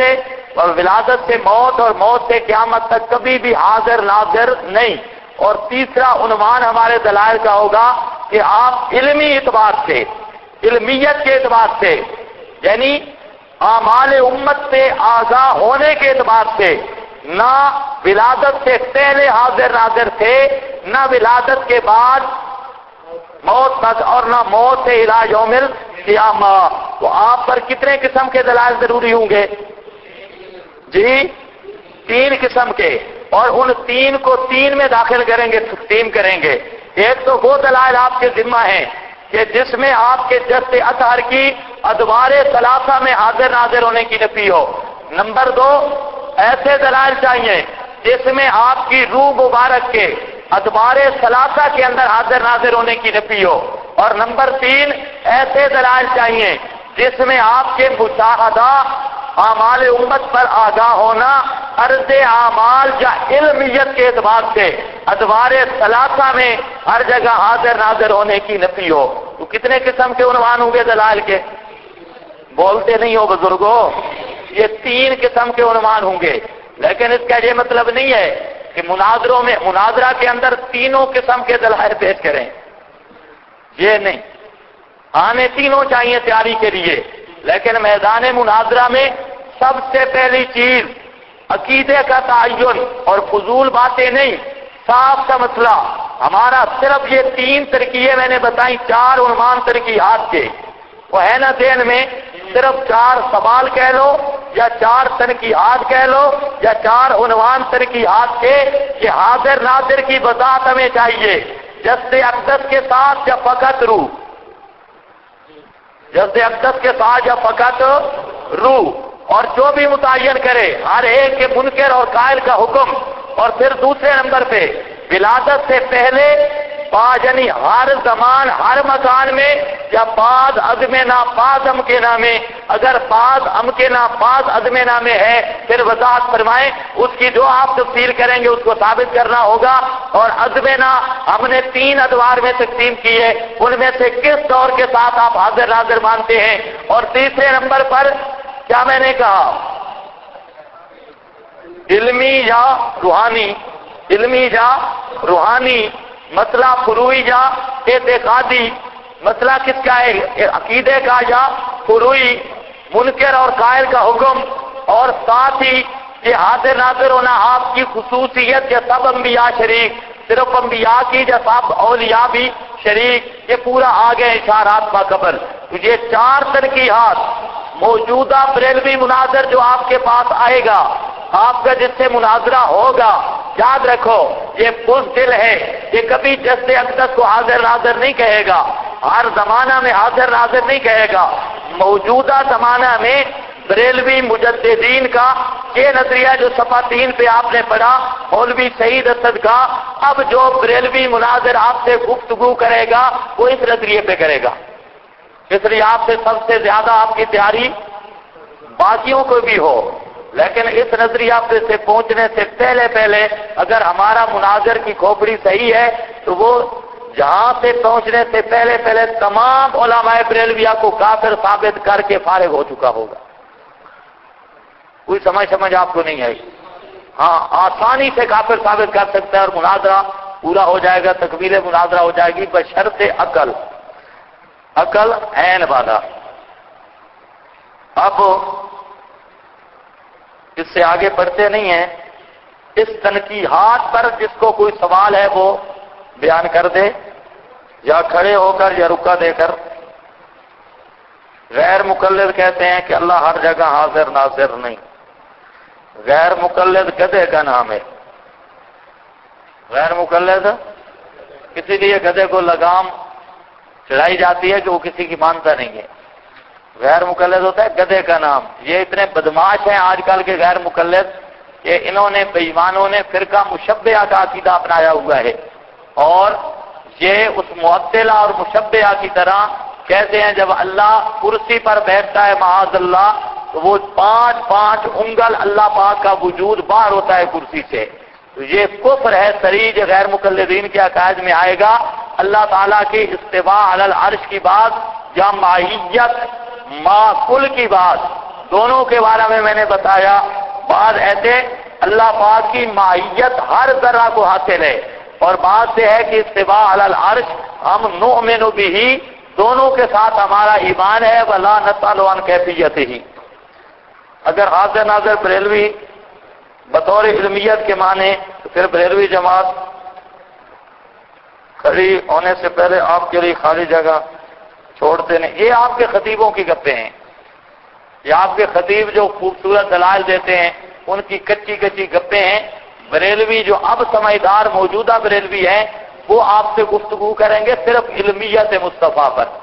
اور ولادت سے موت اور موت سے قیامت تک کبھی بھی حاضر ناظر نہیں۔ اور تیسرا عنوان ہمارے دلائل کا ہوگا کہ آپ علمی اعتبار سے، علمیت کے اعتبار سے، یعنی اعمال امت سے آگاہ ہونے کے اعتبار سے نہ ولادت سے پہلے حاضر ناظر تھے، نہ ولادت کے بعد موت تک، اور نہ موت سے الی یوم القیامہ۔ تو آپ پر کتنے قسم کے دلائل ضروری ہوں گے؟ جی 3 قسم کے، اور ان 3 کو 3 میں داخل کریں گے، تقسیم کریں گے۔ ایک تو وہ دلائل آپ کے ذمہ ہیں کہ جس میں آپ کے جسد اطہر کی ادوار ثلاثہ میں حاضر ناظر ہونے کی نفی ہو۔ نمبر 2 ایسے دلائل چاہیے جس میں آپ کی روح مبارک کے ادوار ثلاثہ کے اندر حاضر ناظر ہونے کی نفی ہو۔ اور نمبر 3 ایسے دلائل چاہیے جس میں آپ کے مشاہدہ اعمال امت پر آگاہ ہونا، عرض اعمال یا علمیت کے اعتبار سے ادوار ثلاثہ میں ہر جگہ حاضر ناظر ہونے کی نفی ہو۔ تو کتنے قسم کے عنوان ہوں گے دلائل کے؟ بولتے نہیں ہو بزرگوں، یہ 3 قسم کے عنوان ہوں گے۔ لیکن اس کا یہ مطلب نہیں ہے کہ مناظرہ کے اندر تینوں قسم کے دلائل پیش کریں، یہ نہیں، آنے تینوں چاہیے تیاری کے لیے، لیکن میدان مناظرہ میں سب سے پہلی چیز عقیدے کا تعین، اور فضول باتیں نہیں، صاف کا مسئلہ۔ ہمارا صرف یہ 3 ترکیبیں میں نے بتائی، 4 عنوان ترقیات کے، وہ ہے نا ذہن میں، صرف 4 سوال کہہ لو یا 4 تنقیحات کہہ لو یا 4 عنوان تنقیحات کے کہ حاضر ناظر کی وضاحت ہمیں چاہیے، جسد اقدس کے ساتھ یا فقط روح، جسد اقدس کے ساتھ یا فقط روح، اور جو بھی متعین کرے ہر ایک کے منکر اور قائل کا حکم۔ اور پھر دوسرے نمبر پہ ولادت سے پہلے یعنی ہر زمان ہر مکان میں یا بعض عدم ناپاس امکنہ میں، اگر بعض امکنہ بعض عدم میں ہے پھر وضاحت فرمائیں، اس کی جو آپ تفصیل کریں گے اس کو ثابت کرنا ہوگا۔ اور عدم ہم نے 3 ادوار میں تقسیم کیے، ان میں سے کس دور کے ساتھ آپ حاضر ناظر مانتے ہیں۔ اور تیسرے نمبر پر کیا میں نے کہا، علمی یا روحانی، علمی یا روحانی، مسئلہ فروعی یا اعتقادی، مسئلہ کس کا ہے، عقیدے کا یا فروعی، منکر اور قائل کا حکم، اور ساتھ ہی یہ حاضر ناظر ہونا آپ کی خصوصیت یا سب انبیاء شریک، صرف انبیاء کی یا سب اولیاء بھی شریک، یہ پورا آگے اشارات با قبل۔ تو یہ 4 تنقیحات موجودہ بریلوی مناظر جو آپ کے پاس آئے گا، آپ کا جس سے مناظرہ ہوگا، یاد رکھو یہ بزدل ہے، یہ کبھی جسد اقدس کو حاضر ناظر نہیں کہے گا، ہر زمانہ میں حاضر ناظر نہیں کہے گا۔ موجودہ زمانہ میں بریلوی مجددین کا یہ نظریہ جو صفحہ 3 پہ آپ نے پڑھا، مولوی سعید اسد کا، اب جو بریلوی مناظر آپ سے گفتگو کرے گا وہ اس نظریے پہ کرے گا، اس لیے آپ سے سب سے زیادہ آپ کی تیاری باقیوں کو بھی ہو، لیکن اس نظریہ پہ سے پہنچنے سے پہلے اگر ہمارا مناظر کی کھوپڑی صحیح ہے تو وہ جہاں سے پہنچنے سے پہلے تمام علماء بریلویہ کو کافر ثابت کر کے فارغ ہو چکا ہوگا۔ کوئی سمجھ آپ کو نہیں آئی؟ ہاں، آسانی سے کافر ثابت کر سکتا ہے اور مناظرہ پورا ہو جائے گا، تکمیل مناظرہ ہو جائے گی بشرط عقل عین والا۔ اب اس سے آگے بڑھتے نہیں ہیں، اس تنقیحات پر جس کو کوئی سوال ہے وہ بیان کر دے، یا کھڑے ہو کر یا رکا دے کر۔ غیر مقلد کہتے ہیں کہ اللہ ہر جگہ حاضر ناظر نہیں، غیر مقلد گدھے کا نام ہے، غیر مقلد کسی لیے گدھے کو لگام چڑھائی جاتی ہے کہ وہ کسی کی مانتا نہیں ہے، غیر مقلد ہوتا ہے گدھے کا نام۔ یہ اتنے بدماش ہیں آج کل کے غیر مقلد کہ انہوں نے بے ایمانوں نے فرقہ مشبہہ کا عقیدہ اپنایا ہوا ہے، اور یہ اس معطلہ اور مشبہہ کی طرح کہتے ہیں جب اللہ کرسی پر بیٹھتا ہے معاذ اللہ تو وہ 5 انگل اللہ پاک کا وجود باہر ہوتا ہے کرسی سے۔ تو یہ کفر ہے صریح، جو غیر مقلدین کے عقائد میں آئے گا۔ اللہ تعالیٰ کی استواء علی العرش کی بات یا ماہیت ما کل کی بات دونوں کے بارے میں نے بتایا. بعض ایسے اللہ پاک کی ماہیت ہر ذرہ کو حاصل ہے، اور بات یہ ہے کہ استواء علی العرش ہم نؤمن بہ، دونوں کے ساتھ ہمارا ایمان ہے، ولا نسأل عن کیفیتہ. اگر حاضر ناظر بریلوی بطور علمیت کے معنی تو پھر بریلوی جماعت کھڑی ہونے سے پہلے آپ کے لیے خالی جگہ چھوڑتے نہیں. یہ آپ کے خطیبوں کی گپیں ہیں، یہ آپ کے خطیب جو خوبصورت دلائل دیتے ہیں ان کی کچی کچی گپیں ہیں. بریلوی جو اب سمجھدار موجودہ بریلوی ہیں وہ آپ سے گفتگو کریں گے صرف علمیت مصطفیٰ پر.